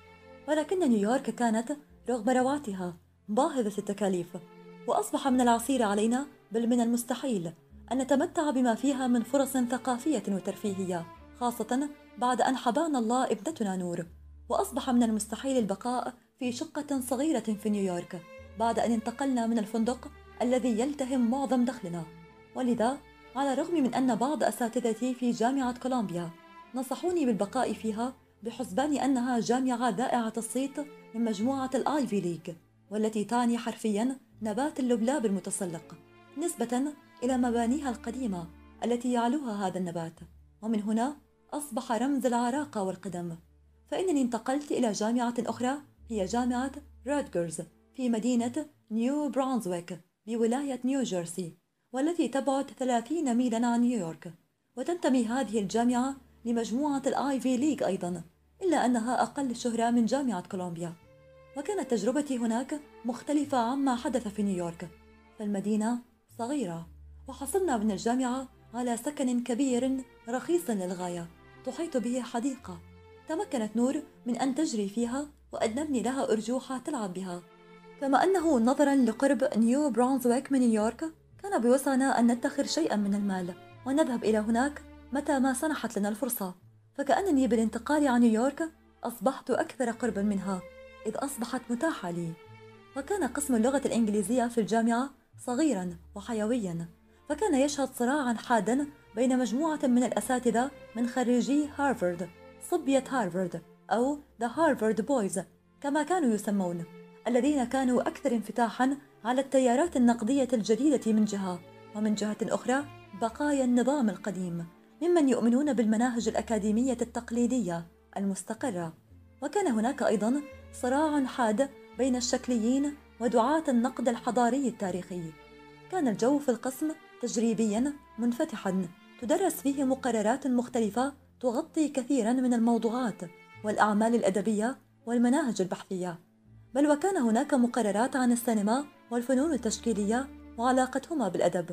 [SPEAKER 1] ولكن نيويورك كانت رغم روعتها باهظة التكاليف، وأصبح من العسير علينا بل من المستحيل أن نتمتع بما فيها من فرص ثقافية وترفيهية، خاصة بعد أن حبانا الله ابنتنا نور. وأصبح من المستحيل البقاء في شقة صغيرة في نيويورك بعد أن انتقلنا من الفندق الذي يلتهم معظم دخلنا. ولذا على الرغم من أن بعض أساتذتي في جامعة كولومبيا نصحوني بالبقاء فيها بحسبان أنها جامعة ذائعة الصيت من مجموعة الآيفي ليج، والتي تعني حرفياً نبات اللبلاب المتسلق نسبة إلى مبانيها القديمة التي يعلوها هذا النبات، ومن هنا أصبح رمز العراقة والقدم. فإنني انتقلت إلى جامعة أخرى هي جامعة راتجرز في مدينة نيو برونزويك بولاية نيو جيرسي، والتي تبعد ثلاثين ميلاً عن نيويورك. وتنتمي هذه الجامعة لمجموعة الآيفي ليج أيضاً، إلا أنها أقل شهرة من جامعة كولومبيا. وكانت تجربتي هناك مختلفة عما حدث في نيويورك، فالمدينة صغيرة، وحصلنا من الجامعة على سكن كبير رخيص للغاية تحيط به حديقة تمكنت نور من أن تجري فيها وأن نبني لها أرجوحة تلعب بها. كما أنه نظراً لقرب نيو برونزويك من نيويورك كان بوسعنا أن ندخر شيئاً من المال ونذهب إلى هناك متى ما سنحت لنا الفرصة. فكأنني بالانتقال عن نيويورك أصبحت أكثر قرباً منها إذ أصبحت متاحة لي. وكان قسم اللغة الإنجليزية في الجامعة صغيراً وحيوياً، فكان يشهد صراعاً حاداً بين مجموعة من الأساتذة من خريجي هارفارد، صبية هارفارد أو The Harvard Boys كما كانوا يسمون، الذين كانوا أكثر انفتاحاً على التيارات النقدية الجديدة من جهة، ومن جهة أخرى بقايا النظام القديم ممن يؤمنون بالمناهج الأكاديمية التقليدية المستقرة. وكان هناك أيضاً صراع حاد بين الشكليين ودعاة النقد الحضاري التاريخي. كان الجو في القسم تجريبياً منفتحاً، تدرس فيه مقررات مختلفة تغطي كثيراً من الموضوعات والأعمال الأدبية والمناهج البحثية، بل وكان هناك مقررات عن السينما والفنون التشكيلية وعلاقتهما بالأدب.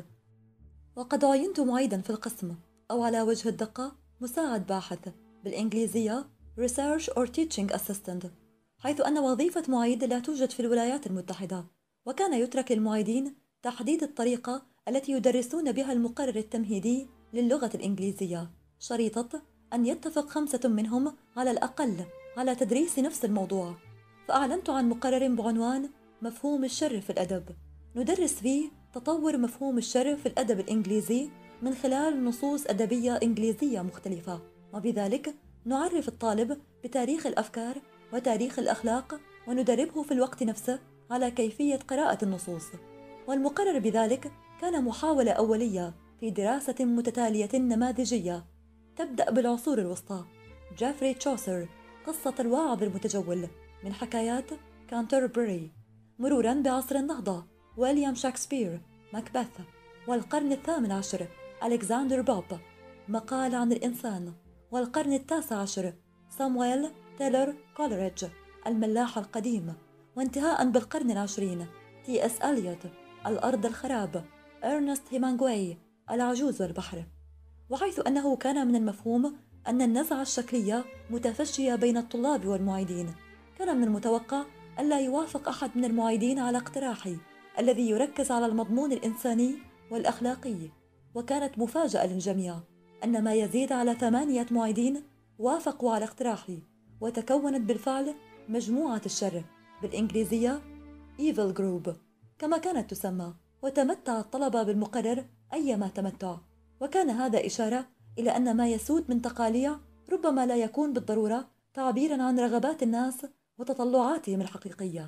[SPEAKER 1] وقد عينت معيداً في القسم، أو على وجه الدقة مساعد باحث، بالإنجليزية Research or Teaching Assistant، حيث أن وظيفة معيد لا توجد في الولايات المتحدة، وكان يترك للمعيدين تحديد الطريقة التي يدرسون بها المقرر التمهيدي للغة الإنجليزية، شريطة أن يتفق خمسة منهم على الأقل على تدريس نفس الموضوع. فأعلنت عن مقرر بعنوان مفهوم الشر في الأدب، ندرس فيه تطور مفهوم الشر في الأدب الإنجليزي من خلال نصوص أدبية إنجليزية مختلفة، وبذلك نعرف الطالب بتاريخ الأفكار وتاريخ الأخلاق، وندربه في الوقت نفسه على كيفية قراءة النصوص. والمقرر بذلك كان محاولة أولية في دراسة متتالية نماذجية تبدأ بالعصور الوسطى، جيفري تشوسر، قصة الواعظ المتجول من حكايات كانتربري، مروراً بعصر النهضة، ويليام شكسبير، ماكبث، والقرن الثامن عشر، ألكسندر بوب، مقال عن الإنسان، والقرن التاسع عشر، سامويل تايلور كولريدج، الملاح القديم، وانتهاء بالقرن العشرين، تي اس إليوت، الأرض الخراب، إرنست هيمنغواي، العجوز والبحر. وحيث أنه كان من المفهوم أن النزعة الشكلية متفشية بين الطلاب والمعيدين، كان من المتوقع ألا يوافق أحد من المعيدين على اقتراحي الذي يركز على المضمون الإنساني والأخلاقي. وكانت مفاجأة للجميع أن ما يزيد على ثمانية معيدين وافقوا على اقتراحي، وتكونت بالفعل مجموعة الشر، بالإنجليزية Evil Group كما كانت تسمى، وتمتع الطلبة بالمقرر أيما تمتع. وكان هذا إشارة إلى أن ما يسود من تقاليع ربما لا يكون بالضرورة تعبيراً عن رغبات الناس وتطلعاتهم الحقيقية،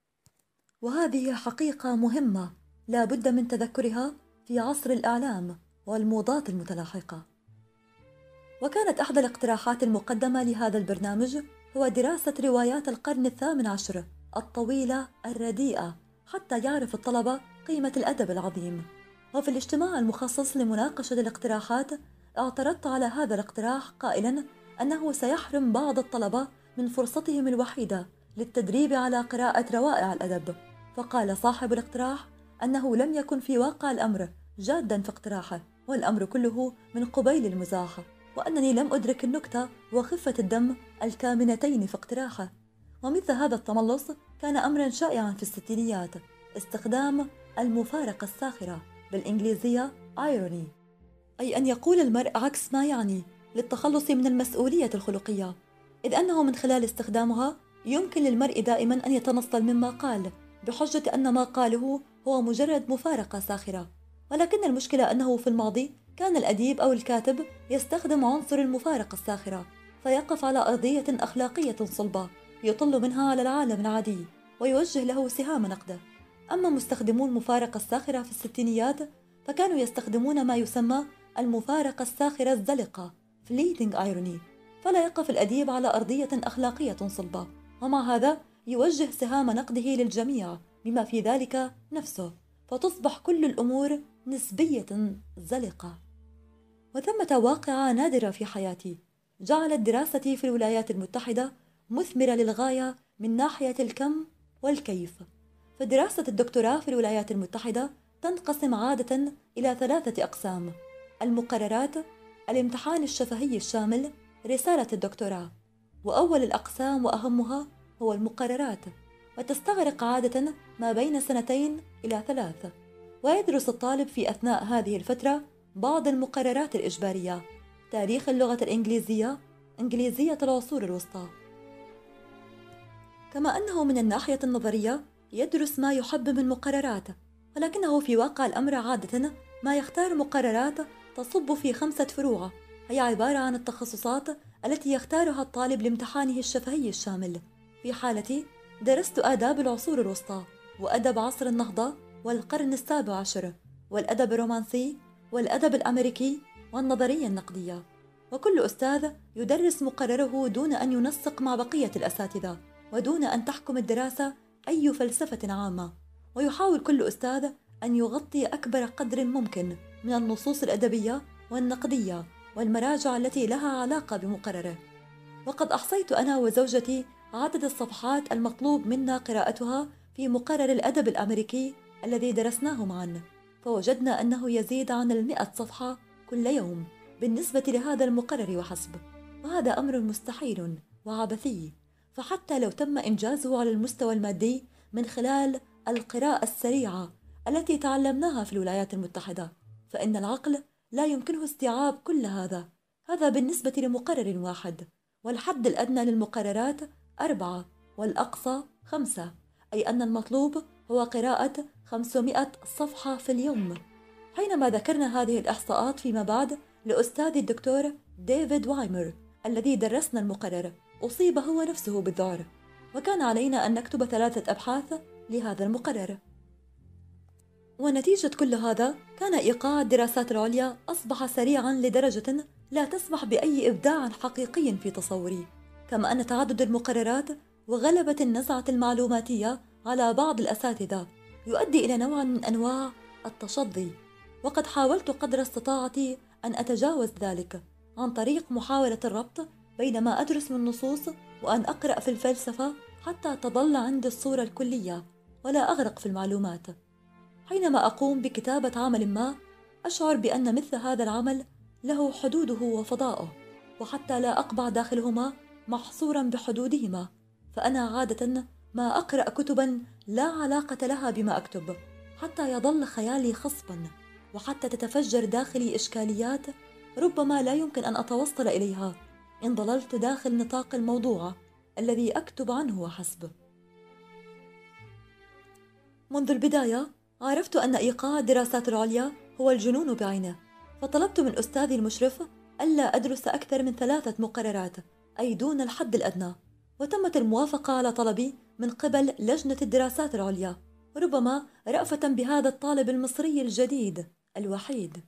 [SPEAKER 1] وهذه حقيقة مهمة لا بد من تذكرها في عصر الإعلام والموضات المتلاحقة. وكانت أحدى الاقتراحات المقدمة لهذا البرنامج هو دراسة روايات القرن الثامن عشر الطويلة الرديئة حتى يعرف الطلبة قيمة الأدب العظيم. وفي الاجتماع المخصص لمناقشة الاقتراحات اعترضت على هذا الاقتراح قائلاً أنه سيحرم بعض الطلبة من فرصتهم الوحيدة للتدريب على قراءة روائع الأدب. فقال صاحب الاقتراح أنه لم يكن في واقع الأمر جاداً في اقتراحه، والأمر كله من قبيل المزاح، وأنني لم أدرك النكتة وخفة الدم الكامنتين في اقتراحه. ومثل هذا التملص كان أمرا شائعا في الستينيات، استخدام المفارقة الساخرة بالإنجليزية irony، أي أن يقول المرء عكس ما يعني للتخلص من المسؤولية الخلقية، إذ أنه من خلال استخدامها يمكن للمرء دائما أن يتنصل مما قال بحجة أن ما قاله هو مجرد مفارقة ساخرة. ولكن المشكلة أنه في الماضي كان الأديب أو الكاتب يستخدم عنصر المفارقة الساخرة فيقف على أرضية أخلاقية صلبة يطل منها على العالم العادي ويوجه له سهام نقده. أما مستخدمو المفارقة الساخرة في الستينيات فكانوا يستخدمون ما يسمى المفارقة الساخرة الزلقة fleeting irony، فلا يقف الأديب على أرضية أخلاقية صلبة، ومع هذا يوجه سهام نقده للجميع بما في ذلك نفسه، فتصبح كل الأمور نسبية زلقة. وثمة واقعة نادرة في حياتي جعلت دراستي في الولايات المتحدة مثمرة للغاية من ناحية الكم والكيف. فدراسة الدكتوراه في الولايات المتحدة تنقسم عادة إلى ثلاثة أقسام: المقررات، الامتحان الشفهي الشامل، رسالة الدكتوراه. وأول الأقسام وأهمها هو المقررات، وتستغرق عادة ما بين سنتين إلى ثلاث، ويدرس الطالب في أثناء هذه الفترة بعض المقررات الإجبارية: تاريخ اللغة الإنجليزية، إنجليزية العصور الوسطى. كما أنه من الناحية النظرية يدرس ما يحب من مقررات، ولكنه في واقع الأمر عادة ما يختار مقررات تصب في خمسة فروع، هي عبارة عن التخصصات التي يختارها الطالب لامتحانه الشفهي الشامل. في حالتي درست آداب العصور الوسطى، وأدب عصر النهضة والقرن السابع عشر، والأدب الرومانسي، والأدب الأمريكي، والنظرية النقدية. وكل أستاذ يدرس مقرره دون أن ينسق مع بقية الأساتذة، ودون أن تحكم الدراسة أي فلسفة عامة، ويحاول كل أستاذ أن يغطي أكبر قدر ممكن من النصوص الأدبية والنقدية والمراجع التي لها علاقة بمقرره. وقد أحصيت أنا وزوجتي عدد الصفحات المطلوب منا قراءتها في مقرر الأدب الأمريكي الذي درسناه معا، فوجدنا أنه يزيد عن المئة صفحة كل يوم بالنسبة لهذا المقرر وحسب، وهذا أمر مستحيل وعبثي. فحتى لو تم إنجازه على المستوى المادي من خلال القراءة السريعة التي تعلمناها في الولايات المتحدة، فإن العقل لا يمكنه استيعاب كل هذا. هذا بالنسبة لمقرر واحد، والحد الأدنى للمقررات أربعة والأقصى خمسة، أي أن المطلوب هو قراءة خمسمائة صفحة في اليوم. حينما ذكرنا هذه الإحصاءات فيما بعد لأستاذ الدكتور ديفيد وايمر الذي درسنا المقرر، أصيب هو نفسه بالذعر، وكان علينا أن نكتب ثلاثة أبحاث لهذا المقرر. ونتيجة كل هذا كان إيقاع الدراسات العليا أصبح سريعا لدرجة لا تسمح بأي إبداع حقيقي في تصوري، كما أن تعدد المقررات وغلبة النزعة المعلوماتية على بعض الأساتذة يؤدي إلى نوع من أنواع التشظي. وقد حاولت قدر استطاعتي أن أتجاوز ذلك عن طريق محاولة الربط بين ما أدرس من نصوص وأن أقرأ في الفلسفة حتى تظل عندي الصورة الكلية ولا أغرق في المعلومات. حينما أقوم بكتابة عمل ما أشعر بأن مثل هذا العمل له حدوده وفضاؤه، وحتى لا أقبع داخلهما محصورا بحدودهما، فأنا عادة ما أقرأ كتبا لا علاقة لها بما أكتب حتى يظل خيالي خصبا، وحتى تتفجر داخلي إشكاليات ربما لا يمكن أن أتوصل إليها إن ظللت داخل نطاق الموضوع الذي أكتب عنه وحسب. منذ البداية عرفت أن إيقاع الدراسات العليا هو الجنون بعينه، فطلبت من أستاذي المشرف ألا أدرس أكثر من ثلاثة مقررات، أي دون الحد الأدنى، وتمت الموافقة على طلبي من قبل لجنة الدراسات العليا، ربما رأفة بهذا الطالب المصري الجديد الوحيد.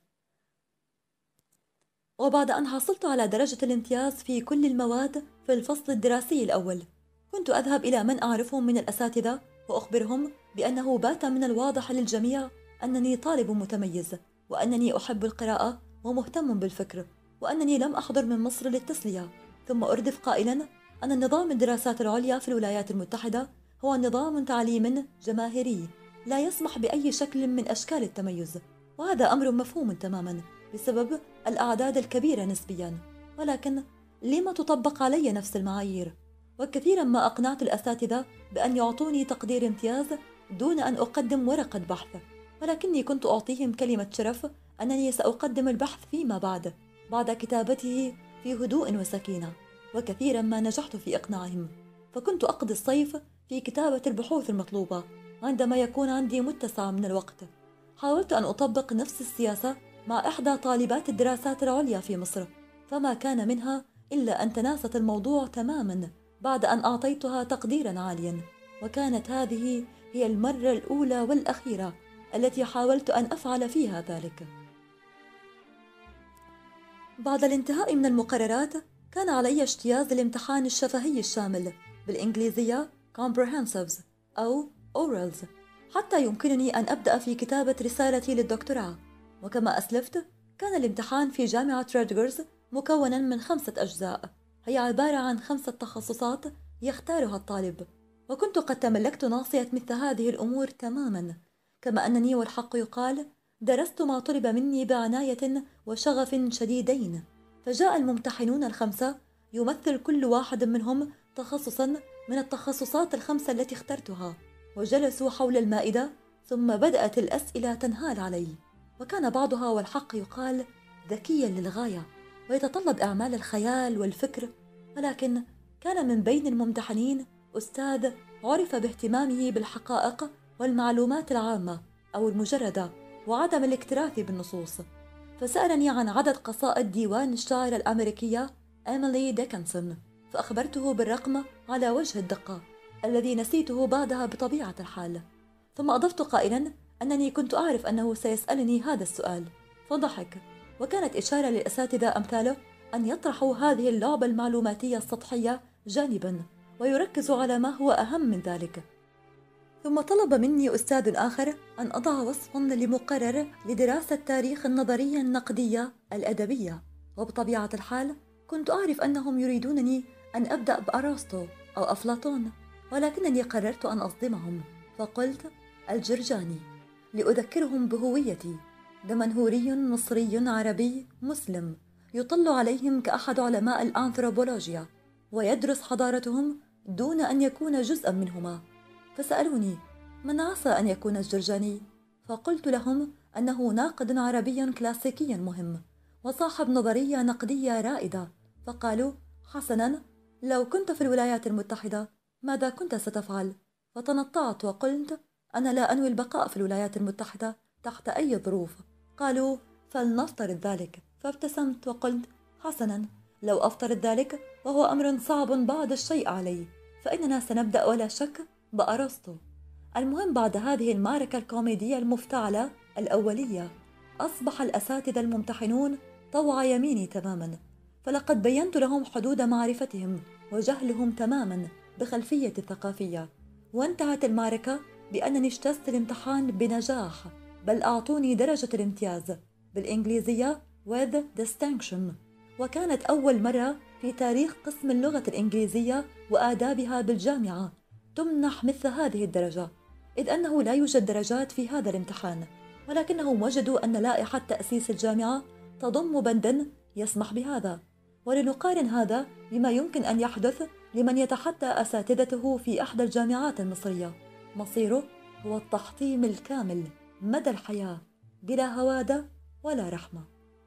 [SPEAKER 1] وبعد أن حصلت على درجة الامتياز في كل المواد في الفصل الدراسي الأول، كنت أذهب إلى من أعرفهم من الأساتذة وأخبرهم بأنه بات من الواضح للجميع أنني طالب متميز، وأنني أحب القراءة ومهتم بالفكر، وأنني لم أحضر من مصر للتسلية، ثم أردف قائلا أن نظام الدراسات العليا في الولايات المتحدة هو نظام تعليم جماهيري لا يسمح بأي شكل من أشكال التميز، وهذا أمر مفهوم تماما بسبب الأعداد الكبيرة نسبيا، ولكن لما تطبق علي نفس المعايير؟ وكثيرا ما أقنعت الأساتذة بأن يعطوني تقدير امتياز دون أن أقدم ورقة بحث، ولكني كنت أعطيهم كلمة شرف أنني سأقدم البحث فيما بعد بعد كتابته في هدوء وسكينة. وكثيرا ما نجحت في إقناعهم، فكنت أقضي الصيف في كتابة البحوث المطلوبة عندما يكون عندي متسع من الوقت. حاولت أن أطبق نفس السياسة مع إحدى طالبات الدراسات العليا في مصر، فما كان منها إلا أن تناست الموضوع تماما بعد أن أعطيتها تقديرا عاليا. وكانت هذه هي المرة الأولى والأخيرة التي حاولت أن أفعل فيها ذلك. بعد الانتهاء من المقررات كان علي اجتياز الامتحان الشفهي الشامل، بالإنجليزية Comprehensives أو Orals، حتى يمكنني أن أبدأ في كتابة رسالتي للدكتوراه. وكما أسلفت، كان الامتحان في جامعة ريتجرز مكونا من خمسة أجزاء، هي عبارة عن خمسة تخصصات يختارها الطالب، وكنت قد تملكت ناصية مثل هذه الأمور تماما، كما أنني والحق يقال درست ما طلب مني بعناية وشغف شديدين. فجاء الممتحنون الخمسة يمثل كل واحد منهم تخصصا من التخصصات الخمسة التي اخترتها، وجلسوا حول المائدة، ثم بدأت الأسئلة تنهال علي، وكان بعضها والحق يقال ذكيا للغاية ويتطلب إعمال الخيال والفكر. ولكن كان من بين الممتحنين أستاذ عرف باهتمامه بالحقائق والمعلومات العامة أو المجردة وعدم الاكتراث بالنصوص، فسألني عن عدد قصائد ديوان الشاعرة الأمريكية إيميلي ديكنسون، فأخبرته بالرقم على وجه الدقة الذي نسيته بعدها بطبيعة الحال، ثم أضفت قائلا أنني كنت أعرف أنه سيسألني هذا السؤال، فضحك. وكانت إشارة للأساتذة أمثاله أن يطرحوا هذه اللعبة المعلوماتية السطحية جانبا ويركزوا على ما هو أهم من ذلك. ثم طلب مني أستاذ آخر أن أضع وصفا لمقرر لدراسة تاريخ النظرية النقدية الأدبية، وبطبيعة الحال كنت أعرف أنهم يريدونني أن أبدأ بأرسطو أو أفلاطون، ولكنني قررت أن أصدمهم فقلت الجرجاني لأذكرهم بهويتي، دمنهوري مصري عربي مسلم يطل عليهم كأحد علماء الأنثروبولوجيا ويدرس حضارتهم دون أن يكون جزءا منهما. فسألوني من عسى أن يكون الجرجاني؟ فقلت لهم أنه ناقد عربي كلاسيكي مهم وصاحب نظرية نقدية رائدة. فقالوا حسنا، لو كنت في الولايات المتحدة ماذا كنت ستفعل؟ فتنطعت وقلت أنا لا أنوي البقاء في الولايات المتحدة تحت أي ظروف. قالوا فلنفترض ذلك، فابتسمت وقلت حسنا، لو أفترض ذلك وهو أمر صعب بعض الشيء علي، فإننا سنبدأ ولا شك بأرسطو. المهم بعد هذه المعركة الكوميدية المفتعلة الأولية أصبح الأساتذة الممتحنون طوع يميني تماما، فلقد بينت لهم حدود معرفتهم وجهلهم تماما بخلفية الثقافية، وانتهت المعركة بأنني اجتزت الامتحان بنجاح، بل أعطوني درجة الامتياز بالإنجليزية with distinction، وكانت أول مرة في تاريخ قسم اللغة الإنجليزية وآدابها بالجامعة تمنح مثل هذه الدرجة، إذ أنه لا يوجد درجات في هذا الامتحان، ولكنهم وجدوا أن لائحة تأسيس الجامعة تضم بندا يسمح بهذا. ولنقارن هذا بما يمكن أن يحدث لمن يتحدى أساتذته في إحدى الجامعات المصرية، مصيره هو التحطيم الكامل مدى الحياة بلا هوادة ولا رحمة.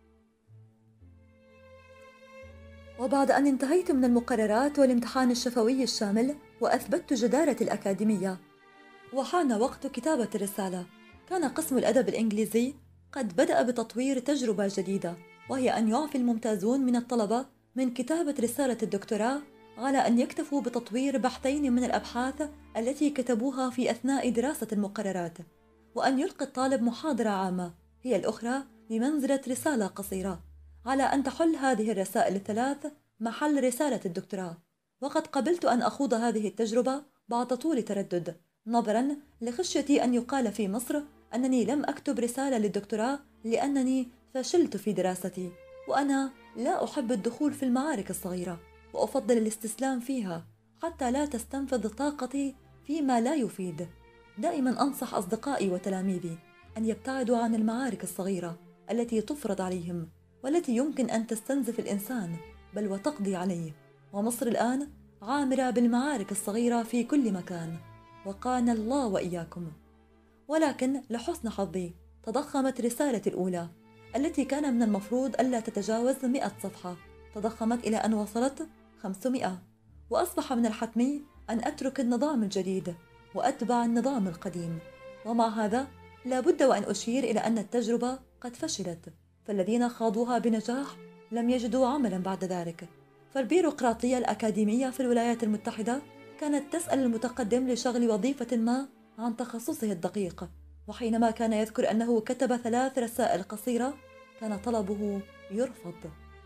[SPEAKER 1] وبعد أن انتهيت من المقررات والامتحان الشفوي الشامل وأثبتت جدارة الأكاديمية، وحان وقت كتابة الرسالة، كان قسم الأدب الإنجليزي قد بدأ بتطوير تجربة جديدة، وهي أن يعفي الممتازون من الطلبة من كتابة رسالة الدكتوراه على أن يكتفوا بتطوير بحثين من الأبحاث التي كتبوها في أثناء دراسة المقررات، وأن يلقي الطالب محاضرة عامة هي الأخرى بمنزلة رسالة قصيرة، على أن تحل هذه الرسائل الثلاث محل رسالة الدكتوراه. وقد قبلت أن أخوض هذه التجربة بعد طول تردد، نظرا لخشيتي أن يقال في مصر أنني لم أكتب رسالة للدكتوراه لأنني فشلت في دراستي، وأنا لا أحب الدخول في المعارك الصغيرة، وأفضل الاستسلام فيها حتى لا تستنفذ طاقتي فيما لا يفيد. دائما أنصح أصدقائي وتلاميذي أن يبتعدوا عن المعارك الصغيرة التي تفرض عليهم والتي يمكن أن تستنزف الإنسان بل وتقضي عليه. ومصر الآن عامرة بالمعارك الصغيرة في كل مكان، وقانا الله وإياكم. ولكن لحسن حظي تضخمت رسالتي الأولى التي كان من المفروض ألا تتجاوز مئة صفحة، تضخمت إلى أن وصلت خمسمئة، وأصبح من الحتمي أن أترك النظام الجديد وأتبع النظام القديم. ومع هذا لا بد وأن أشير إلى أن التجربة قد فشلت، فالذين خاضوها بنجاح لم يجدوا عملا بعد ذلك. فالبيروقراطية الأكاديمية في الولايات المتحدة كانت تسأل المتقدم لشغل وظيفة ما عن تخصصه الدقيق، وحينما كان يذكر أنه كتب ثلاث رسائل قصيرة كان طلبه يرفض.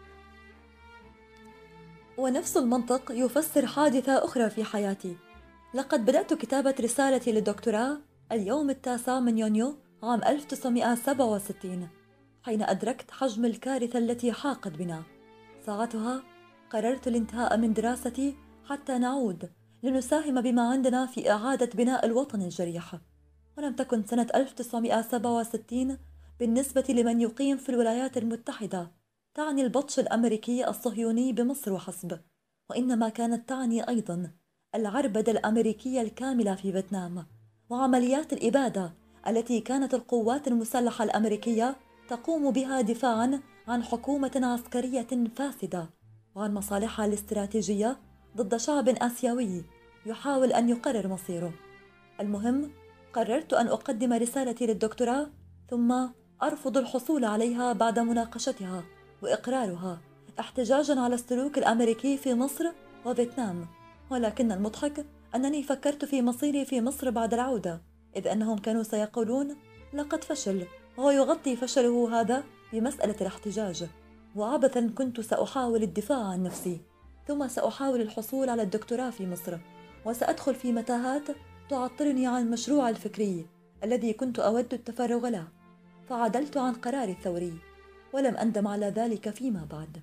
[SPEAKER 1] ونفس المنطق يفسر حادثة أخرى في حياتي. لقد بدأت كتابة رسالتي للدكتوراه اليوم التاسع من يونيو عام ألف وتسعمئة وسبعة وستين، حين أدركت حجم الكارثة التي حاقت بنا. ساعتها قررت الانتهاء من دراستي حتى نعود لنساهم بما عندنا في إعادة بناء الوطن الجريح. ولم تكن سنة ألف وتسعمئة وسبعة وستين بالنسبة لمن يقيم في الولايات المتحدة تعني البطش الأمريكي الصهيوني بمصر وحسب، وإنما كانت تعني أيضا العربدة الأمريكية الكاملة في فيتنام، وعمليات الإبادة التي كانت القوات المسلحة الأمريكية تقوم بها دفاعا عن حكومة عسكرية فاسدة وعن مصالحها الاستراتيجية ضد شعب آسيوي يحاول أن يقرر مصيره. المهم، قررت أن أقدم رسالتي للدكتوراه ثم أرفض الحصول عليها بعد مناقشتها وإقرارها احتجاجا على السلوك الأمريكي في مصر وفيتنام. ولكن المضحك أنني فكرت في مصيري في مصر بعد العودة، إذ أنهم كانوا سيقولون لقد فشل، وهو يغطي فشله هذا بمسألة الاحتجاج. وعبثا كنت سأحاول الدفاع عن نفسي، ثم سأحاول الحصول على الدكتوراه في مصر، وسأدخل في متاهات تعطلني عن المشروع الفكري الذي كنت أود التفرغ له. فعدلت عن قراري الثوري، ولم أندم على ذلك فيما بعد.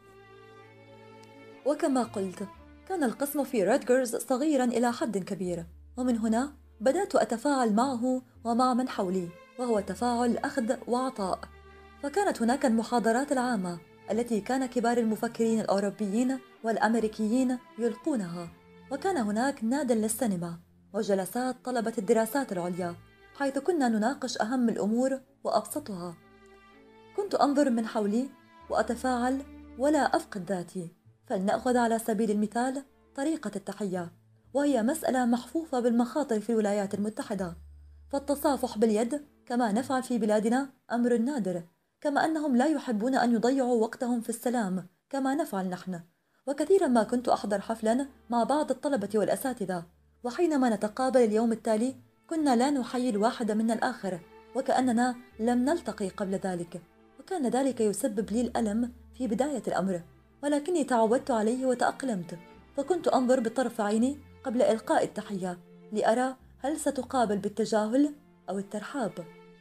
[SPEAKER 1] وكما قلت، كان القسم في راتجرز صغيرا إلى حد كبير، ومن هنا بدأت أتفاعل معه ومع من حولي، وهو تفاعل أخذ وعطاء. فكانت هناك المحاضرات العامة التي كان كبار المفكرين الأوروبيين والأمريكيين يلقونها، وكان هناك ناد للسينما وجلسات طلبة الدراسات العليا، حيث كنا نناقش أهم الأمور وأبسطها. كنت أنظر من حولي وأتفاعل ولا أفقد ذاتي. فلنأخذ على سبيل المثال طريقة التحية، وهي مسألة محفوفة بالمخاطر في الولايات المتحدة. فالتصافح باليد كما نفعل في بلادنا أمر نادر، كما أنهم لا يحبون أن يضيعوا وقتهم في السلام كما نفعل نحن. وكثيرا ما كنت أحضر حفلا مع بعض الطلبة والأساتذة، وحينما نتقابل اليوم التالي كنا لا نحيي الواحد منا الآخر وكأننا لم نلتقي قبل ذلك. وكان ذلك يسبب لي الألم في بداية الأمر، ولكني تعودت عليه وتأقلمت. فكنت أنظر بطرف عيني قبل إلقاء التحية لأرى هل ستقابل بالتجاهل أو الترحاب.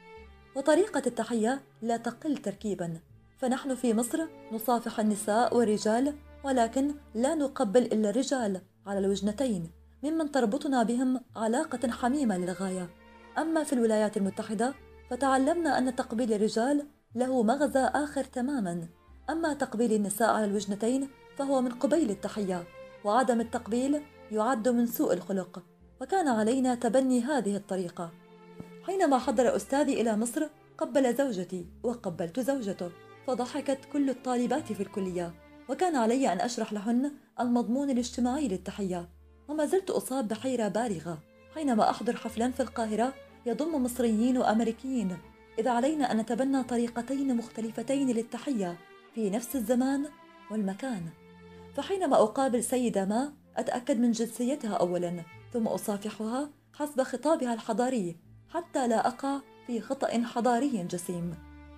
[SPEAKER 1] وطريقة التحية لا تقل تركيبا، فنحن في مصر نصافح النساء والرجال، ولكن لا نقبل إلا الرجال على الوجنتين ممن تربطنا بهم علاقة حميمة للغاية. أما في الولايات المتحدة فتعلمنا أن تقبيل الرجال له مغزى آخر تماما، أما تقبيل النساء على الوجنتين فهو من قبيل التحية، وعدم التقبيل يعد من سوء الخلق. وكان علينا تبني هذه الطريقة. حينما حضر أستاذي إلى مصر قبل زوجتي وقبلت زوجته، فضحكت كل الطالبات في الكلية، وكان علي أن أشرح لهن المضمون الاجتماعي للتحية. وما زلت أصاب بحيرة بالغة حينما أحضر حفلا في القاهرة يضم مصريين وأمريكيين، إذ علينا أن نتبنى طريقتين مختلفتين للتحية في نفس الزمان والمكان. فحينما أقابل سيدة ما أتأكد من جنسيتها أولا، ثم أصافحها حسب خطابها الحضاري حتى لا أقع في خطأ حضاري جسيم.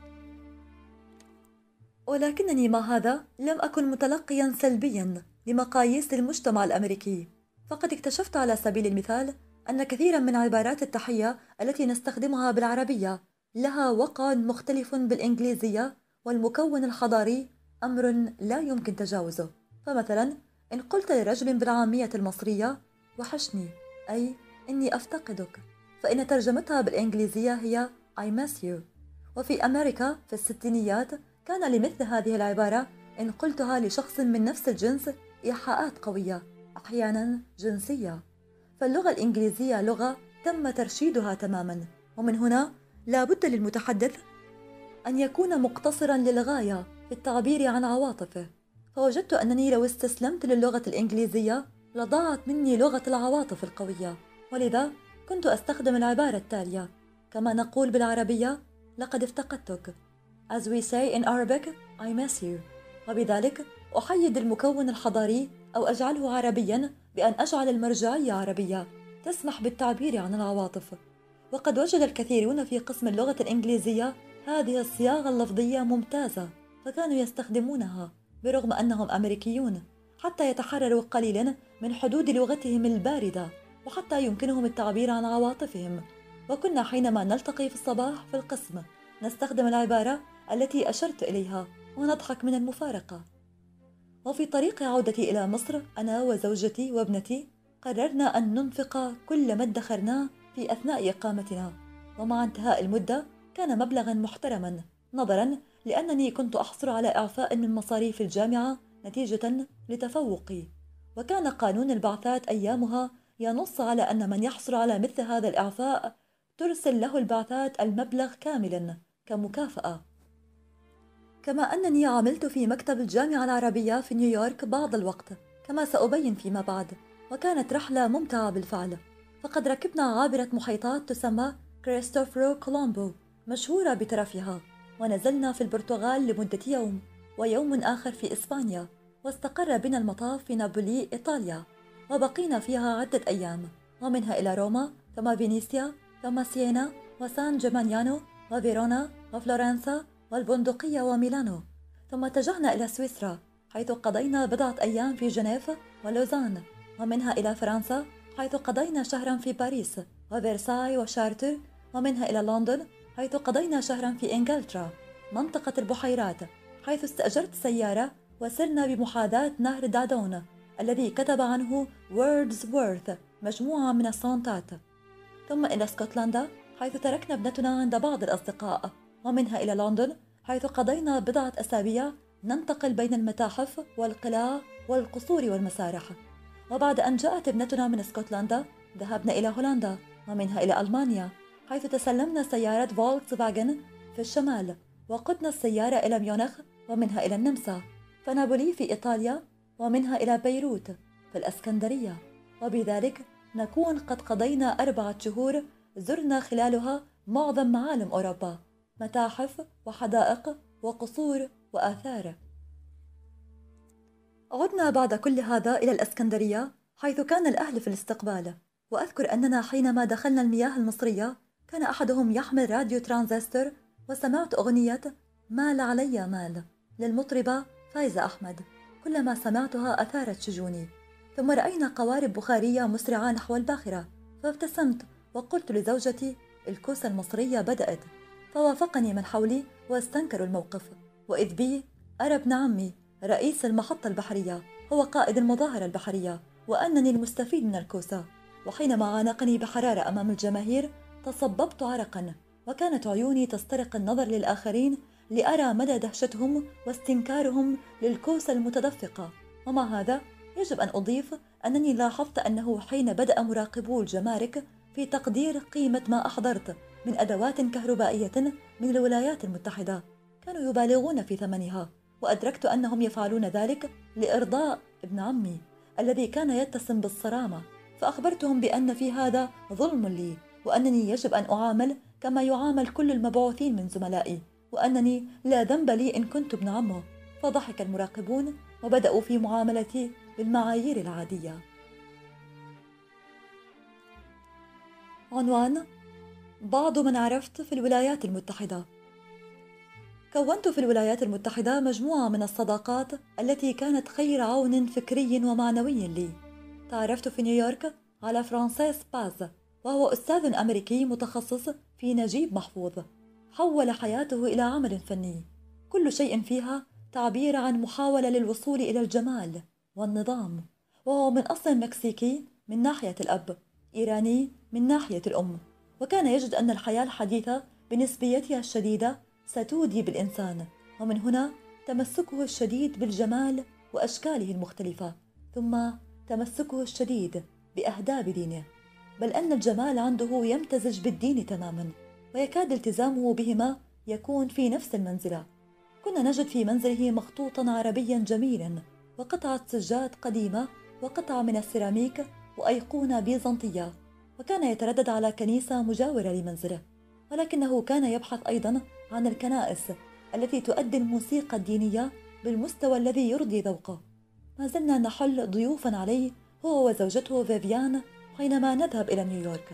[SPEAKER 1] ولكنني مع هذا لم أكن متلقيا سلبيا لمقاييس المجتمع الأمريكي، فقد اكتشفت على سبيل المثال أن كثيرا من عبارات التحية التي نستخدمها بالعربية لها وقع مختلف بالإنجليزية، والمكون الحضاري أمر لا يمكن تجاوزه. فمثلا إن قلت لرجل بالعامية المصرية وحشني، أي إني أفتقدك، فإن ترجمتها بالإنجليزية هي I miss you. وفي أمريكا في الستينيات كان لمثل هذه العبارة إن قلتها لشخص من نفس الجنس إيحاءات قوية: أحيانا جنسية. فاللغة الإنجليزية لغة تم ترشيدها تماما، ومن هنا لا بد للمتحدث أن يكون مقتصرا للغاية في التعبير عن عواطفه. فوجدت أنني لو استسلمت للغة الإنجليزية لضاعت مني لغة العواطف القوية، ولذا كنت أستخدم العبارة التالية كما نقول بالعربية: لقد افتقدتك. As we say in Arabic, I miss you. وبذلك أحيد المكون الحضاري أو أجعله عربيا بأن أجعل المرجعية عربية تسمح بالتعبير عن العواطف. وقد وجد الكثيرون في قسم اللغة الإنجليزية هذه الصياغة اللفظية ممتازة، فكانوا يستخدمونها برغم أنهم أمريكيون حتى يتحرروا قليلا من حدود لغتهم الباردة، وحتى يمكنهم التعبير عن عواطفهم. وكنا حينما نلتقي في الصباح في القسم نستخدم العبارة التي أشرت إليها ونضحك من المفارقة. وفي طريق عودتي إلى مصر أنا وزوجتي وابنتي قررنا أن ننفق كل ما ادخرناه في أثناء إقامتنا، ومع انتهاء المدة كان مبلغا محترما نظرا لأنني كنت أحصل على إعفاء من مصاريف الجامعة نتيجة لتفوقي. وكان قانون البعثات أيامها ينص على أن من يحصل على مثل هذا الإعفاء ترسل له البعثات المبلغ كاملا كمكافأة. كما أنني عملت في مكتب الجامعة العربية في نيويورك بعض الوقت كما سأبين فيما بعد، وكانت رحلة ممتعة بالفعل. فقد ركبنا عابرة محيطات تسمى كريستوفرو كولومبو مشهورة بترفها، ونزلنا في البرتغال لمدة يوم ويوم آخر في إسبانيا، واستقر بنا المطاف في نابولي إيطاليا، وبقينا فيها عدة أيام، ومنها إلى روما ثم فينيسيا ثم سيينا وسان جيمانيانو وفيرونا وفلورنسا والبندقية وميلانو، ثم اتجهنا إلى سويسرا حيث قضينا بضعة أيام في جنيف ولوزان، ومنها إلى فرنسا حيث قضينا شهرا في باريس وفيرساي وشارتر، ومنها إلى لندن حيث قضينا شهرا في إنجلترا منطقة البحيرات، حيث استأجرت سيارة وسرنا بمحاذاة نهر دادون الذي كتب عنه ووردزورث مجموعة من السونتات، ثم إلى اسكتلندا حيث تركنا ابنتنا عند بعض الأصدقاء، ومنها إلى لندن حيث قضينا بضعة أسابيع ننتقل بين المتاحف والقلاع والقصور والمسارح. وبعد أن جاءت ابنتنا من اسكتلندا ذهبنا إلى هولندا، ومنها إلى ألمانيا حيث تسلمنا سيارة فولكس فاجن في الشمال، وقدنا السيارة إلى ميونخ ومنها إلى النمسا، فنابولي في إيطاليا، ومنها إلى بيروت في الإسكندرية. وبذلك نكون قد قضينا أربعة شهور زرنا خلالها معظم معالم أوروبا، متاحف وحدائق وقصور وآثار. عدنا بعد كل هذا إلى الإسكندرية حيث كان الأهل في الاستقبال، وأذكر أننا حينما دخلنا المياه المصرية كان أحدهم يحمل راديو ترانزستور، وسمعت أغنية مال علي مال للمطربة فايزة أحمد، كلما سمعتها أثارت شجوني. ثم رأينا قوارب بخارية مسرعة نحو الباخرة، فابتسمت وقلت لزوجتي الكوسة المصرية بدأت، فوافقني من حولي واستنكروا الموقف، وإذ بي أرى ابن عمي رئيس المحطة البحرية هو قائد المظاهرة البحرية، وأنني المستفيد من الكوسة. وحينما عانقني بحرارة أمام الجماهير تصببت عرقا، وكانت عيوني تسترق النظر للآخرين لأرى مدى دهشتهم واستنكارهم للكوسة المتدفقة. ومع هذا يجب أن أضيف أنني لاحظت أنه حين بدأ مراقبو الجمارك في تقدير قيمة ما أحضرت من أدوات كهربائية من الولايات المتحدة كانوا يبالغون في ثمنها، وأدركت أنهم يفعلون ذلك لإرضاء ابن عمي الذي كان يتسم بالصرامة، فأخبرتهم بأن في هذا ظلم لي، وأنني يجب أن أعامل كما يعامل كل المبعوثين من زملائي، وأنني لا ذنب لي إن كنت ابن عمه. فضحك المراقبون وبدأوا في معاملتي بالمعايير العادية. عنوان: بعض من عرفت في الولايات المتحدة. كونت في الولايات المتحدة مجموعة من الصداقات التي كانت خير عون فكري ومعنوي لي. تعرفت في نيويورك على فرانسيس باز، وهو أستاذ أمريكي متخصص في نجيب محفوظ، حول حياته إلى عمل فني كل شيء فيها تعبير عن محاولة للوصول إلى الجمال والنظام، وهو من أصل مكسيكي من ناحية الأب، إيراني من ناحية الأم، وكان يجد أن الحياة الحديثة بنسبيتها الشديدة ستودي بالإنسان، ومن هنا تمسكه الشديد بالجمال وأشكاله المختلفة، ثم تمسكه الشديد بأهداب دينه، بل أن الجمال عنده يمتزج بالدين تماما، ويكاد التزامه بهما يكون في نفس المنزلة. كنا نجد في منزله مخطوطا عربيا جميلا، وقطعة سجاد قديمة، وقطعة من السيراميك، وأيقونة بيزنطية. وكان يتردد على كنيسة مجاورة لمنزله، ولكنه كان يبحث أيضا عن الكنائس التي تؤدي الموسيقى الدينية بالمستوى الذي يرضي ذوقه. ما زلنا نحل ضيوفا عليه هو وزوجته فيفيان حينما نذهب إلى نيويورك.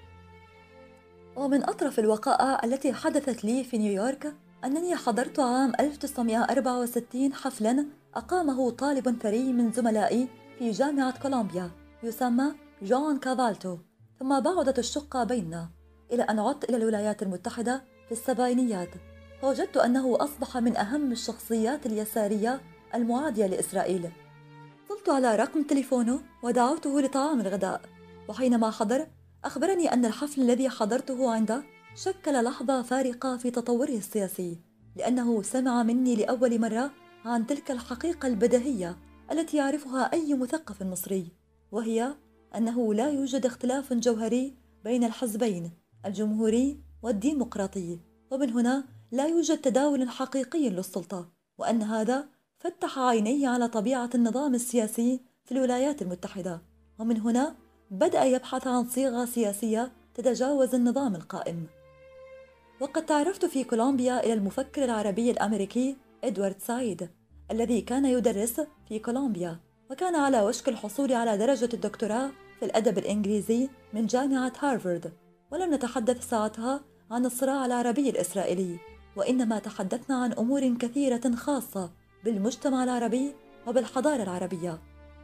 [SPEAKER 1] ومن أطرف الوقائع التي حدثت لي في نيويورك أنني حضرت عام ألف وتسعمائة وأربعة وستين حفلا أقامه طالب ثري من زملائي في جامعة كولومبيا يسمى جون كافالتو. ثم بعدت الشقة بيننا إلى أن عدت إلى الولايات المتحدة في السبعينيات، فوجدت أنه أصبح من أهم الشخصيات اليسارية المعادية لإسرائيل. اتصلت على رقم تليفونه ودعوته لطعام الغداء، وحينما حضر أخبرني أن الحفل الذي حضرته عنده شكل لحظة فارقة في تطوره السياسي، لأنه سمع مني لأول مرة عن تلك الحقيقة البديهية التي يعرفها أي مثقف مصري، وهي أنه لا يوجد اختلاف جوهري بين الحزبين الجمهوري والديمقراطي، ومن هنا لا يوجد تداول حقيقي للسلطة، وأن هذا فتح عينيه على طبيعة النظام السياسي في الولايات المتحدة، ومن هنا بدأ يبحث عن صيغة سياسية تتجاوز النظام القائم. وقد تعرفت في كولومبيا إلى المفكر العربي الأمريكي إدوارد سعيد الذي كان يدرس في كولومبيا، وكان على وشك الحصول على درجة الدكتوراه في الأدب الإنجليزي من جامعة هارفارد. ولم نتحدث ساعتها عن الصراع العربي الإسرائيلي، وإنما تحدثنا عن أمور كثيرة خاصة بالمجتمع العربي وبالحضارة العربية.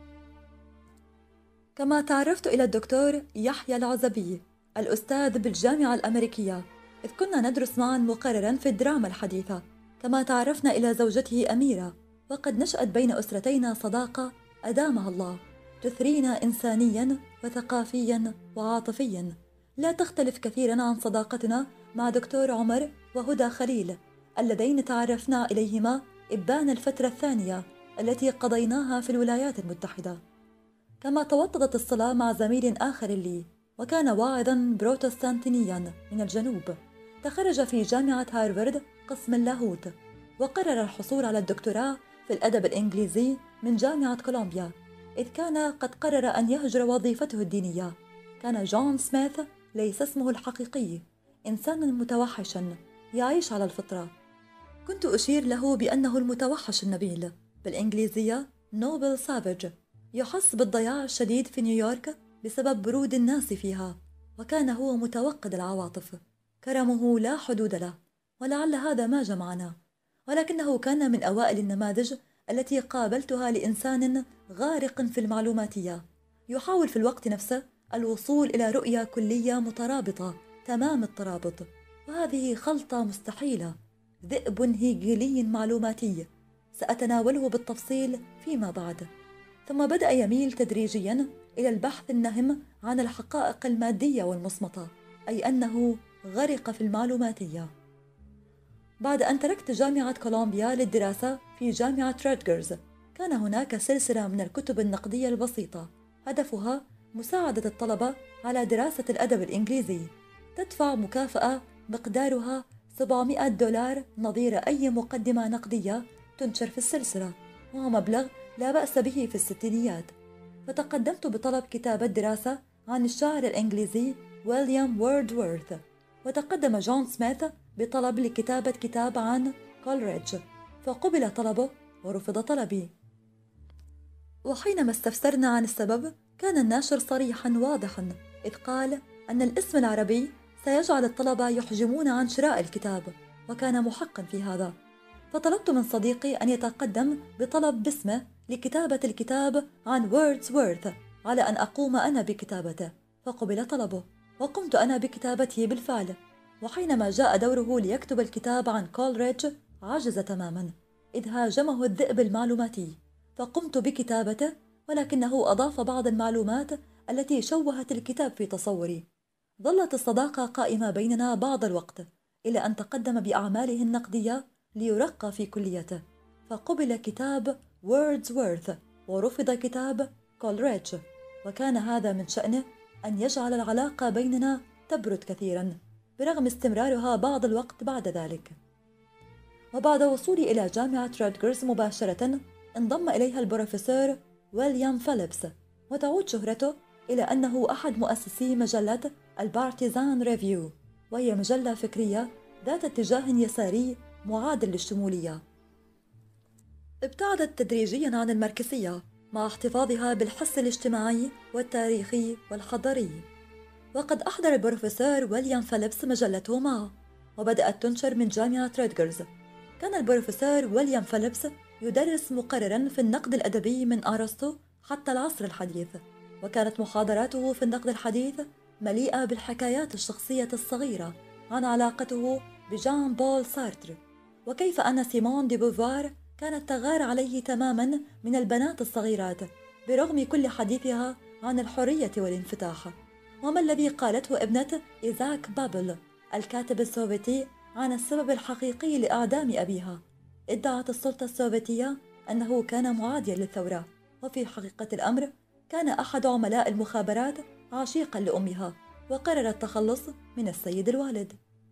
[SPEAKER 1] كما تعرفت إلى الدكتور يحيى العزبي الأستاذ بالجامعة الأمريكية، إذ كنا ندرس معا مقررا في الدراما الحديثة. كما تعرفنا إلى زوجته أميرة، وقد نشأت بين أسرتينا صداقة أدامها الله، تثرينا إنسانيا وثقافيا وعاطفيا، لا تختلف كثيرا عن صداقتنا مع دكتور عمر وهدى خليل اللذين تعرفنا إليهما إبان الفترة الثانية التي قضيناها في الولايات المتحدة. كما توطدت الصلة مع زميل آخر لي، وكان واعظا بروتستانتينيا من الجنوب، تخرج في جامعة هارفارد قسم اللاهوت، وقرر الحصول على الدكتوراه في الأدب الإنجليزي من جامعة كولومبيا، إذ كان قد قرر أن يهجر وظيفته الدينية. كان جون سميث ليس اسمه الحقيقي، إنسانا متوحشا يعيش على الفطرة. كنت أشير له بأنه المتوحش النبيل، بالإنجليزية نوبل سافيج، يحس بالضياع الشديد في نيويورك بسبب برود الناس فيها، وكان هو متوقد العواطف، كرمه لا حدود له، ولعل هذا ما جمعنا. ولكنه كان من أوائل النماذج التي قابلتها لإنسان غارق في المعلوماتية، يحاول في الوقت نفسه الوصول إلى رؤية كلية مترابطة تمام الترابط، وهذه خلطة مستحيلة، ذئب هيجيلي معلوماتي سأتناوله بالتفصيل فيما بعد. ثم بدأ يميل تدريجيا إلى البحث النهم عن الحقائق المادية والمصمتة، أي أنه غرق في المعلوماتية. بعد أن تركت جامعة كولومبيا للدراسة في جامعة راتجرز، كان هناك سلسلة من الكتب النقدية البسيطة هدفها مساعدة الطلبة على دراسة الأدب الإنجليزي، تدفع مكافأة مقدارها سبعمائة دولار نظير أي مقدمة نقدية تنشر في السلسلة، وهو مبلغ لا بأس به في الستينيات. فتقدمت بطلب كتابة دراسة عن الشاعر الإنجليزي ويليام ووردورث، وتقدم جون سميث بطلب لكتابة كتاب عن كولريدج، فقبل طلبه ورفض طلبي. وحينما استفسرنا عن السبب كان الناشر صريحا واضحا، إذ قال أن الاسم العربي سيجعل الطلبة يحجمون عن شراء الكتاب، وكان محقا في هذا. فطلبت من صديقي أن يتقدم بطلب باسمه لكتابة الكتاب عن ووردسورث على أن أقوم أنا بكتابته، فقبل طلبه وقمت أنا بكتابته بالفعل. وحينما جاء دوره ليكتب الكتاب عن كولريدج عجز تماما، إذ هاجمه الذئب المعلوماتي، فقمت بكتابته، ولكنه أضاف بعض المعلومات التي شوهت الكتاب في تصوري. ظلت الصداقة قائمة بيننا بعض الوقت، إلى أن تقدم بأعماله النقدية ليرقى في كليته، فقبل كتاب ووردسورث ورفض كتاب كولريدج، وكان هذا من شأنه أن يجعل العلاقة بيننا تبرد كثيرا برغم استمرارها بعض الوقت بعد ذلك. وبعد وصولي إلى جامعة رودغرز مباشرة انضم إليها البروفيسور ويليام فيليبس، وتعود شهرته إلى أنه أحد مؤسسي مجلة البارتيزان ريفيو، وهي مجلة فكرية ذات اتجاه يساري معادل للشمولية. ابتعدت تدريجيا عن الماركسية مع احتفاظها بالحس الاجتماعي والتاريخي والحضاري، وقد أحضر البروفيسور ويليام فيليبس مجلته معه وبدأت تنشر من جامعة رودغرز. كان البروفيسور ويليام فيليبس يدرس مقررا في النقد الأدبي من أرسطو حتى العصر الحديث، وكانت محاضراته في النقد الحديث مليئة بالحكايات الشخصية الصغيرة عن علاقته بجان بول سارتر، وكيف أن سيمون دي بوفوار كانت تغار عليه تماما من البنات الصغيرات برغم كل حديثها عن الحرية والانفتاح. وما الذي قالته ابنة إيزاك بابل الكاتب السوفيتي عن السبب الحقيقي لإعدام أبيها؟ ادعت السلطة السوفيتية أنه كان معاديا للثورة، وفي حقيقة الأمر كان أحد عملاء المخابرات عشيقا لأمها وقرر التخلص من السيد الوالد.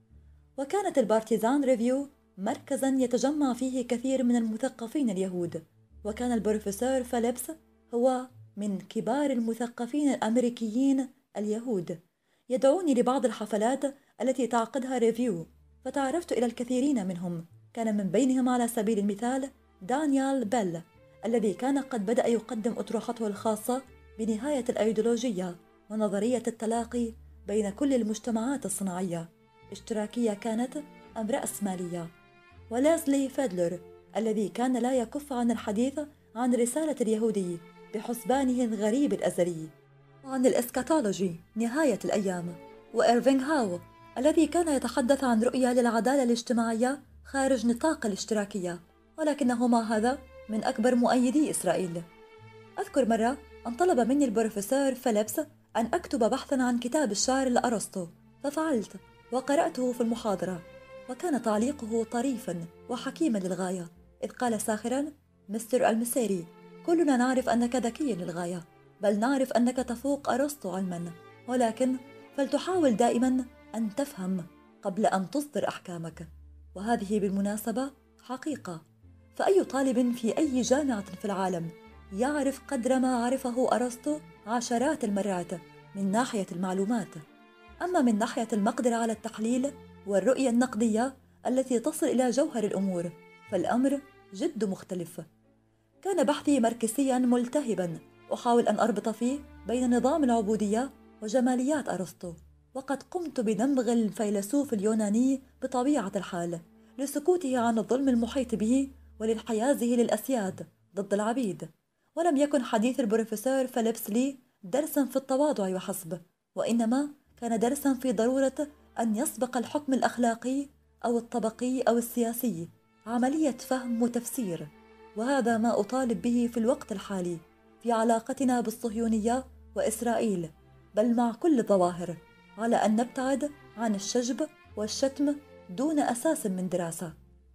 [SPEAKER 1] وكانت البارتيزان ريفيو مركزا يتجمع فيه كثير من المثقفين اليهود، وكان البروفيسور فيليبس هو من كبار المثقفين الأمريكيين اليهود. يدعوني لبعض الحفلات التي تعقدها ريفيو، فتعرفت إلى الكثيرين منهم، كان من بينهم على سبيل المثال دانيال بيل الذي كان قد بدأ يقدم أطروحته الخاصة بنهاية الأيديولوجية ونظرية التلاقي بين كل المجتمعات الصناعية، اشتراكية كانت أم رأسمالية، وليزلي فيدلر الذي كان لا يكف عن الحديث عن رسالة اليهودي بحسبانه الغريب الأزلي، وعن الإسكاتولوجي نهاية الأيام، وإيرفينغ هاو الذي كان يتحدث عن رؤية للعدالة الاجتماعية خارج نطاق الاشتراكية، ولكنه مع هذا من أكبر مؤيدي إسرائيل. أذكر مرة أن طلب مني البروفيسور فيليبس أن أكتب بحثا عن كتاب الشعر لأرسطو، ففعلت وقرأته في المحاضرة، وكان تعليقه طريفا وحكيما للغاية، إذ قال ساخرا: مستر المسيري، كلنا نعرف أنك ذكي للغاية، بل نعرف أنك تفوق أرسطو علما، ولكن فلتحاول دائما أن تفهم قبل أن تصدر أحكامك. وهذه بالمناسبة حقيقة، فأي طالب في أي جامعة في العالم يعرف قدر ما عرفه أرسطو عشرات المرات من ناحية المعلومات. أما من ناحية المقدرة على التحليل والرؤية النقدية التي تصل إلى جوهر الأمور فالأمر جد مختلف. كان بحثي ماركسيا ملتهبا، أحاول أن أربط فيه بين نظام العبودية وجماليات أرسطو، وقد قمت بدمغ الفيلسوف اليوناني بطبيعة الحال لسكوته عن الظلم المحيط به ولانحيازه للأسياد ضد العبيد. ولم يكن حديث البروفيسور فيليبس لي درسا في التواضع وحسب، وإنما كان درسا في ضرورة أن يسبق الحكم الأخلاقي أو الطبقي أو السياسي عملية فهم وتفسير، وهذا ما أطالب به في الوقت الحالي في علاقتنا بالصهيونية وإسرائيل، بل مع كل الظواهر، على أن نبتعد عن الشجب والشتم دون أساس من دراسة.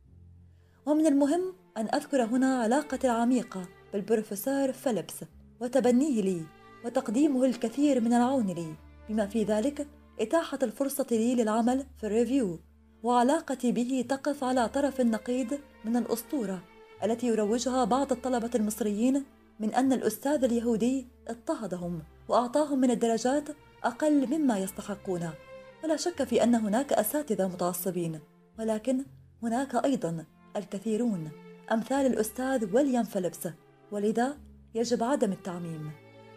[SPEAKER 1] ومن المهم أن أذكر هنا علاقتي العميقة بالبروفيسور فيليبس وتبنيه لي وتقديمه الكثير من العون لي، بما في ذلك إتاحة الفرصة لي للعمل في الريفيو، وعلاقتي به تقف على طرف النقيض من الأسطورة التي يروجها بعض الطلبة المصريين من أن الأستاذ اليهودي اضطهدهم وأعطاهم من الدرجات أقل مما يستحقون. ولا شك في أن هناك أساتذة متعصبين، ولكن هناك أيضا الكثيرون أمثال الأستاذ ويليام فيليبس، ولذا يجب عدم التعميم.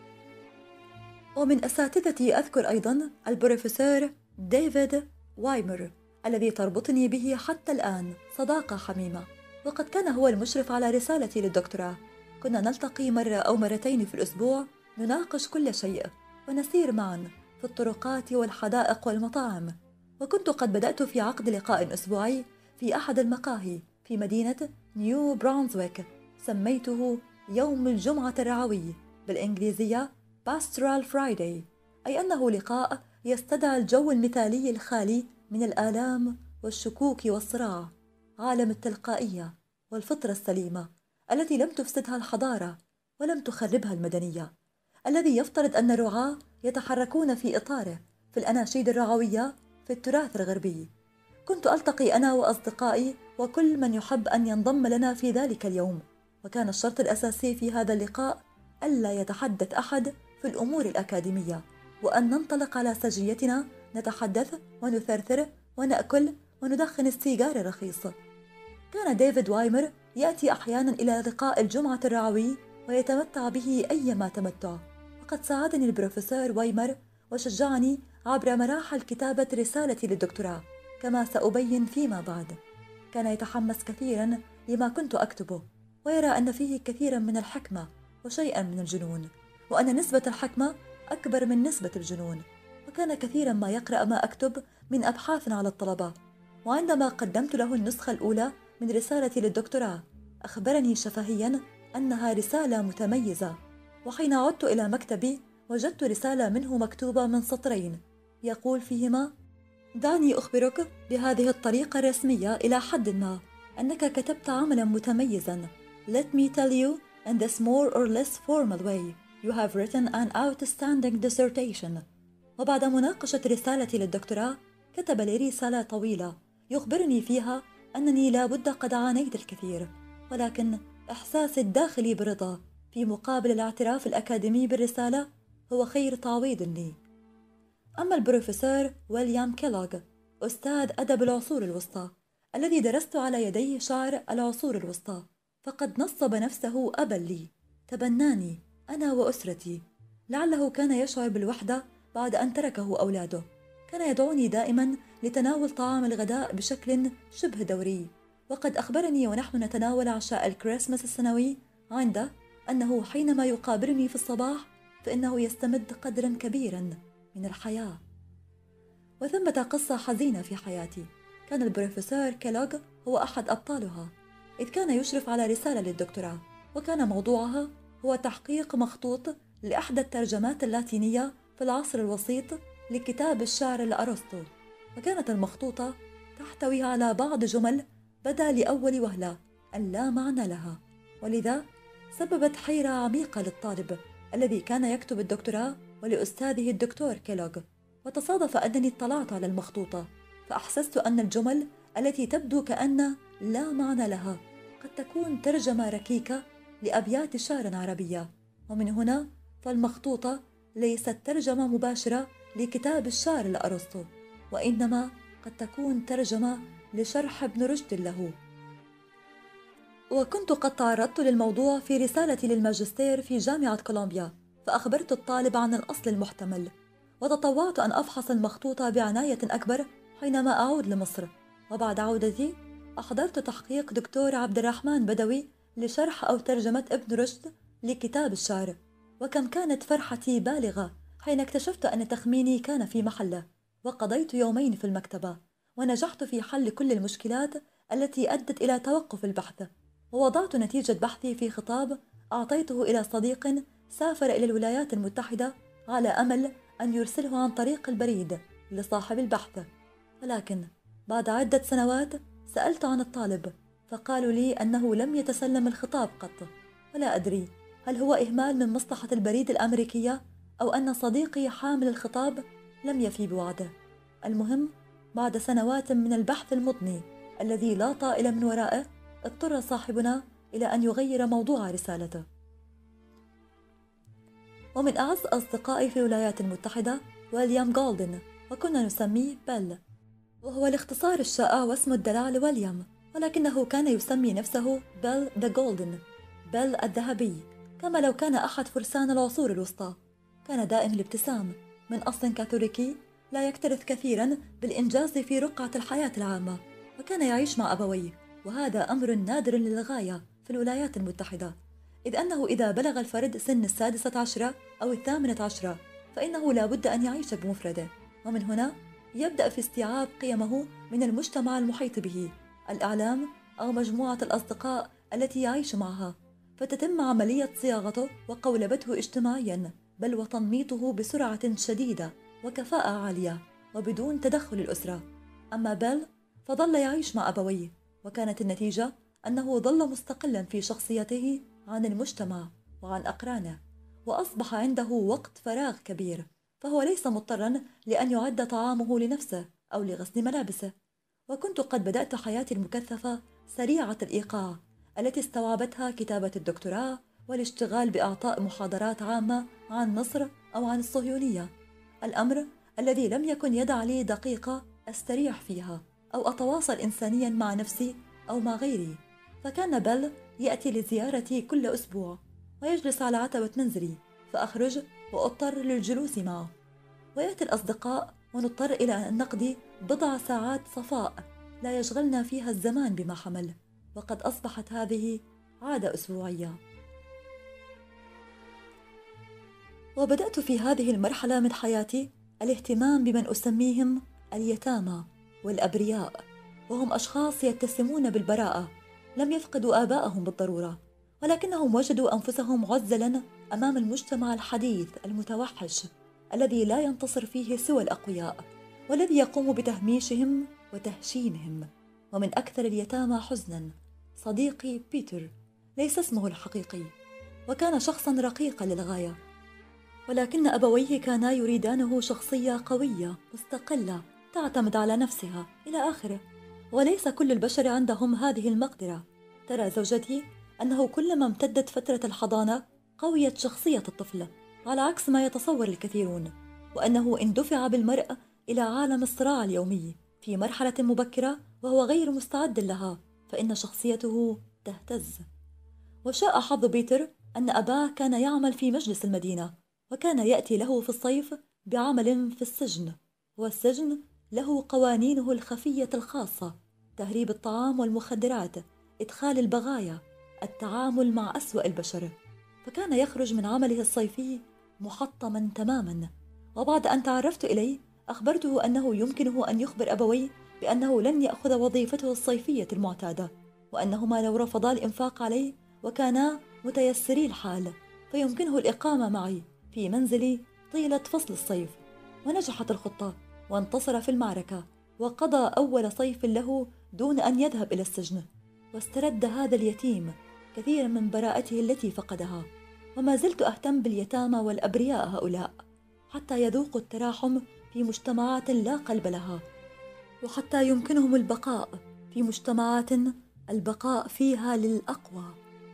[SPEAKER 1] ومن أساتذتي أذكر أيضا البروفيسور ديفيد وايمر الذي تربطني به حتى الآن صداقة حميمة، وقد كان هو المشرف على رسالتي للدكتوراه. كنا نلتقي مرة أو مرتين في الأسبوع، نناقش كل شيء ونسير معا في الطرقات والحدائق والمطاعم. وكنت قد بدأت في عقد لقاء أسبوعي في أحد المقاهي في مدينة نيو برانزويك، سميته يوم الجمعة الرعوي، بالإنجليزية Pastoral Friday، أي أنه لقاء يستدعى الجو المثالي الخالي من الآلام والشكوك والصراع، عالم التلقائية والفطرة السليمة التي لم تفسدها الحضارة ولم تخربها المدنية، الذي يفترض أن الرعاة يتحركون في إطاره في الأناشيد الرعوية في التراث الغربي. كنت ألتقي أنا وأصدقائي وكل من يحب أن ينضم لنا في ذلك اليوم، وكان الشرط الأساسي في هذا اللقاء ألا يتحدث أحد في الأمور الأكاديمية، وأن ننطلق على سجيتنا نتحدث ونثرثر ونأكل وندخن السيجار الرخيص. كان ديفيد وايمر يأتي أحيانا إلى لقاء الجمعة الرعوي ويتمتع به أيما تمتع، وقد ساعدني البروفيسور وايمر وشجعني عبر مراحل كتابة رسالتي للدكتوراه، كما سأبين فيما بعد. كان يتحمس كثيرا لما كنت أكتبه، ويرى أن فيه كثيرا من الحكمة وشيئا من الجنون، وأن نسبة الحكمة أكبر من نسبة الجنون. وكان كثيرا ما يقرأ ما أكتب من أبحاث على الطلبة. وعندما قدمت له النسخة الأولى من رسالتي للدكتوراه أخبرني شفهيا أنها رسالة متميزة. وحين عدت إلى مكتبي وجدت رسالة منه مكتوبة من سطرين يقول فيهما: دعني أخبرك بهذه الطريقة الرسمية إلى حد ما أنك كتبت عملا متميزا. Let me tell you in this more or less formal way you have written an outstanding dissertation. وبعد مناقشة رسالتي للدكتوراه كتب لي رسالة طويلة يخبرني فيها أنني لا بد قد عانيت الكثير، ولكن إحساسي الداخلي برضا في مقابل الاعتراف الأكاديمي بالرسالة هو خير تعويض لي. أما البروفيسور ويليام كيلوغ أستاذ أدب العصور الوسطى الذي درست على يديه شعر العصور الوسطى، فقد نصب نفسه أبا لي، تبناني أنا وأسرتي. لعله كان يشعر بالوحدة بعد أن تركه أولاده. كان يدعوني دائما لتناول طعام الغداء بشكل شبه دوري، وقد أخبرني ونحن نتناول عشاء الكريسماس السنوي عنده أنه حينما يقابلني في الصباح فإنه يستمد قدرا كبيرا من الحياة. وثمة قصة حزينة في حياتي. كان البروفيسور كيلوغ هو أحد أبطالها، إذ كان يشرف على رسالة للدكتوراه، وكان موضوعها هو تحقيق مخطوط لأحدى الترجمات اللاتينية في العصر الوسيط لكتاب الشعر لأرسطو. وكانت المخطوطة تحتوي على بعض جمل بدا لأول وهلة أن لا معنى لها، ولذا سببت حيرة عميقة للطالب الذي كان يكتب الدكتوراه ولأستاذه الدكتور كيلوغ. وتصادف أنني اطلعت على المخطوطة فأحسست أن الجمل التي تبدو كأن لا معنى لها قد تكون ترجمة ركيكة لأبيات شعر عربية، ومن هنا فالمخطوطة ليست ترجمة مباشرة لكتاب الشعر لأرسطو، وإنما قد تكون ترجمة لشرح ابن رشد له. وكنت قد تعرضت للموضوع في رسالتي للماجستير في جامعة كولومبيا، فأخبرت الطالب عن الأصل المحتمل، وتطوعت أن أفحص المخطوطة بعناية أكبر حينما أعود لمصر. وبعد عودتي أحضرت تحقيق دكتور عبد الرحمن بدوي لشرح أو ترجمة ابن رشد لكتاب الشعر، وكم كانت فرحتي بالغة حين اكتشفت أن تخميني كان في محله. وقضيت يومين في المكتبة ونجحت في حل كل المشكلات التي أدت إلى توقف البحث، ووضعت نتيجة بحثي في خطاب أعطيته إلى صديق سافر إلى الولايات المتحدة على أمل أن يرسله عن طريق البريد لصاحب البحث. ولكن بعد عدة سنوات سألت عن الطالب فقالوا لي أنه لم يتسلم الخطاب قط، ولا أدري هل هو إهمال من مصلحة البريد الأمريكية أو أن صديقي حامل الخطاب لم يفي بوعده. المهم بعد سنوات من البحث المضني الذي لا طائل من ورائه اضطر صاحبنا إلى أن يغير موضوع رسالته. ومن أعز أصدقائي في الولايات المتحدة ويليام جولدن، وكنا نسميه بيل، وهو الاختصار الشائع واسم الدلال ويليام، ولكنه كان يسمي نفسه بيل ذا جولدن، بيل الذهبي، كما لو كان أحد فرسان العصور الوسطى. كان دائم الابتسام، من أصل كاثوليكي لا يكترث كثيرا بالإنجاز في رقعة الحياة العامة، وكان يعيش مع أبويه، وهذا أمر نادر للغاية في الولايات المتحدة، إذ أنه إذا بلغ الفرد سن السادسة عشرة أو الثامنة عشرة فإنه لا بد أن يعيش بمفرده، ومن هنا يبدأ في استيعاب قيمه من المجتمع المحيط به، الإعلام أو مجموعة الأصدقاء التي يعيش معها، فتتم عملية صياغته وقولبته اجتماعيا، بل وتنميطه بسرعة شديدة وكفاءة عالية وبدون تدخل الأسرة. أما بيل فظل يعيش مع أبويه، وكانت النتيجة أنه ظل مستقلا في شخصيته عن المجتمع وعن أقرانه، وأصبح عنده وقت فراغ كبير، فهو ليس مضطرا لأن يعد طعامه لنفسه أو لغسل ملابسه. وكنت قد بدأت حياتي المكثفة سريعة الإيقاع التي استوعبتها كتابة الدكتوراه والاشتغال بإعطاء محاضرات عامة عن مصر أو عن الصهيونية، الأمر الذي لم يكن يدع لي دقيقة أستريح فيها أو أتواصل إنسانيا مع نفسي أو مع غيري. فكان بيل يأتي لزيارتي كل أسبوع ويجلس على عتبة منزلي، فأخرج وأضطر للجلوس معه، ويأتي الأصدقاء ونضطر إلى أن نقضي بضع ساعات صفاء لا يشغلنا فيها الزمان بما حمل، وقد أصبحت هذه عادة أسبوعية. وبدأت في هذه المرحلة من حياتي الاهتمام بمن أسميهم اليتامى والأبرياء، وهم أشخاص يتسمون بالبراءة، لم يفقدوا آباءهم بالضرورة، ولكنهم وجدوا أنفسهم عزلا أمام المجتمع الحديث المتوحش الذي لا ينتصر فيه سوى الأقوياء، والذي يقوم بتهميشهم وتهشيمهم. ومن أكثر اليتامى حزنا صديقي بيتر، ليس اسمه الحقيقي، وكان شخصا رقيقا للغاية، ولكن أبويه كانا يريدانه شخصية قوية مستقلة تعتمد على نفسها إلى آخره، وليس كل البشر عندهم هذه المقدرة. ترى زوجتي أنه كلما امتدت فترة الحضانة قويت شخصية الطفل على عكس ما يتصور الكثيرون، وأنه إن دفع بالمرء إلى عالم الصراع اليومي في مرحلة مبكرة وهو غير مستعد لها فإن شخصيته تهتز. وشاء حظ بيتر أن أباه كان يعمل في مجلس المدينة، وكان يأتي له في الصيف بعمل في السجن، والسجن له قوانينه الخفية الخاصة: تهريب الطعام والمخدرات، إدخال البغايا، التعامل مع أسوأ البشر. فكان يخرج من عمله الصيفي محطما تماما. وبعد أن تعرفت إليه أخبرته أنه يمكنه أن يخبر أبويه بأنه لن يأخذ وظيفته الصيفية المعتادة، وأنهما لو رفضا الإنفاق عليه وكانا متيسري الحال فيمكنه الإقامة معي في منزلي طيلة فصل الصيف. ونجحت الخطة وانتصر في المعركة، وقضى أول صيف له دون أن يذهب إلى السجن، واسترد هذا اليتيم كثيرا من براءته التي فقدها. وما زلت أهتم باليتامى والأبرياء هؤلاء حتى يذوقوا التراحم في مجتمعات لا قلب لها، وحتى يمكنهم البقاء في مجتمعات البقاء فيها للأقوى.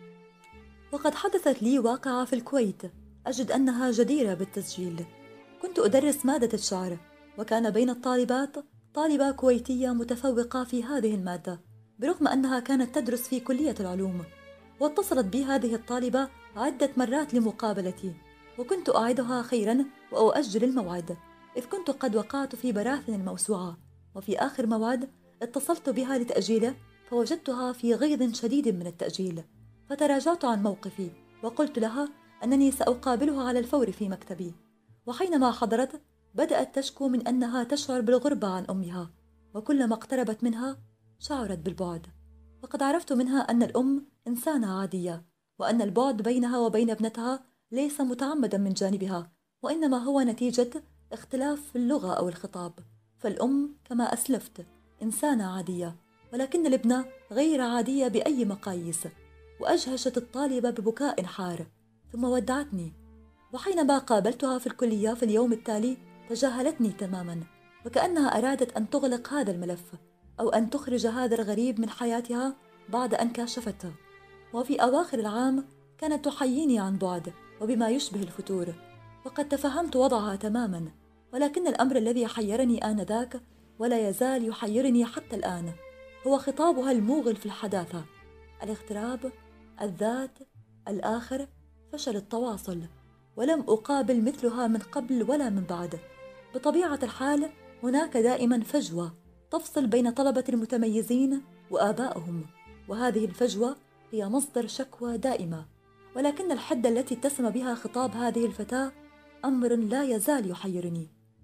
[SPEAKER 1] وقد حدثت لي واقعة في الكويت أجد أنها جديرة بالتسجيل. كنت أدرس مادة الشعر، وكان بين الطالبات طالبة كويتية متفوقة في هذه المادة برغم أنها كانت تدرس في كلية العلوم. واتصلت بي هذه الطالبة عدة مرات لمقابلتي، وكنت أعدها خيرا وأؤجل الموعد، إذ كنت قد وقعت في براثن الموسوعة. وفي آخر موعد اتصلت بها لتأجيله فوجدتها في غيظ شديد من التأجيل، فتراجعت عن موقفي وقلت لها أنني سأقابلها على الفور في مكتبي. وحينما حضرت بدأت تشكو من أنها تشعر بالغربة عن أمها، وكلما اقتربت منها شعرت بالبعد. وقد عرفت منها أن الأم إنسانة عادية، وأن البعد بينها وبين ابنتها ليس متعمدا من جانبها، وإنما هو نتيجة اختلاف في اللغة أو الخطاب. فالأم كما أسلفت إنسانة عادية، ولكن الابنة غير عادية بأي مقاييس. وأجهشت الطالبة ببكاء حار ثم ودعتني. وحينما قابلتها في الكلية في اليوم التالي تجاهلتني تماما، وكأنها أرادت أن تغلق هذا الملف أو أن تخرج هذا الغريب من حياتها بعد أن كاشفته. وفي أواخر العام كانت تحييني عن بعد وبما يشبه الفتور، وقد تفهمت وضعها تماما. ولكن الأمر الذي حيرني آنذاك ولا يزال يحيرني حتى الآن هو خطابها الموغل في الحداثة: الاغتراب، الذات، الآخر، فشل التواصل. ولم أقابل مثلها من قبل ولا من بعد. بطبيعة الحال هناك دائما فجوة تفصل بين طلبة المتميزين وآبائهم، وهذه الفجوة هي مصدر شكوى دائمة. ولكن الحدة التي اتسم بها خطاب هذه الفتاة أمر لا يزال يحيرني.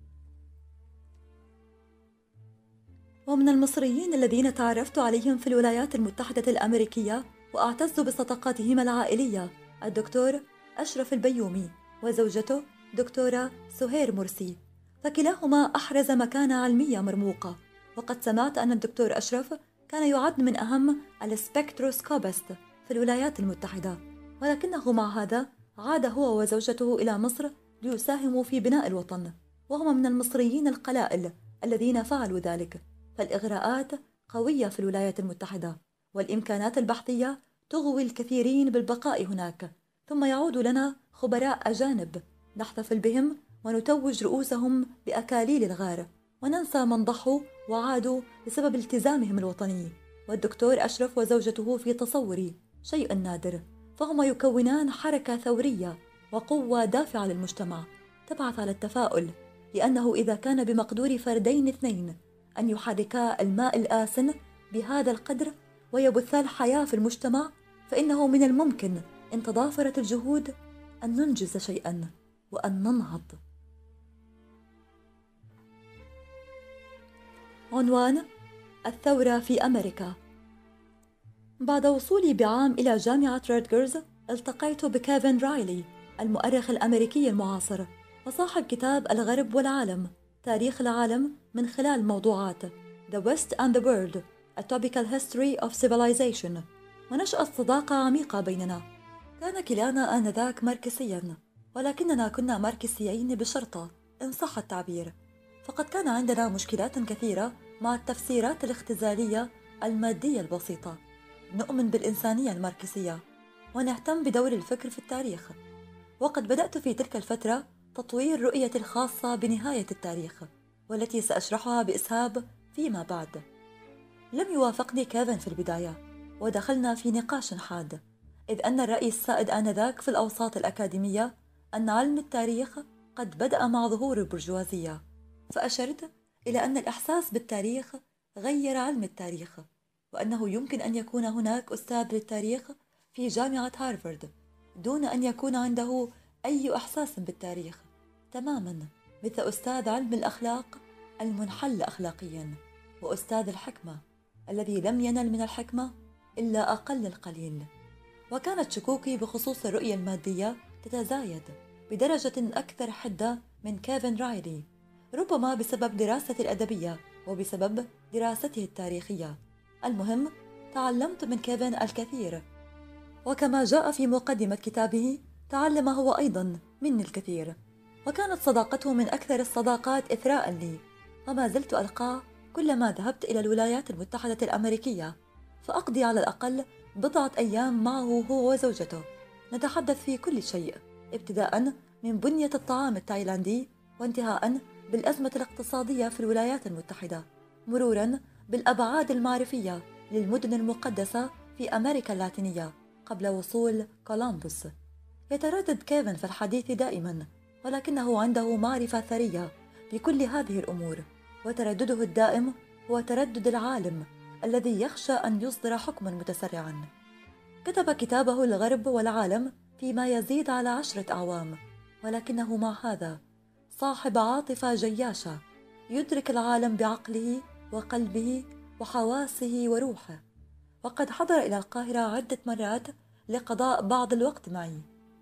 [SPEAKER 1] ومن المصريين الذين تعرفت عليهم في الولايات المتحدة الأمريكية وأعتز بصداقاتهم العائلية الدكتور أشرف البيومي وزوجته دكتورة سهير مرسي، فكلاهما أحرز مكانة علمية مرموقة. وقد سمعت أن الدكتور أشرف كان يعد من أهم السبكتروسكوبست في الولايات المتحدة، ولكنه مع هذا عاد هو وزوجته إلى مصر ليساهموا في بناء الوطن، وهم من المصريين القلائل الذين فعلوا ذلك. فالإغراءات قوية في الولايات المتحدة، والإمكانات البحثية تغوي الكثيرين بالبقاء هناك، ثم يعود لنا خبراء أجانب نحتفل بهم ونتوج رؤوسهم بأكاليل الغار، وننسى من ضحوا وعادوا بسبب التزامهم الوطني. والدكتور أشرف وزوجته في تصوري شيء نادر، فهما يكونان حركة ثورية وقوة دافعة للمجتمع تبعث على التفاؤل، لأنه إذا كان بمقدور فردين اثنين أن يحركا الماء الآسن بهذا القدر ويبثا الحياة في المجتمع، فإنه من الممكن إن تضافرت الجهود أن ننجز شيئا وأن ننهض. عنوان: الثورة في أمريكا. بعد وصولي بعام إلى جامعة رutgers التقيت بكيفن رايلي، المؤرخ الأمريكي المعاصر وصاحب كتاب الغرب والعالم، تاريخ العالم من خلال موضوعات The West and the World: A Topical History of Civilization. ونشأت صداقة عميقة بيننا. كان كلانا آنذاك ماركسيا، ولكننا كنا ماركسيين بشرطة إن صح التعبير، فقد كان عندنا مشكلات كثيرة مع التفسيرات الاختزالية المادية البسيطة. نؤمن بالإنسانية الماركسية ونهتم بدور الفكر في التاريخ، وقد بدأت في تلك الفترة تطوير رؤيتي الخاصة بنهاية التاريخ، والتي سأشرحها بإسهاب فيما بعد. لم يوافقني كيفن في البداية، ودخلنا في نقاش حاد، إذ أن الرأي السائد آنذاك في الأوساط الأكاديمية أن علم التاريخ قد بدأ مع ظهور البرجوازية، فأشرت إلى أن الإحساس بالتاريخ غير علم التاريخ، وأنه يمكن أن يكون هناك أستاذ للتاريخ في جامعة هارفارد دون أن يكون عنده أي إحساس بالتاريخ، تماماً مثل أستاذ علم الأخلاق المنحل أخلاقياً، وأستاذ الحكمة الذي لم ينل من الحكمة إلا أقل القليل. وكانت شكوكي بخصوص الرؤية المادية تتزايد بدرجة أكثر حدة من كيفن رايلي، ربما بسبب دراستي الأدبية وبسبب دراسته التاريخية. المهم، تعلمت من كيفن الكثير، وكما جاء في مقدمة كتابه تعلم هو أيضا مني الكثير، وكانت صداقته من أكثر الصداقات إثراء لي، وما زلت ألقاه كلما ذهبت إلى الولايات المتحدة الأمريكية، فأقضي على الأقل بضعة أيام معه هو وزوجته، نتحدث في كل شيء، ابتداء من بنية الطعام التايلاندي، وانتهاء بالأزمة الاقتصادية في الولايات المتحدة، مرورا بالأبعاد المعرفية للمدن المقدسة في أمريكا اللاتينية قبل وصول كولومبوس. يتردد كيفن في الحديث دائما، ولكنه عنده معرفة ثرية بكل هذه الأمور، وتردده الدائم هو تردد العالم الذي يخشى أن يصدر حكما متسرعا. كتب كتابه الغرب والعالم فيما يزيد على عشرة أعوام، ولكنه مع هذا صاحب عاطفة جياشة، يدرك العالم بعقله وقلبه وحواسه وروحه، وقد حضر إلى القاهرة عدة مرات لقضاء بعض الوقت معي.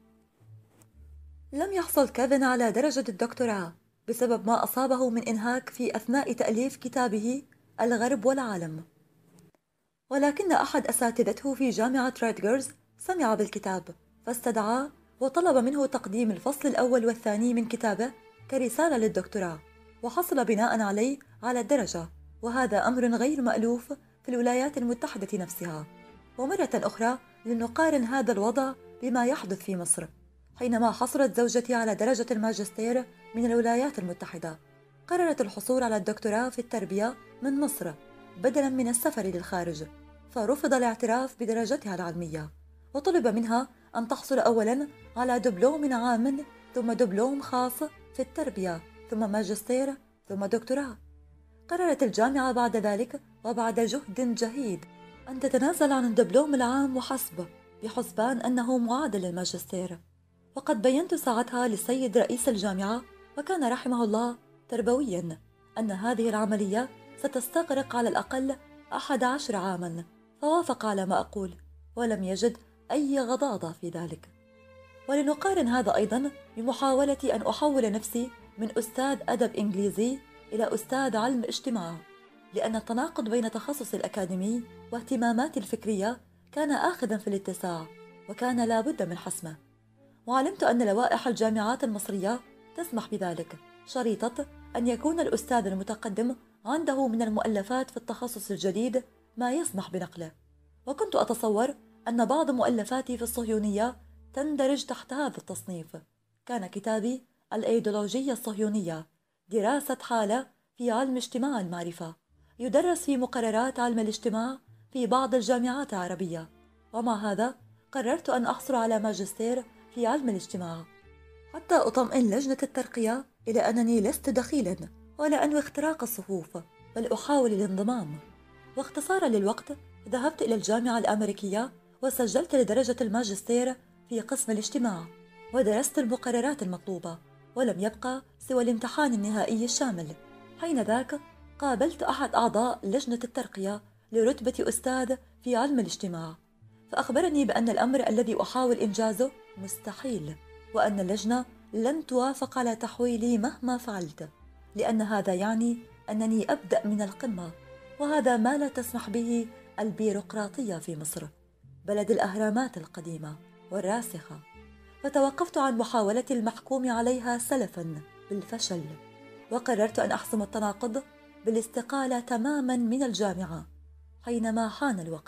[SPEAKER 1] لم يحصل كيفن على درجة الدكتوراه بسبب ما أصابه من إنهاك في أثناء تأليف كتابه الغرب والعالم، ولكن أحد أساتذته في جامعة رutgers سمع بالكتاب فاستدعاه وطلب منه تقديم الفصل الأول والثاني من كتابه كرسالة للدكتوراه، وحصل بناء عليه على الدرجة، وهذا أمر غير مألوف في الولايات المتحدة نفسها. ومرة أخرى لنقارن هذا الوضع بما يحدث في مصر، حينما حصلت زوجتي على درجة الماجستير من الولايات المتحدة، قررت الحصول على الدكتوراه في التربية من مصر بدلا من السفر للخارج، فرفض الاعتراف بدرجتها العلمية، وطلب منها أن تحصل أولا على دبلوم عام ثم دبلوم خاص في التربية ثم ماجستير ثم دكتوراه. قررت الجامعة بعد ذلك وبعد جهد جهيد أن تتنازل عن الدبلوم العام وحسب، بحسبان أنه معادل للماجستير. وقد بينت ساعتها للسيد رئيس الجامعة، وكان رحمه الله تربويا، أن هذه العملية ستستغرق على الأقل أحد عشر عاما، فوافق على ما أقول ولم يجد أي غضاضة في ذلك. ولنقارن هذا أيضا بمحاولتي أن أحول نفسي من أستاذ أدب إنجليزي إلى أستاذ علم اجتماع، لأن التناقض بين تخصصي الأكاديمي واهتماماتي الفكرية كان آخذا في الاتساع، وكان لا بد من حسمه. وعلمت أن لوائح الجامعات المصرية تسمح بذلك، شريطة أن يكون الأستاذ المتقدم عنده من المؤلفات في التخصص الجديد ما يسمح بنقله. وكنت أتصور أن بعض مؤلفاتي في الصهيونية تندرج تحت هذا التصنيف. كان كتابي الأيديولوجية الصهيونية، دراسة حالة في علم اجتماع المعرفة، يدرس في مقررات علم الاجتماع في بعض الجامعات العربية. ومع هذا قررت أن أحصل على ماجستير في علم الاجتماع حتى أطمئن لجنة الترقية إلى أنني لست دخيلا ولا أنوي اختراق الصفوف، بل أحاول الانضمام. واختصارا للوقت ذهبت إلى الجامعة الأمريكية وسجلت لدرجة الماجستير في قسم الاجتماع، ودرست المقررات المطلوبة، ولم يبقى سوى الامتحان النهائي الشامل. حين ذاك قابلت أحد أعضاء لجنة الترقية لرتبة أستاذ في علم الاجتماع، فأخبرني بأن الأمر الذي أحاول إنجازه مستحيل، وأن اللجنة لن توافق على تحويلي مهما فعلت، لأن هذا يعني أنني أبدأ من القمة، وهذا ما لا تسمح به البيروقراطية في مصر، بلد الأهرامات القديمة والراسخة. فتوقفت عن محاولة المحكوم عليها سلفا بالفشل، وقررت أن أحسم التناقض بالاستقالة تماما من الجامعة حينما حان الوقت.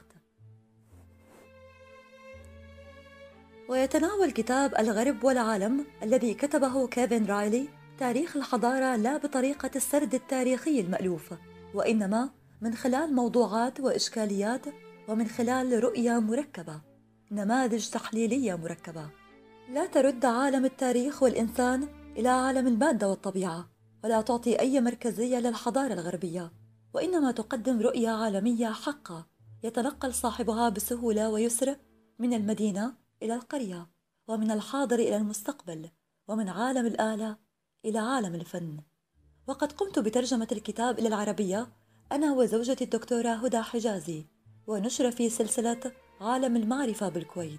[SPEAKER 1] ويتناول كتاب الغرب والعالم الذي كتبه كيفن رايلي تاريخ الحضارة لا بطريقة السرد التاريخي المألوف، وإنما من خلال موضوعات وإشكاليات، ومن خلال رؤية مركبة، نماذج تحليلية مركبة لا ترد عالم التاريخ والإنسان إلى عالم المادة والطبيعة، ولا تعطي أي مركزية للحضارة الغربية، وإنما تقدم رؤية عالمية حقة يتنقل صاحبها بسهولة ويسر من المدينة إلى القرية، ومن الحاضر إلى المستقبل، ومن عالم الآلة إلى عالم الفن. وقد قمت بترجمة الكتاب إلى العربية أنا وزوجتي الدكتورة هدى حجازي، ونشر في سلسلة عالم المعرفة بالكويت.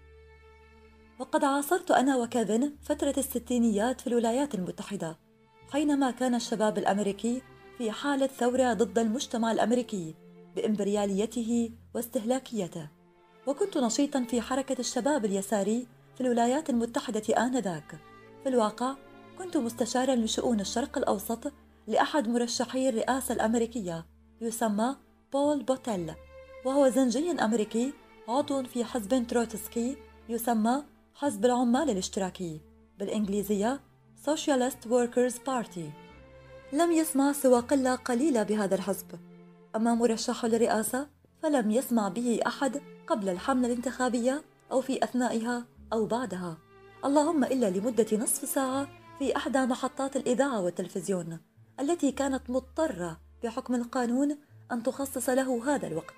[SPEAKER 1] وقد عاصرت أنا وكيفن فترة الستينيات في الولايات المتحدة، حينما كان الشباب الأمريكي في حالة ثورة ضد المجتمع الأمريكي بإمبرياليته واستهلاكيته، وكنت نشيطا في حركة الشباب اليساري في الولايات المتحدة آنذاك. في الواقع كنت مستشارا لشؤون الشرق الأوسط لأحد مرشحي الرئاسة الأمريكية يسمى بول بوتيل، وهو زنجي أمريكي عضو في حزب تروتسكي يسمى حزب العمال الاشتراكي، بالإنجليزية Socialist Workers Party. لم يسمع سوى قلة قليلة بهذا الحزب، أما مرشح للرئاسة فلم يسمع به أحد قبل الحملة الانتخابية أو في أثنائها أو بعدها، اللهم إلا لمدة نصف ساعة في إحدى محطات الإذاعة والتلفزيون التي كانت مضطرة بحكم القانون أن تخصص له هذا الوقت.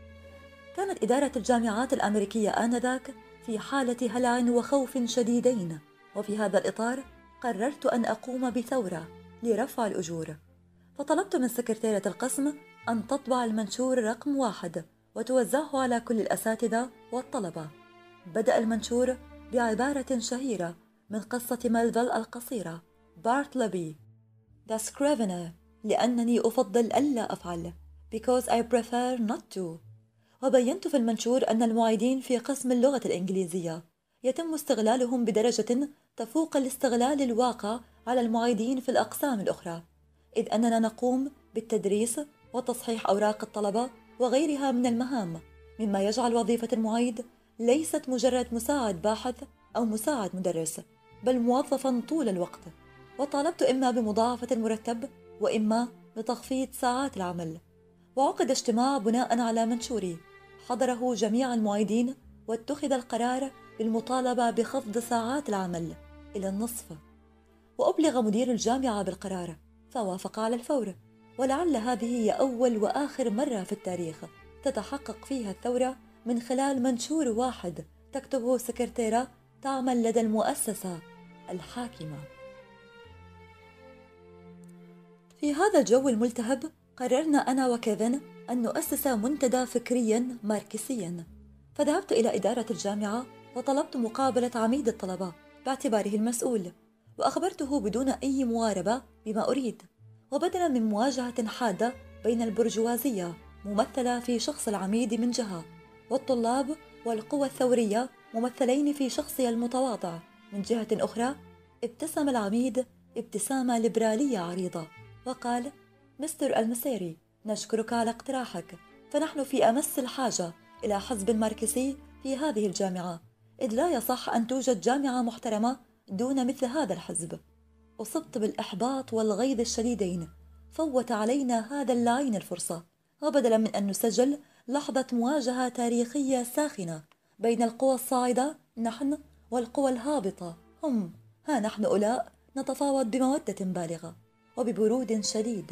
[SPEAKER 1] كانت إدارة الجامعات الأمريكية آنذاك في حالة هلع وخوف شديدين، وفي هذا الإطار قررت أن أقوم بثورة لرفع الأجور، فطلبت من سكرتيرة القسم أن تطبع المنشور رقم واحد وتوزعه على كل الأساتذة والطلبة. بدأ المنشور بعبارة شهيرة من قصة ميلفيل القصيرة بارتلبي The Scrivener، لأنني أفضل ألا أفعل because I prefer not to. وبينت في المنشور أن المعيدين في قسم اللغة الإنجليزية يتم استغلالهم بدرجة تفوق الاستغلال الواقع على المعيدين في الأقسام الأخرى، إذ أننا نقوم بالتدريس وتصحيح أوراق الطلبة وغيرها من المهام، مما يجعل وظيفة المعيد ليست مجرد مساعد باحث أو مساعد مدرس، بل موظفا طول الوقت. وطالبت إما بمضاعفة المرتب وإما بتخفيض ساعات العمل. وعقد اجتماع بناء على منشوري حضره جميع المعيدين، واتخذ القرار بالمطالبة بخفض ساعات العمل إلى النصف، وأبلغ مدير الجامعة بالقرار فوافق على الفور. ولعل هذه هي أول وآخر مرة في التاريخ تتحقق فيها الثورة من خلال منشور واحد تكتبه سكرتيرة تعمل لدى المؤسسة الحاكمة. في هذا الجو الملتهب قررنا أنا وكيفن أن نؤسس منتدى فكريا ماركسيا، فذهبت إلى إدارة الجامعة وطلبت مقابلة عميد الطلبة باعتباره المسؤول، وأخبرته بدون أي مواربة بما أريد. وبدلا من مواجهة حادة بين البرجوازية ممثلة في شخص العميد من جهة والطلاب والقوى الثورية ممثلين في شخصي المتواضع. من جهة أخرى ابتسم العميد ابتسامة ليبرالية عريضة وقال: مستر المسيري، نشكرك على اقتراحك، فنحن في أمس الحاجة إلى حزب ماركسي في هذه الجامعة، إذ لا يصح أن توجد جامعة محترمة دون مثل هذا الحزب. أصبت بالإحباط والغيظ الشديدين. فوت علينا هذا اللعين الفرصة، وبدلا من أن نسجل لحظة مواجهة تاريخية ساخنة بين القوى الصاعدة نحن والقوى الهابطة هم، ها نحن أولاء نتفاوض بمودة بالغة وببرود شديد.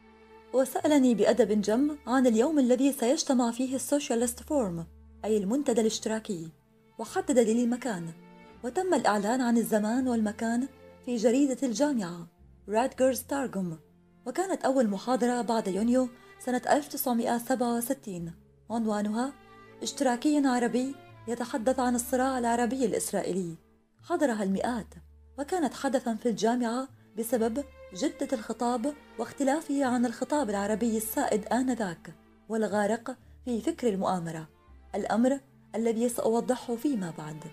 [SPEAKER 1] وسألني بأدب جم عن اليوم الذي سيجتمع فيه السوشيالست فورم، أي المنتدى الاشتراكي، وحدد لي المكان، وتم الإعلان عن الزمان والمكان في جريدة الجامعة راتجرز تارجم. وكانت أول محاضرة بعد يونيو سنة ألف وتسعمائة وسبعة وستين، عنوانها اشتراكي عربي يتحدث عن الصراع العربي الإسرائيلي. حضرها المئات، وكانت حدثا في الجامعة بسبب جدة الخطاب واختلافه عن الخطاب العربي السائد آنذاك والغارق في فكر المؤامرة، الأمر الذي سأوضحه فيما بعد.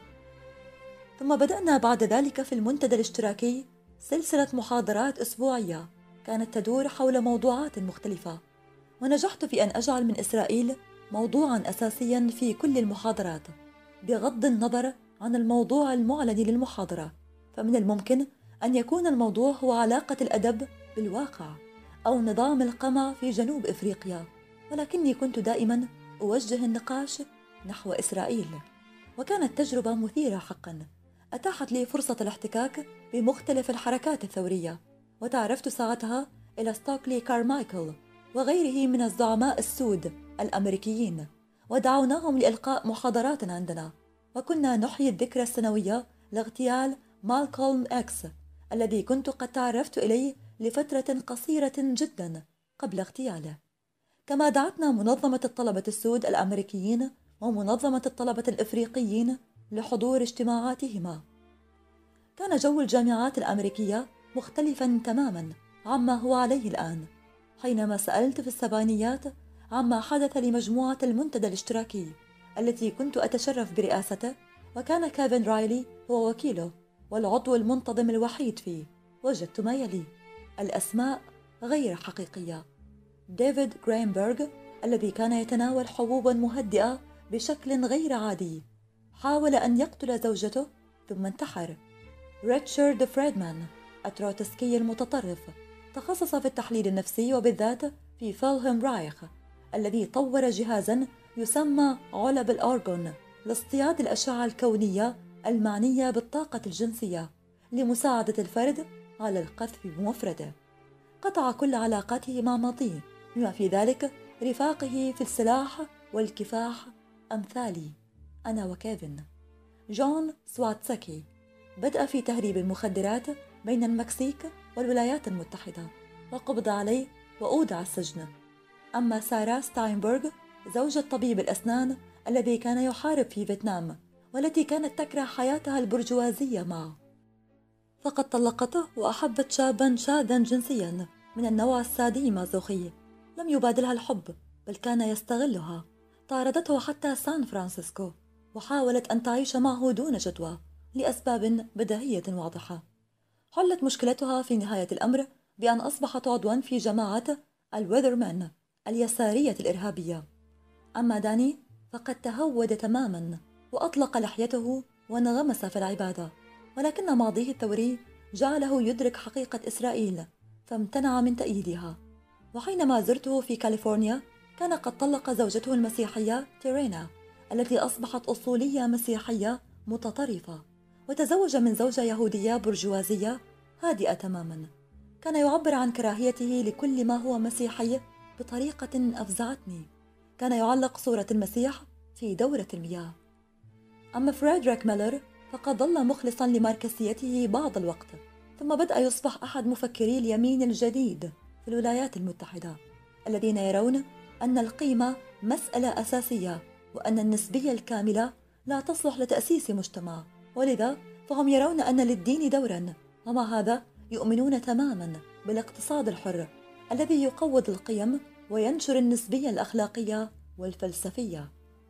[SPEAKER 1] ثم بدأنا بعد ذلك في المنتدى الاشتراكي سلسلة محاضرات أسبوعية كانت تدور حول موضوعات مختلفة، ونجحت في أن أجعل من إسرائيل موضوعا أساسيا في كل المحاضرات بغض النظر عن الموضوع المعلن للمحاضرة. فمن الممكن أن يكون الموضوع هو علاقة الأدب بالواقع أو نظام القمع في جنوب إفريقيا، ولكني كنت دائما أوجه النقاش نحو إسرائيل. وكانت تجربة مثيرة حقا، أتاحت لي فرصة الاحتكاك بمختلف الحركات الثورية، وتعرفت ساعتها إلى ستوكلي كارمايكل وغيره من الزعماء السود الأمريكيين، ودعوناهم لإلقاء محاضرات عندنا، وكنا نحيي الذكرى السنوية لاغتيال مالكولم إكس الذي كنت قد تعرفت إليه لفترة قصيرة جدا قبل اغتياله. كما دعتنا منظمة الطلبة السود الأمريكيين ومنظمة الطلبة الإفريقيين لحضور اجتماعاتهما. كان جو الجامعات الأمريكية مختلفا تماما عما هو عليه الآن. حينما سألت في السبعينيات عما حدث لمجموعة المنتدى الاشتراكي التي كنت أتشرف برئاسته، وكان كيفن رايلي هو وكيله والعضو المنتظم الوحيد فيه، وجدت ما يلي: الأسماء غير حقيقية. ديفيد غرينبرغ الذي كان يتناول حبوبا مهدئة بشكل غير عادي، حاول أن يقتل زوجته ثم انتحر. ريتشارد فريدمان التروتسكي المتطرف تخصص في التحليل النفسي وبالذات في فيلهلم رايخ الذي طور جهازا يسمى علب الأرغون لاصطياد الأشعة الكونية المعنية بالطاقة الجنسية لمساعدة الفرد على القذف بمفرده. قطع كل علاقاته مع ماضيه بما في ذلك رفاقه في السلاح والكفاح أمثالي أنا وكيفن. جون سواتسكي بدأ في تهريب المخدرات بين المكسيك والولايات المتحدة وقبض عليه وأودع السجن. أما سارة ستاينبرغ زوجة طبيب الأسنان الذي كان يحارب في فيتنام والتي كانت تكره حياتها البرجوازية معه، فقد طلقته وأحبت شابا شاذا جنسيا من النوع السادي مازوخي. لم يبادلها الحب بل كان يستغلها. طاردته حتى سان فرانسيسكو وحاولت أن تعيش معه دون جدوى لأسباب بديهية واضحة. حلت مشكلتها في نهاية الأمر بأن أصبحت عضوا في جماعة الويذرمان اليسارية الإرهابية. أما داني فقد تهود تماما وأطلق لحيته وانغمس في العبادة، ولكن ماضيه الثوري جعله يدرك حقيقة إسرائيل فامتنع من تأييدها. وحينما زرته في كاليفورنيا كان قد طلق زوجته المسيحية تيرينا التي أصبحت أصولية مسيحية متطرفة، وتزوج من زوجة يهودية برجوازية هادئة تماما. كان يعبر عن كراهيته لكل ما هو مسيحي بطريقة أفزعتني. كان يعلق صورة المسيح في دورة المياه. أما فريدريك ميلر فقد ظل مخلصا لماركسيته بعض الوقت، ثم بدأ يصبح أحد مفكري اليمين الجديد في الولايات المتحدة الذين يرون أن القيمة مسألة أساسية وأن النسبية الكاملة لا تصلح لتأسيس مجتمع، ولذا فهم يرون أن للدين دورا، ومع هذا يؤمنون تماما بالاقتصاد الحر الذي يقوض القيم وينشر النسبية الأخلاقية والفلسفية.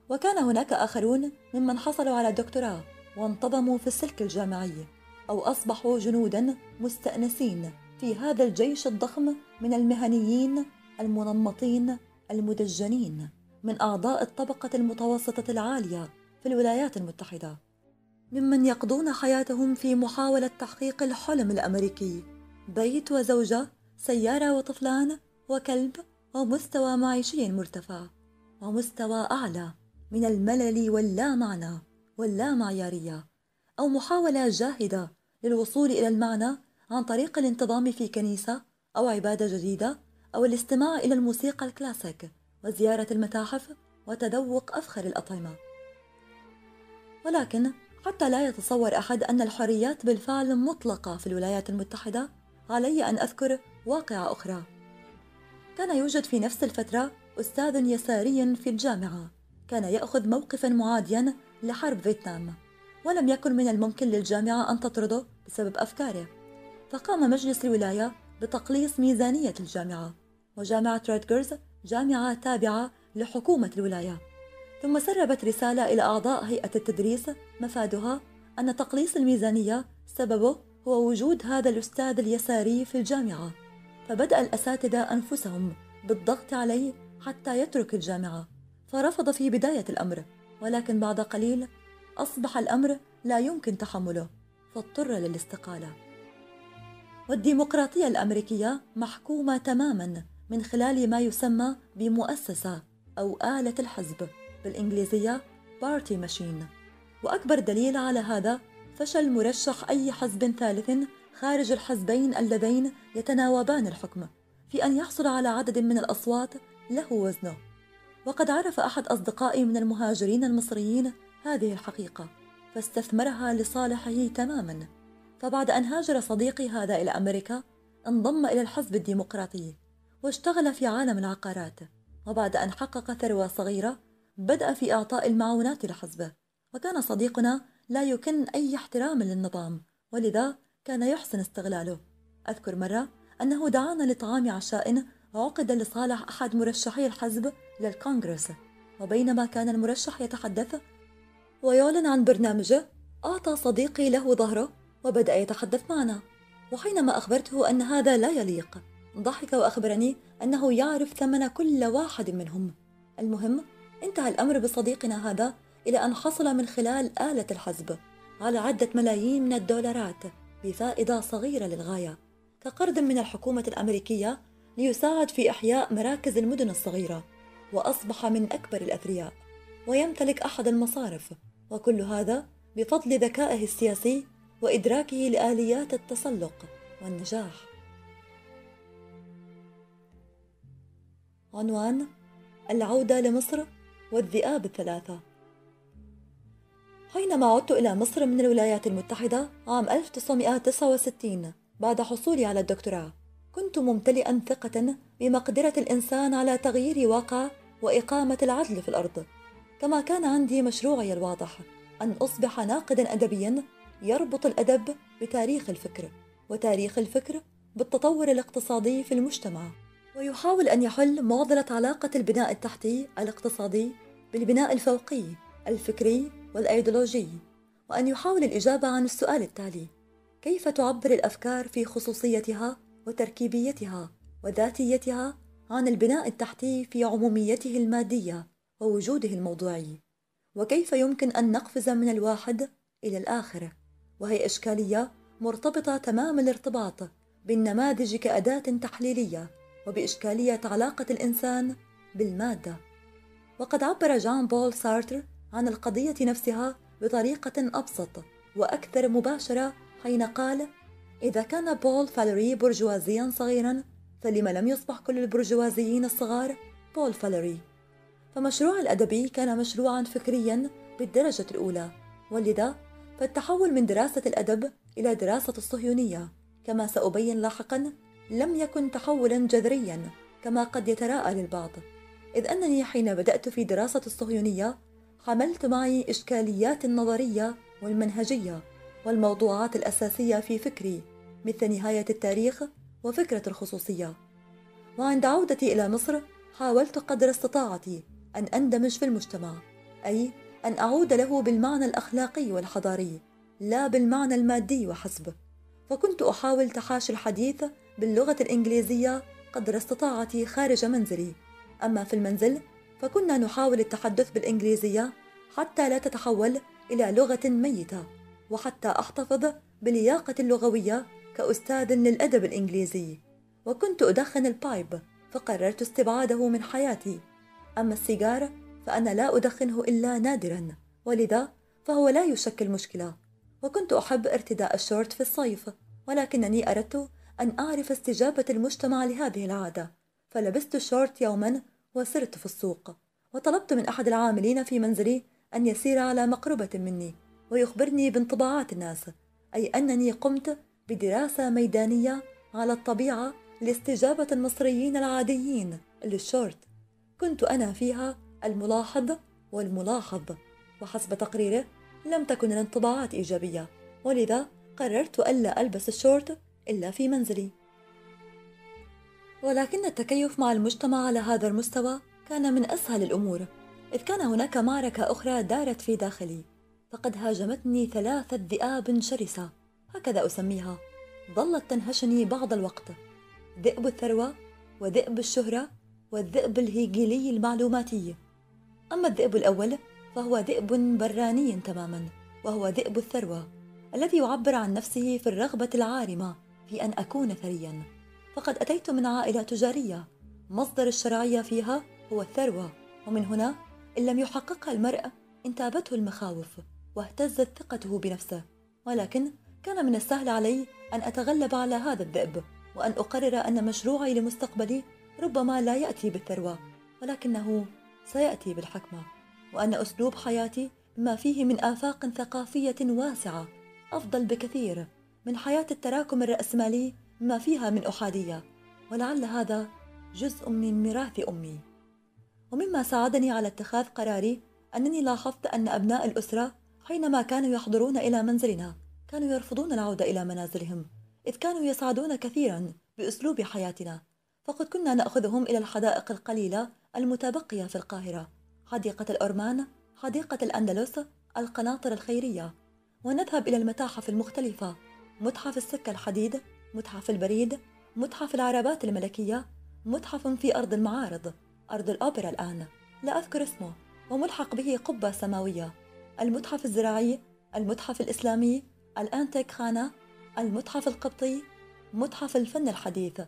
[SPEAKER 1] وكان هناك آخرون ممن حصلوا على دكتوراه وانتظموا في السلك الجامعي، أو أصبحوا جنوداً مستأنسين في هذا الجيش الضخم من المهنيين المنمطين المدجنين من أعضاء الطبقة المتوسطة العالية في الولايات المتحدة، ممن يقضون حياتهم في محاولة تحقيق الحلم الأمريكي: بيت وزوجة، سيارة وطفلان وكلب، ومستوى معيشي مرتفع، ومستوى أعلى من الملل واللامعنى واللامعيارية، أو محاولة جاهدة للوصول إلى المعنى عن طريق الانتظام في كنيسة أو عبادة جديدة، أو الاستماع إلى الموسيقى الكلاسيك وزيارة المتاحف وتذوق أفخر الأطعمة. ولكن حتى لا يتصور أحد أن الحريات بالفعل مطلقة في الولايات المتحدة، علي أن أذكر واقعة أخرى. كان يوجد في نفس الفترة أستاذ يساري في الجامعة كان يأخذ موقفاً معادياً لحرب فيتنام، ولم يكن من الممكن للجامعة أن تطرده بسبب أفكاره، فقام مجلس الولاية بتقليص ميزانية الجامعة، وجامعة رutgers جامعة تابعة لحكومة الولاية، ثم سربت رسالة إلى أعضاء هيئة التدريس مفادها أن تقليص الميزانية سببه هو وجود هذا الأستاذ اليساري في الجامعة، فبدأ الأساتذة أنفسهم بالضغط عليه حتى يترك الجامعة، فرفض في بداية الأمر، ولكن بعد قليل أصبح الأمر لا يمكن تحمله، فاضطر للاستقالة. والديمقراطية الأمريكية محكومة تماماً من خلال ما يسمى بمؤسسة أو آلة الحزب، بالإنجليزية Party Machine. وأكبر دليل على هذا فشل مرشح أي حزب ثالث خارج الحزبين اللذين يتناوبان الحكم في أن يحصل على عدد من الأصوات له وزنه. وقد عرف أحد أصدقائي من المهاجرين المصريين هذه الحقيقة، فاستثمرها لصالحه تماماً. فبعد أن هاجر صديقي هذا إلى أمريكا، انضم إلى الحزب الديمقراطي واشتغل في عالم العقارات، وبعد أن حقق ثروة صغيرة بدأ في إعطاء المعونات لحزبه. وكان صديقنا لا يكن أي احترام للنظام، ولذا كان يحسن استغلاله. أذكر مرة أنه دعانا لطعام عشاء عقد لصالح أحد مرشحي الحزب للكونغرس، وبينما كان المرشح يتحدث ويعلن عن برنامجه، أعطى صديقي له ظهره وبدأ يتحدث معنا، وحينما أخبرته أن هذا لا يليق ضحك وأخبرني أنه يعرف ثمن كل واحد منهم. المهم، انتهى الأمر بصديقنا هذا إلى أن حصل من خلال آلة الحزب على عدة ملايين من الدولارات بفائدة صغيرة للغاية كقرض من الحكومة الأمريكية ليساعد في إحياء مراكز المدن الصغيرة، وأصبح من أكبر الأثرياء ويمتلك أحد المصارف، وكل هذا بفضل ذكائه السياسي وإدراكه لآليات التسلق والنجاح. عنوان: العودة لمصر والذئاب الثلاثة. حينما عدت إلى مصر من الولايات المتحدة عام ألف وتسعمائة وتسعة وستين بعد حصولي على الدكتوراه، كنت ممتلئا ثقة بمقدرة الإنسان على تغيير واقع وإقامة العدل في الأرض، كما كان عندي مشروعي الواضح أن أصبح ناقدا أدبيا يربط الأدب بتاريخ الفكر، وتاريخ الفكر بالتطور الاقتصادي في المجتمع، ويحاول أن يحل معضلة علاقة البناء التحتي الاقتصادي بالبناء الفوقي الفكري والأيديولوجي، وأن يحاول الإجابة عن السؤال التالي: كيف تعبر الأفكار في خصوصيتها وتركيبيتها وذاتيتها عن البناء التحتي في عموميته المادية ووجوده الموضوعي؟ وكيف يمكن أن نقفز من الواحد إلى الآخر؟ وهي إشكالية مرتبطة تمام الارتباط بالنماذج كأداة تحليلية وبإشكالية علاقة الإنسان بالمادة. وقد عبر جان بول سارتر عن القضية نفسها بطريقة أبسط وأكثر مباشرة حين قال: إذا كان بول فاليري برجوازيا صغيرا، فلما لم يصبح كل البرجوازيين الصغار بول فاليري؟ فمشروع الأدبي كان مشروعا فكريا بالدرجة الأولى، ولذا فالتحول من دراسة الأدب إلى دراسة الصهيونية كما سأبين لاحقا لم يكن تحولا جذريا كما قد يتراءى للبعض، إذ أنني حين بدأت في دراسة الصهيونية حملت معي إشكاليات النظرية والمنهجية والموضوعات الأساسية في فكري، مثل نهاية التاريخ وفكرة الخصوصية. وعند عودتي إلى مصر حاولت قدر استطاعتي أن أندمج في المجتمع، أي أن أعود له بالمعنى الأخلاقي والحضاري، لا بالمعنى المادي وحسب. فكنت أحاول تحاشي الحديث باللغة الإنجليزية قدر استطاعتي خارج منزلي، أما في المنزل فكنا نحاول التحدث بالإنجليزية حتى لا تتحول إلى لغة ميتة، وحتى أحتفظ بلياقة اللغوية كأستاذ للأدب الإنجليزي. وكنت أدخن البايب، فقررت استبعاده من حياتي. أما السيجار فأنا لا أدخنه إلا نادرا، ولذا فهو لا يشكل مشكلة. وكنت أحب ارتداء الشورت في الصيف، ولكنني أردت أن أعرف استجابة المجتمع لهذه العادة، فلبست الشورت يوما وسرت في السوق، وطلبت من أحد العاملين في منزلي أن يسير على مقربة مني ويخبرني بانطباعات الناس، أي أنني قمت بدراسة ميدانية على الطبيعة لاستجابة المصريين العاديين للشورت. كنت أنا فيها الملاحظ والملاحظ، وحسب تقريره لم تكن الانطباعات إيجابية، ولذا قررت ألا ألبس الشورت إلا في منزلي. ولكن التكيف مع المجتمع على هذا المستوى كان من أسهل الأمور، إذ كان هناك معركة أخرى دارت في داخلي، فقد هاجمتني ثلاثة ذئاب شرسة، هكذا أسميها، ظلت تنهشني بعض الوقت: ذئب الثروة، وذئب الشهرة، والذئب الهيجيلي المعلوماتي. أما الذئب الأول فهو ذئب براني تماما، وهو ذئب الثروة الذي يعبر عن نفسه في الرغبة العارمة في أن أكون ثريا. فقد أتيت من عائلة تجارية مصدر الشرعية فيها هو الثروة، ومن هنا إن لم يحققها المرء انتابته المخاوف واهتزت ثقته بنفسه. ولكن كان من السهل علي أن أتغلب على هذا الذئب، وأن أقرر أن مشروعي لمستقبلي ربما لا يأتي بالثروة، ولكنه سيأتي بالحكمة، وأن أسلوب حياتي بما فيه من آفاق ثقافية واسعة أفضل بكثير من حياة التراكم الرأسمالي بما فيها من أحادية، ولعل هذا جزء من ميراث أمي. ومما ساعدني على اتخاذ قراري أنني لاحظت أن أبناء الأسرة حينما كانوا يحضرون إلى منزلنا كانوا يرفضون العودة إلى منازلهم، إذ كانوا يسعدون كثيرا بأسلوب حياتنا. فقد كنا نأخذهم إلى الحدائق القليلة المتبقية في القاهرة، حديقة الأورمان، حديقة الأندلس، القناطر الخيرية، ونذهب إلى المتاحف المختلفة: متحف السكة الحديد، متحف البريد، متحف العربات الملكية، متحف في أرض المعارض، أرض الأوبرا الآن لا أذكر اسمه، وملحق به قبة سماوية، المتحف الزراعي، المتحف الإسلامي، الأنتيك خانة، المتحف القبطي، متحف الفن الحديث.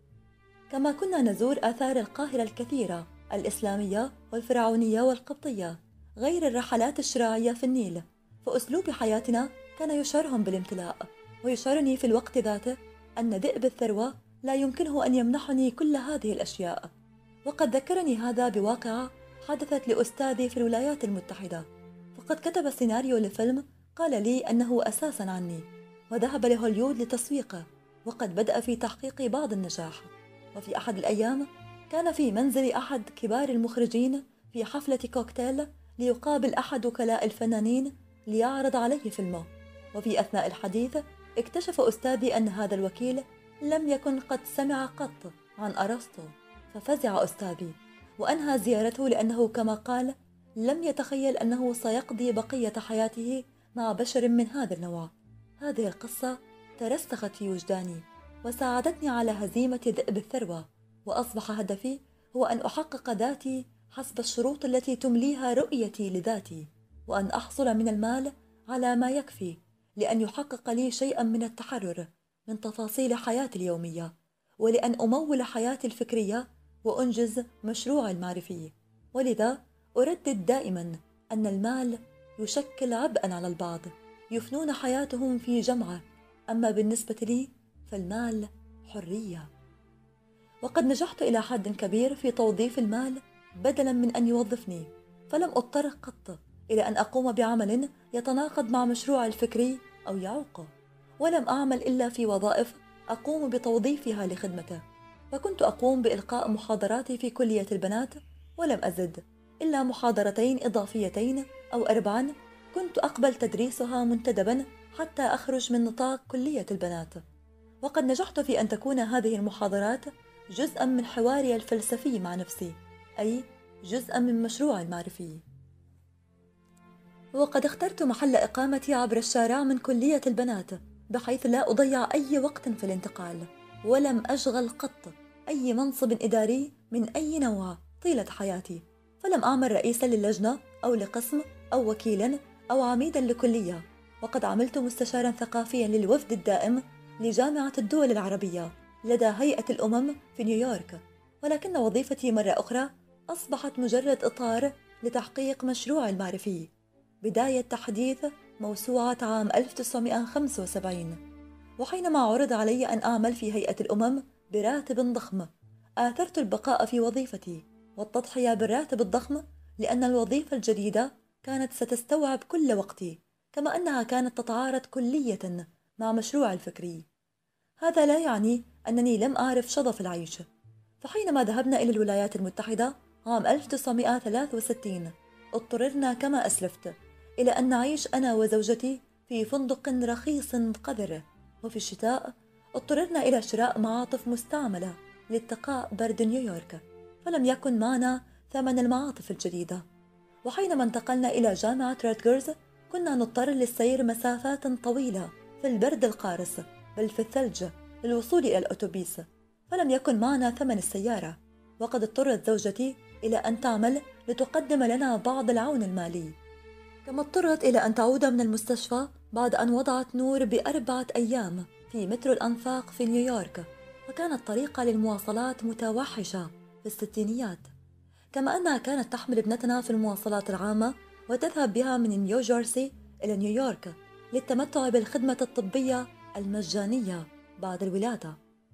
[SPEAKER 1] كما كنا نزور آثار القاهرة الكثيرة الإسلامية والفرعونية والقبطية، غير الرحلات الشراعية في النيل. فأسلوب حياتنا كان يشعرهم بالامتلاء، ويشعرني في الوقت ذاته أن ذئب الثروة لا يمكنه أن يمنحني كل هذه الأشياء. وقد ذكرني هذا بواقعة حدثت لأستاذي في الولايات المتحدة، فقد كتب سيناريو لفيلم قال لي أنه أساساً عني، وذهب لهوليود لتسويقه، وقد بدأ في تحقيق بعض النجاح. وفي أحد الأيام كان في منزل أحد كبار المخرجين في حفلة كوكتيل ليقابل أحد وكلاء الفنانين ليعرض عليه فيلمه، وفي أثناء الحديث اكتشف أستاذي أن هذا الوكيل لم يكن قد سمع قط عن أرسطو، ففزع أستاذي وأنهى زيارته، لأنه كما قال لم يتخيل أنه سيقضي بقية حياته مع بشر من هذا النوع. هذه القصة ترسخت في وجداني وساعدتني على هزيمة ذئب الثروة، وأصبح هدفي هو أن أحقق ذاتي حسب الشروط التي تمليها رؤيتي لذاتي، وأن أحصل من المال على ما يكفي لأن يحقق لي شيئا من التحرر من تفاصيل حياتي اليومية، ولأن أمول حياتي الفكرية وأنجز مشروعي المعرفي. ولذا أردد دائما أن المال يشكل عبئا على البعض يفنون حياتهم في جمعه، أما بالنسبة لي فالمال حرية. وقد نجحت إلى حد كبير في توظيف المال بدلا من أن يوظفني، فلم أضطر قط إلى أن أقوم بعمل يتناقض مع مشروعي الفكري أو يعوقه، ولم أعمل إلا في وظائف أقوم بتوظيفها لخدمته. فكنت أقوم بإلقاء محاضراتي في كلية البنات، ولم أزد إلا محاضرتين إضافيتين أو أربعا كنت أقبل تدريسها منتدبا حتى أخرج من نطاق كلية البنات. وقد نجحت في أن تكون هذه المحاضرات جزءا من حواري الفلسفي مع نفسي، أي جزءا من مشروعي المعرفي. وقد اخترت محل إقامتي عبر الشارع من كلية البنات، بحيث لا أضيع أي وقت في الانتقال، ولم أشغل قط أي منصب إداري من أي نوع طيلة حياتي، فلم أعمل رئيسا للجنة أو لقسم أو وكيلا أو عميدا لكلية. وقد عملت مستشارا ثقافيا للوفد الدائم لجامعة الدول العربية لدى هيئة الأمم في نيويورك، ولكن وظيفتي مرة أخرى أصبحت مجرد إطار لتحقيق مشروعي المعرفي، بداية تحديث موسوعة عام ألف وتسعمائة وخمسة وسبعين. وحينما عرض علي أن أعمل في هيئة الأمم براتب ضخم، آثرت البقاء في وظيفتي والتضحية بالراتب الضخم، لأن الوظيفة الجديدة كانت ستستوعب كل وقتي، كما أنها كانت تتعارض كلية مع مشروعي الفكري. هذا لا يعني أنني لم أعرف شظف العيش، فحينما ذهبنا إلى الولايات المتحدة عام ألف وتسعمائة وثلاثة وستين، اضطررنا كما أسلفت إلى أن نعيش أنا وزوجتي في فندق رخيص قذر، وفي الشتاء اضطررنا إلى شراء معاطف مستعملة لاتقاء برد نيويورك، فلم يكن معنا ثمن المعاطف الجديدة. وحينما انتقلنا إلى جامعة راتجرز كنا نضطر للسير مسافات طويلة في البرد القارس بل في الثلج للوصول إلى الأتوبيس، فلم يكن معنا ثمن السيارة. وقد اضطرت زوجتي إلى أن تعمل لتقدم لنا بعض العون المالي، كما اضطرت إلى أن تعود من المستشفى بعد أن وضعت نور بأربعة أيام في مترو الأنفاق في نيويورك، وكانت طريقة للمواصلات متوحشة في الستينيات، كما أنها كانت تحمل ابنتنا في المواصلات العامة وتذهب بها من نيوجيرسي إلى نيويورك للتمتع بالخدمة الطبية المجانية بعد الولادة.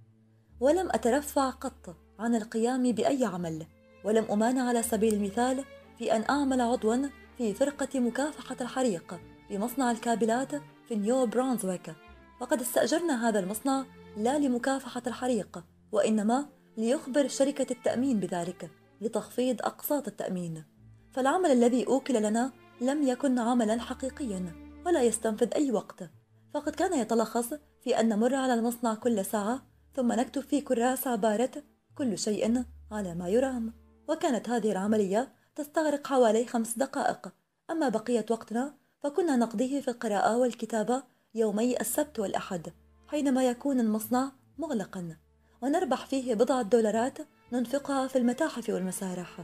[SPEAKER 1] ولم أترفع قط عن القيام بأي عمل، ولم أمانع على سبيل المثال في أن أعمل عضواً في فرقة مكافحة الحريق بمصنع الكابلات في نيو برانزويك. وقد استأجرنا هذا المصنع لا لمكافحة الحريق، وإنما ليخبر شركة التأمين بذلك لتخفيض أقساط التأمين. فالعمل الذي أوكل لنا لم يكن عملاً حقيقياً ولا يستنفذ أي وقت، فقد كان يتلخص في أن نمر على المصنع كل ساعة ثم نكتب في كراس عبارة كل شيء على ما يرام. وكانت هذه العملية تستغرق حوالي خمس دقائق، أما بقية وقتنا فكنا نقضيه في القراءة والكتابة يومي السبت والأحد حينما يكون المصنع مغلقا، ونربح فيه بضعة دولارات ننفقها في المتاحف والمسارح.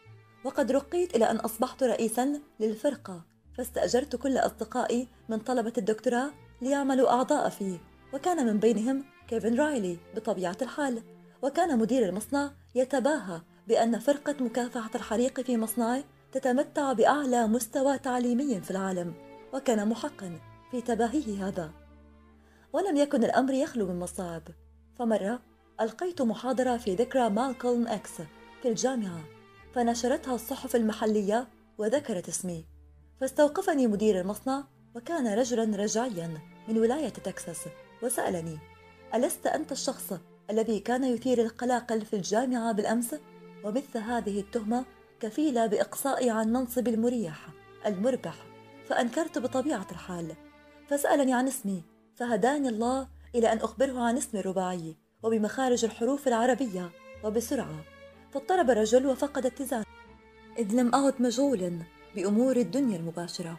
[SPEAKER 1] وقد رقيت إلى أن أصبحت رئيسا للفرقة، فاستأجرت كل أصدقائي من طلبة الدكتوراه ليعملوا أعضاء فيه، وكان من بينهم كيفن رايلي بطبيعة الحال. وكان مدير المصنع يتباهى بأن فرقة مكافحة الحريق في مصنعه تتمتع بأعلى مستوى تعليمي في العالم، وكان محقا في تباهيه هذا. ولم يكن الأمر يخلو من مصاعب، فمرة ألقيت محاضرة في ذكرى مالكولم إكس في الجامعة، فنشرتها الصحف المحلية وذكرت اسمي، فاستوقفني مدير المصنع، وكان رجلا رجعيا من ولاية تكساس، وسألني: ألست أنت الشخص الذي كان يثير القلاقل في الجامعة بالأمس؟ ومثل هذه التهمة كفيلة بإقصائي عن منصب المريح المربح، فأنكرت بطبيعة الحال. فسألني عن اسمي، فهداني الله إلى أن أخبره عن اسمي الرباعي وبمخارج الحروف العربية وبسرعة، فاضطرب الرجل وفقد اتزانه، إذ لم أعد مشغولا بأمور الدنيا المباشرة.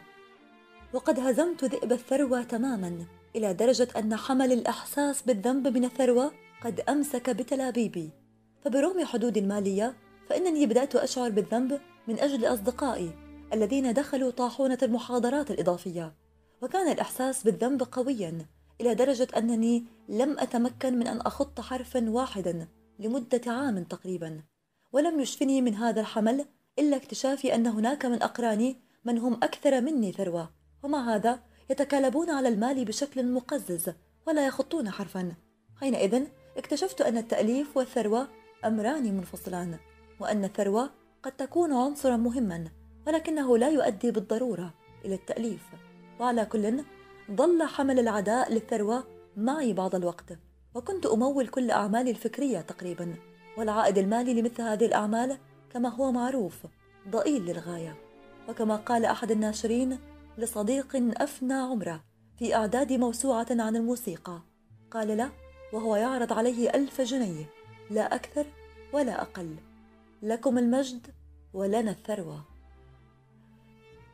[SPEAKER 1] وقد هزمت ذئب الثروة تماما، إلى درجة أن حمل الإحساس بالذنب من الثروة قد أمسك بتلابيبي. فبرغم حدودي المالية فإنني بدأت أشعر بالذنب من أجل أصدقائي الذين دخلوا طاحونة المحاضرات الإضافية، وكان الإحساس بالذنب قويا إلى درجة أنني لم أتمكن من أن أخط حرفا واحدا لمدة عام تقريبا. ولم يشفني من هذا الحمل إلا اكتشافي أن هناك من أقراني من هم أكثر مني ثروة، ومع هذا يتكالبون على المال بشكل مقزز ولا يخطون حرفا. حينئذ اكتشفت أن التأليف والثروة أمران منفصلان، وأن الثروة قد تكون عنصرا مهما ولكنه لا يؤدي بالضرورة إلى التأليف. وعلى كل، ظل حمل العداء للثروة معي بعض الوقت، وكنت أمول كل أعمالي الفكرية تقريبا، والعائد المالي لمثل هذه الأعمال كما هو معروف ضئيل للغاية. وكما قال أحد الناشرين لصديق أفنى عمره في إعداد موسوعة عن الموسيقى، قال له وهو يعرض عليه ألف جنيه: لا أكثر ولا أقل، لكم المجد ولنا الثروة.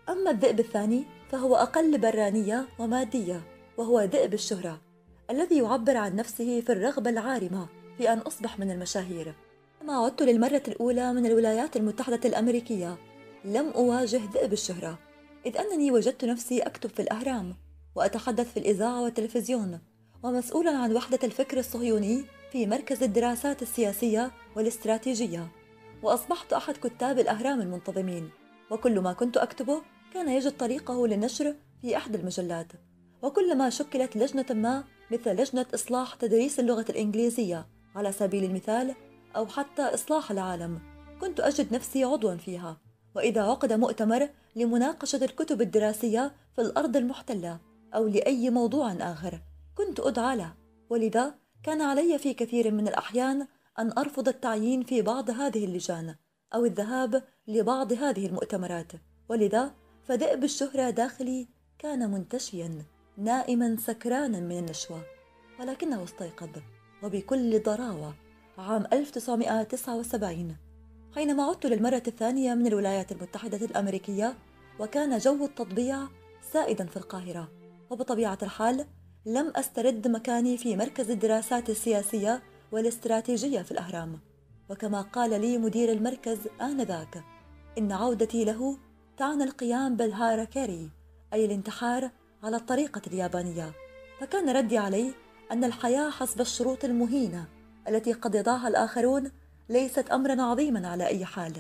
[SPEAKER 1] أما الذئب الثاني فهو أقل برانية ومادية، وهو ذئب الشهرة الذي يعبر عن نفسه في الرغبة العارمة في أن أصبح من المشاهير. لما عدت للمرة الأولى من الولايات المتحدة الأمريكية لم أواجه ذئب الشهرة، إذ أنني وجدت نفسي أكتب في الأهرام وأتحدث في الإذاعة والتلفزيون، ومسؤولا عن وحدة الفكر الصهيوني في مركز الدراسات السياسية والاستراتيجية، وأصبحت أحد كتاب الأهرام المنتظمين، وكل ما كنت أكتبه كان يجد طريقه للنشر في أحد المجلات. وكلما شكلت لجنة ما مثل لجنة إصلاح تدريس اللغة الإنجليزية على سبيل المثال، أو حتى إصلاح العالم، كنت أجد نفسي عضواً فيها. وإذا عقد مؤتمر لمناقشة الكتب الدراسية في الأرض المحتلة أو لأي موضوع آخر كنت أدعى له، ولذا كان علي في كثير من الأحيان أن أرفض التعيين في بعض هذه اللجان أو الذهاب لبعض هذه المؤتمرات. ولذا فذئب الشهرة داخلي كان منتشياً نائماً سكرانا من النشوة، ولكنه استيقظ وبكل ضراوة عام ألف وتسعمائة وتسعة وسبعين حينما عدت للمرة الثانية من الولايات المتحدة الأمريكية، وكان جو التطبيع سائداً في القاهرة. وبطبيعة الحال لم أسترد مكاني في مركز الدراسات السياسية والاستراتيجية في الأهرام، وكما قال لي مدير المركز آنذاك إن عودتي له تعني القيام بالهاراكيري، أي الانتحار على الطريقة اليابانية. فكان ردي عليه أن الحياة حسب الشروط المهينة التي قد يضعها الآخرون ليست أمراً عظيماً على أي حال،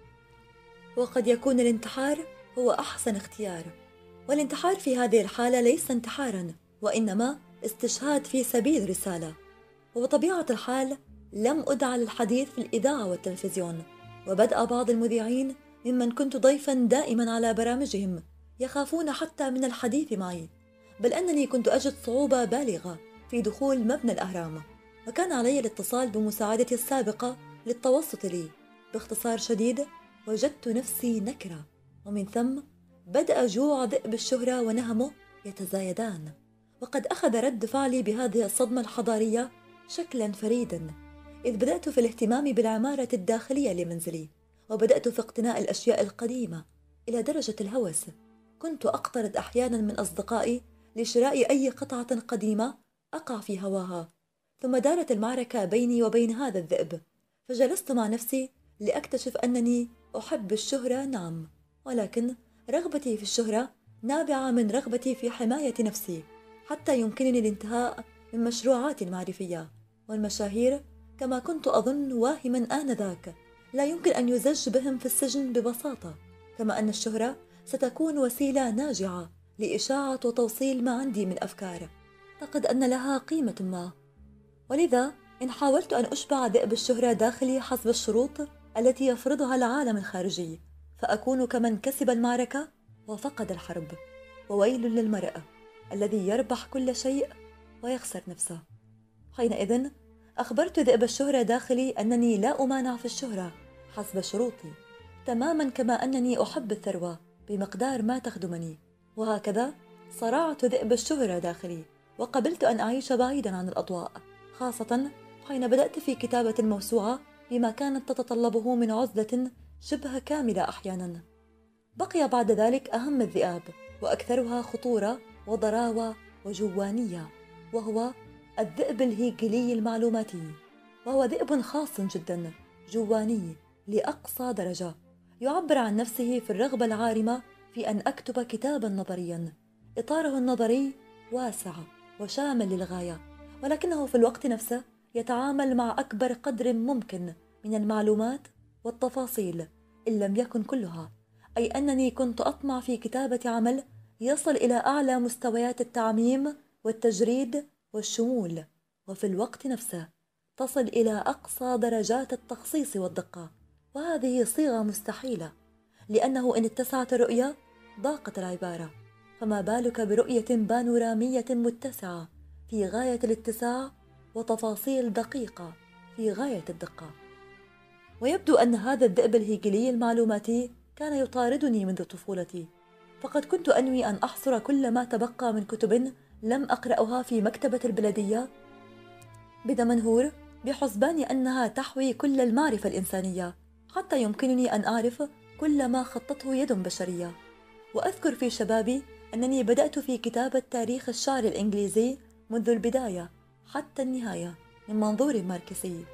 [SPEAKER 1] وقد يكون الانتحار هو أحسن اختيار. والانتحار في هذه الحالة ليس انتحاراً، وإنما استشهاد في سبيل رسالة. وبطبيعة الحال لم أدع للحديث في الإذاعة والتلفزيون، وبدأ بعض المذيعين ممن كنت ضيفاً دائماً على برامجهم يخافون حتى من الحديث معي، بل أنني كنت أجد صعوبة بالغة في دخول مبنى الأهرام، وكان علي الاتصال بمساعدتي السابقة للتوسط لي. باختصار شديد وجدت نفسي نكرة، ومن ثم بدأ جوع ذئب الشهرة ونهمه يتزايدان، وقد أخذ رد فعلي بهذه الصدمة الحضارية شكلاً فريداً، إذ بدأت في الاهتمام بالعمارة الداخلية لمنزلي، وبدأت في اقتناء الأشياء القديمة إلى درجة الهوس. كنت أقترض أحياناً من أصدقائي لشراء أي قطعة قديمة أقع في هواها. ثم دارت المعركة بيني وبين هذا الذئب، فجلست مع نفسي لأكتشف أنني أحب الشهرة، نعم، ولكن رغبتي في الشهرة نابعة من رغبتي في حماية نفسي حتى يمكنني الانتهاء من مشروعاتي المعرفية. والمشاهير كما كنت أظن واهما آنذاك لا يمكن أن يزج بهم في السجن ببساطة، كما أن الشهرة ستكون وسيلة ناجعة لإشاعة وتوصيل ما عندي من أفكار أعتقد أن لها قيمة ما. ولذا إن حاولت أن أشبع ذئب الشهرة داخلي حسب الشروط التي يفرضها العالم الخارجي، فأكون كمن كسب المعركة وفقد الحرب. وويل للمرء الذي يربح كل شيء ويخسر نفسه. حينئذ أخبرت ذئب الشهرة داخلي أنني لا أمانع في الشهرة حسب شروطي، تماما كما أنني أحب الثروة بمقدار ما تخدمني. وهكذا صرعت ذئب الشهرة داخلي، وقبلت أن أعيش بعيدا عن الأضواء، خاصة حين بدأت في كتابة الموسوعة بما كانت تتطلبه من عزلة شبه كاملة أحيانا. بقي بعد ذلك أهم الذئاب وأكثرها خطورة وضراوة وجوانية، وهو الذئب الهيجلي المعلوماتي، وهو ذئب خاص جدا جواني لأقصى درجة، يعبر عن نفسه في الرغبة العارمة في أن أكتب كتابا نظريا إطاره النظري واسع وشامل للغاية، ولكنه في الوقت نفسه يتعامل مع أكبر قدر ممكن من المعلومات والتفاصيل إن لم يكن كلها، أي أنني كنت أطمع في كتابة عمل يصل إلى أعلى مستويات التعميم والتجريد والشمول، وفي الوقت نفسه تصل إلى أقصى درجات التخصيص والدقة. وهذه صيغة مستحيلة، لأنه إن اتسعت الرؤية ضاقت العبارة، فما بالك برؤية بانورامية متسعة في غاية الاتساع وتفاصيل دقيقة في غاية الدقة. ويبدو أن هذا الذئب الهيجلي المعلوماتي كان يطاردني منذ طفولتي، فقد كنت أنوي أن أحصر كل ما تبقى من كتب لم أقرأها في مكتبة البلدية بدمنهور، بحسبان أنها تحوي كل المعرفة الإنسانية، حتى يمكنني أن أعرف كل ما خطته يد بشرية. وأذكر في شبابي أنني بدأت في كتابة تاريخ الشعر الإنجليزي منذ البداية حتى النهاية من منظور ماركسي.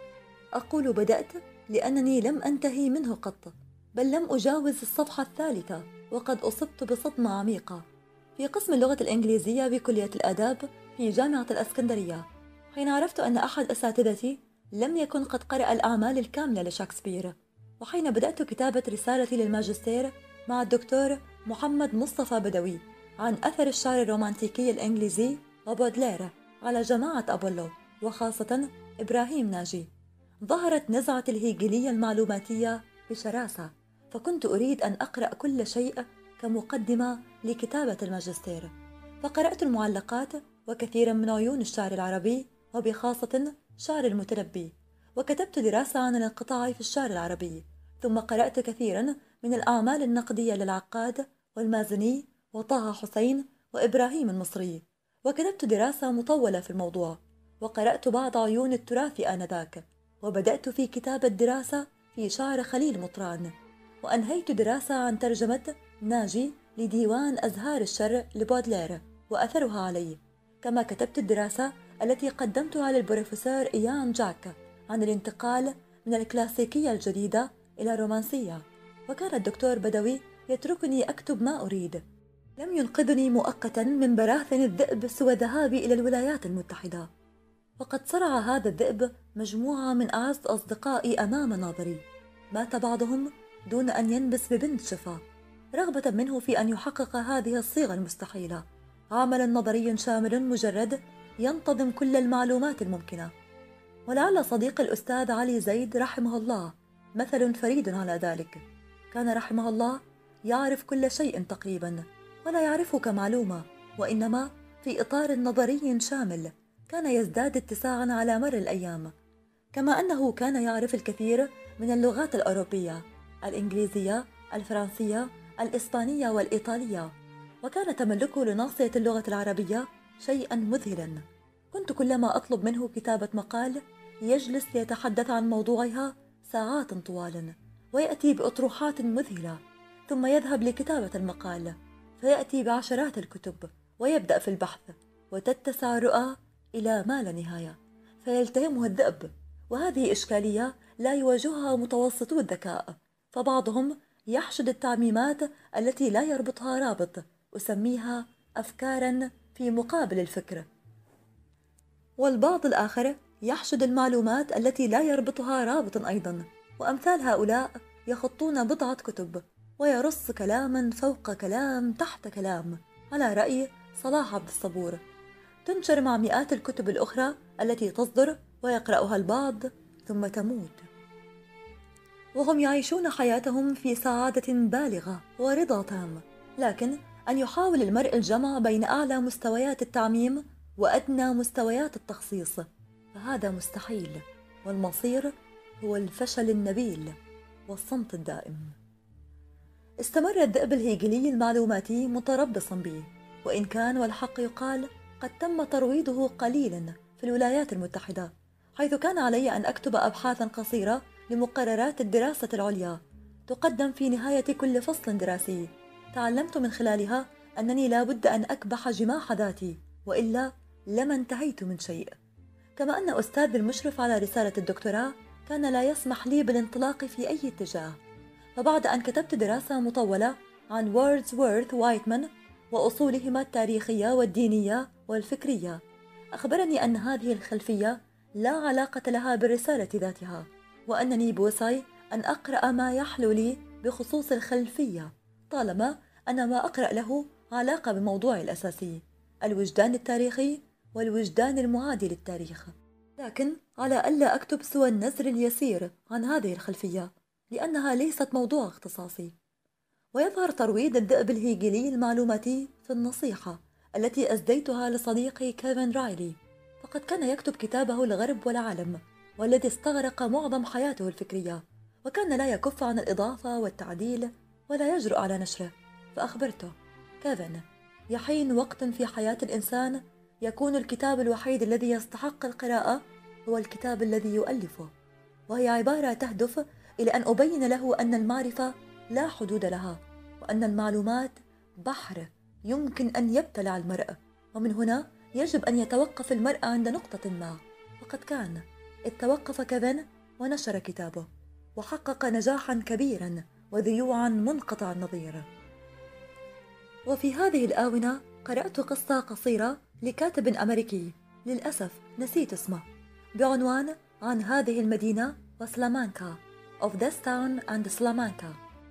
[SPEAKER 1] أقول بدأت لأنني لم أنتهي منه قط، بل لم أجاوز الصفحة الثالثة، وقد أصبت بصدمة عميقة في قسم اللغة الإنجليزية بكلية الآداب في جامعة الإسكندرية، حين عرفت أن أحد أساتذتي لم يكن قد قرأ الأعمال الكاملة لشكسبير. وحين بدأت كتابة رسالتي للماجستير مع الدكتور محمد مصطفى بدوي عن أثر الشعر الرومانتيكي الإنجليزي وبودلير على جماعة أبولو وخاصة إبراهيم ناجي، ظهرت نزعة الهيجيلية المعلوماتية بشراسة، فكنت أريد أن أقرأ كل شيء كمقدمة لكتابة الماجستير. فقرأت المعلقات وكثيرا من عيون الشعر العربي وبخاصة شعر المتنبي، وكتبت دراسة عن الانقطاع في الشعر العربي، ثم قرأت كثيرا من الأعمال النقدية للعقاد والمازني وطه حسين وإبراهيم المصري، وكتبت دراسة مطولة في الموضوع، وقرأت بعض عيون التراث آنذاك، وبدأت في كتابة دراسة في شعر خليل مطران، وأنهيت دراسة عن ترجمة ناجي لديوان أزهار الشر لبودلير وأثرها عليه، كما كتبت الدراسة التي قدمتها للبروفيسور إيان جاك عن الانتقال من الكلاسيكية الجديدة إلى الرومانسية. وكان الدكتور بدوي يتركني أكتب ما أريد، لم ينقذني مؤقتا من براثن الذئب سوى ذهابي إلى الولايات المتحدة. وقد صرع هذا الذئب مجموعة من أعز أصدقائي أمام ناظري، مات بعضهم دون أن ينبس ببنت شفا، رغبة منه في أن يحقق هذه الصيغة المستحيلة، عمل نظري شامل مجرد ينتظم كل المعلومات الممكنة. ولعل صديق الأستاذ علي زيد رحمه الله مثل فريد على ذلك، كان رحمه الله يعرف كل شيء تقريبا، ولا يعرفه كمعلومة، وإنما في إطار نظري شامل كان يزداد اتساعا على مر الأيام، كما أنه كان يعرف الكثير من اللغات الأوروبية، الإنجليزية، الفرنسية، الإسبانية والإيطالية، وكان تملكه لناصية اللغة العربية شيئا مذهلا. كنت كلما أطلب منه كتابة مقال يجلس ليتحدث عن موضوعها ساعات طوال، ويأتي بأطروحات مذهلة، ثم يذهب لكتابة المقال فيأتي بعشرات الكتب ويبدأ في البحث، وتتسع الرؤى إلى ما لا نهاية، فيلتهمه الذئب. وهذه إشكالية لا يواجهها متوسطو الذكاء، فبعضهم يحشد التعميمات التي لا يربطها رابط، أسميها أفكارا في مقابل الفكر، والبعض الآخر يحشد المعلومات التي لا يربطها رابط أيضا. وأمثال هؤلاء يخطون بضعة كتب ويرص كلاما فوق كلام تحت كلام، على رأي صلاح عبد الصبور، تنشر مع مئات الكتب الأخرى التي تصدر ويقرأها البعض ثم تموت، وهم يعيشون حياتهم في سعادة بالغة ورضا تام. لكن أن يحاول المرء الجمع بين أعلى مستويات التعميم وأدنى مستويات التخصيص فهذا مستحيل، والمصير هو الفشل النبيل والصمت الدائم. استمر الذئب الهيجلي المعلوماتي متربصا بي، وإن كان والحق يقال قد تم ترويضه قليلا في الولايات المتحدة، حيث كان علي أن أكتب أبحاثا قصيرة لمقررات الدراسة العليا تقدم في نهاية كل فصل دراسي. تعلمت من خلالها أنني لا بد أن أكبح جماح ذاتي، وإلا لما انتهيت من شيء. كما أن أستاذ المشرف على رسالة الدكتوراه كان لا يسمح لي بالانطلاق في أي اتجاه، فبعد أن كتبت دراسة مطولة عن ووردزورث وايتمان وأصولهما التاريخية والدينية والفكرية، أخبرني أن هذه الخلفية لا علاقة لها بالرسالة ذاتها، وأنني بوسعي أن أقرأ ما يحلو لي بخصوص الخلفية، طالما أن ما أقرأ له علاقة بموضوعي الأساسي، الوجدان التاريخي والوجدان المعادي للتاريخ. لكن على ألا أكتب سوى النزر اليسير عن هذه الخلفية، لأنها ليست موضوع اختصاصي. ويظهر ترويض الذئب الهيجلي المعلوماتي في النصيحة التي أسديتها لصديقي كيفن رايلي، فقد كان يكتب كتابه الغرب والعالم، والذي استغرق معظم حياته الفكرية، وكان لا يكف عن الإضافة والتعديل ولا يجرؤ على نشره. فأخبرته: كيفن، يحين وقت في حياة الإنسان يكون الكتاب الوحيد الذي يستحق القراءة هو الكتاب الذي يؤلفه، وهي عبارة تهدف إلى أن أبين له أن المعرفة لا حدود لها، وأن المعلومات بحر يمكن أن يبتلع المرء، ومن هنا يجب أن يتوقف المرء عند نقطة ما. وقد كان، إذ توقف كيفن ونشر كتابه وحقق نجاحا كبيرا وذيوعا منقطع النظير. وفي هذه الآونة قرأت قصة قصيرة لكاتب أمريكي للأسف نسيت اسمه، بعنوان عن هذه المدينة وسلامانكا of this town and Salamanca.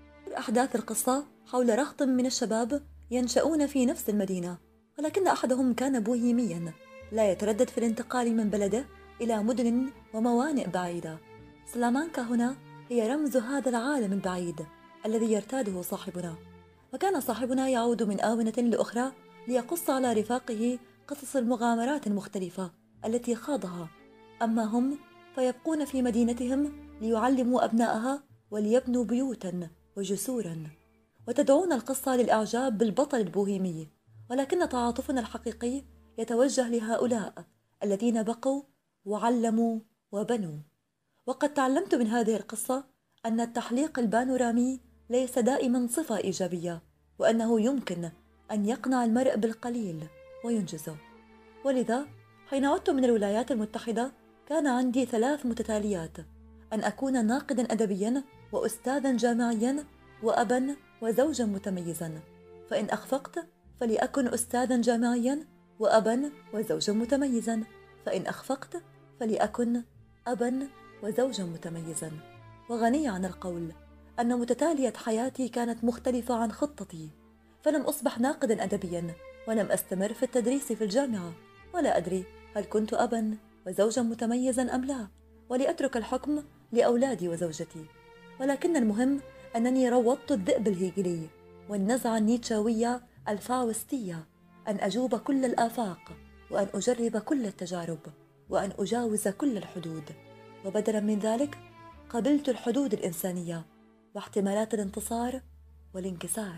[SPEAKER 1] أحداث القصة حول رهط من الشباب ينشؤون في نفس المدينة، ولكن أحدهم كان بوهيميا لا يتردد في الانتقال من بلده إلى مدن وموانئ بعيدة. سلامانكا هنا هي رمز هذا العالم البعيد الذي يرتاده صاحبنا. وكان صاحبنا يعود من آونة لأخرى ليقص على رفاقه قصص المغامرات المختلفة التي خاضها، أما هم فيبقون في مدينتهم ليعلموا أبنائها وليبنوا بيوتا وجسورا. وتدعون القصة للإعجاب بالبطل البوهيمي، ولكن تعاطفنا الحقيقي يتوجه لهؤلاء الذين بقوا وعلموا وبنوا. وقد تعلمت من هذه القصة أن التحليق البانورامي ليس دائما صفة إيجابية، وأنه يمكن أن يقنع المرء بالقليل وينجزه. ولذا حين عدت من الولايات المتحدة كان عندي ثلاث متتاليات: أن أكون ناقدا أدبيا وأستاذا جامعيا وأبا وزوجا متميزا. فإن أخفقت فلأكن أستاذا جامعيا وأبا وزوجا متميزا، فإن أخفقت فلأكن أبا وزوجا متميزا. وغني عن القول أن متتالية حياتي كانت مختلفة عن خطتي، فلم أصبح ناقدا أدبيا ولم أستمر في التدريس في الجامعة، ولا أدري هل كنت أبا وزوجا متميزا أم لا، ولأترك الحكم لأولادي وزوجتي. ولكن المهم أنني روضت الذئب الهيجلي والنزعة النيتشاوية الفاوستية، أن أجوب كل الآفاق، وأن أجرب كل التجارب، وأن أجاوز كل الحدود. وبدلا من ذلك قبلت الحدود الإنسانية واحتمالات الانتصار والانكسار.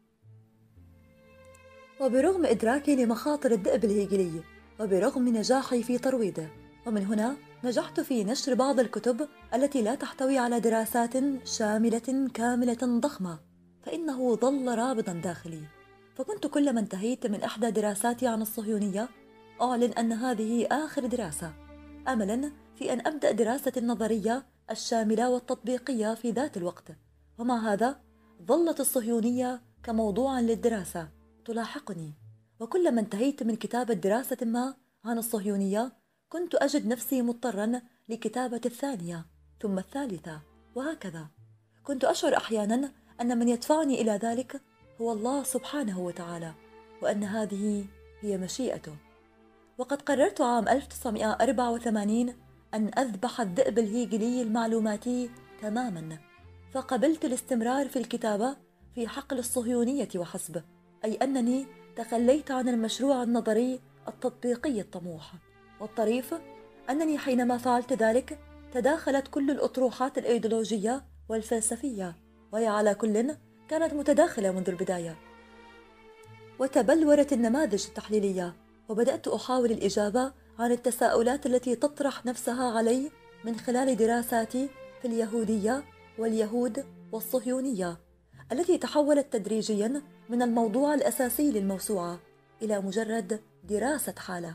[SPEAKER 1] وبرغم إدراكي لمخاطر الذئب الهيجلي، وبرغم نجاحي في ترويضه، ومن هنا نجحت في نشر بعض الكتب التي لا تحتوي على دراسات شاملة كاملة ضخمة، فإنه ظل رابضا داخلي. فكنت كلما انتهيت من إحدى دراساتي عن الصهيونية أعلن أن هذه آخر دراسة، أملا في أن أبدأ دراسة النظرية الشاملة والتطبيقية في ذات الوقت. ومع هذا ظلت الصهيونية كموضوع للدراسة تلاحقني، وكلما انتهيت من كتابة دراسة ما عن الصهيونية كنت أجد نفسي مضطرا لكتابة الثانية ثم الثالثة، وهكذا. كنت أشعر أحيانا أن من يدفعني إلى ذلك هو الله سبحانه وتعالى، وأن هذه هي مشيئته. وقد قررت عام ألف وتسعمائة وأربعة وثمانين أن أذبح الذئب الهيجلي المعلوماتي تماما، فقبلت الاستمرار في الكتابة في حقل الصهيونية وحسب، أي أنني تخليت عن المشروع النظري التطبيقي الطموح. والطريف أنني حينما فعلت ذلك تداخلت كل الأطروحات الأيديولوجية والفلسفية، وهي على كل كانت متداخلة منذ البداية. وتبلورت النماذج التحليلية، وبدأت أحاول الإجابة عن التساؤلات التي تطرح نفسها علي من خلال دراساتي في اليهودية واليهود والصهيونية، التي تحولت تدريجيا من الموضوع الأساسي للموسوعة إلى مجرد دراسة حالة.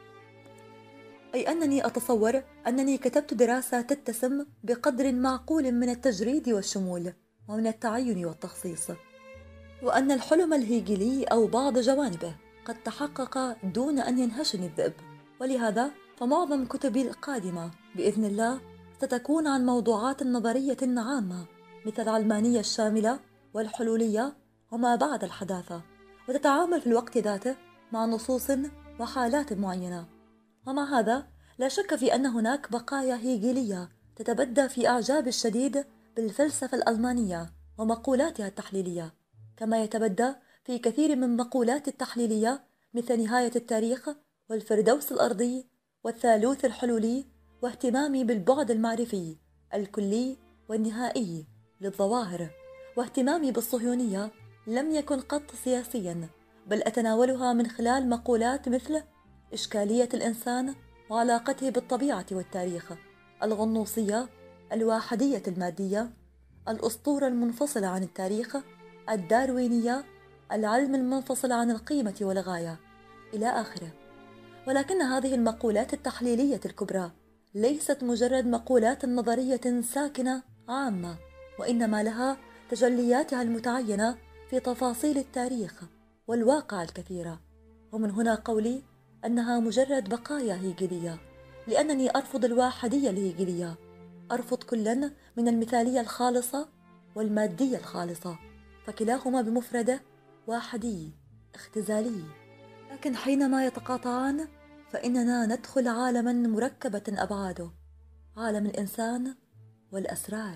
[SPEAKER 1] أي أنني أتصور أنني كتبت دراسة تتسم بقدر معقول من التجريد والشمول ومن التعين والتخصيص، وأن الحلم الهيجلي أو بعض جوانبه قد تحقق دون أن ينهشني الذئب. ولهذا فمعظم كتبي القادمة بإذن الله ستكون عن موضوعات نظرية عامة مثل العلمانية الشاملة والحلولية وما بعد الحداثة، وتتعامل في الوقت ذاته مع نصوص وحالات معينة. ومع هذا لا شك في أن هناك بقايا هيجيلية تتبدى في إعجاب الشديد بالفلسفة الألمانية ومقولاتها التحليلية، كما يتبدى في كثير من مقولات التحليلية مثل نهاية التاريخ والفردوس الأرضي والثالوث الحلولي، واهتمامي بالبعد المعرفي الكلي والنهائي للظواهر. واهتمامي بالصهيونية لم يكن قط سياسيا، بل أتناولها من خلال مقولات مثل إشكالية الإنسان وعلاقته بالطبيعة والتاريخ، الغنوصية، الواحدية المادية، الأسطورة المنفصلة عن التاريخ، الداروينية، العلم المنفصل عن القيمة والغاية، إلى آخره. ولكن هذه المقولات التحليلية الكبرى ليست مجرد مقولات نظرية ساكنة عامة، وإنما لها تجلياتها المتعينة في تفاصيل التاريخ والواقع الكثيرة. ومن هنا قولي أنها مجرد بقايا هيجيلية، لأنني أرفض الواحدية الهيجيلية، أرفض كلا من المثالية الخالصة والمادية الخالصة، فكلاهما بمفرده واحدي اختزالي. لكن حينما يتقاطعان فإننا ندخل عالما مركبة أبعاده، عالم الإنسان والأسرار.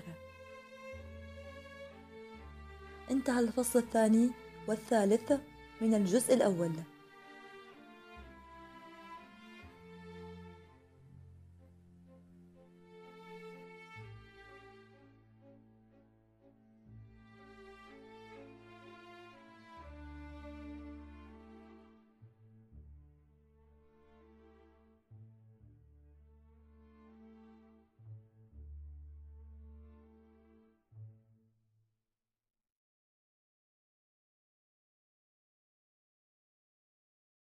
[SPEAKER 1] انتهى الفصل الثاني والثالث من الجزء الأول.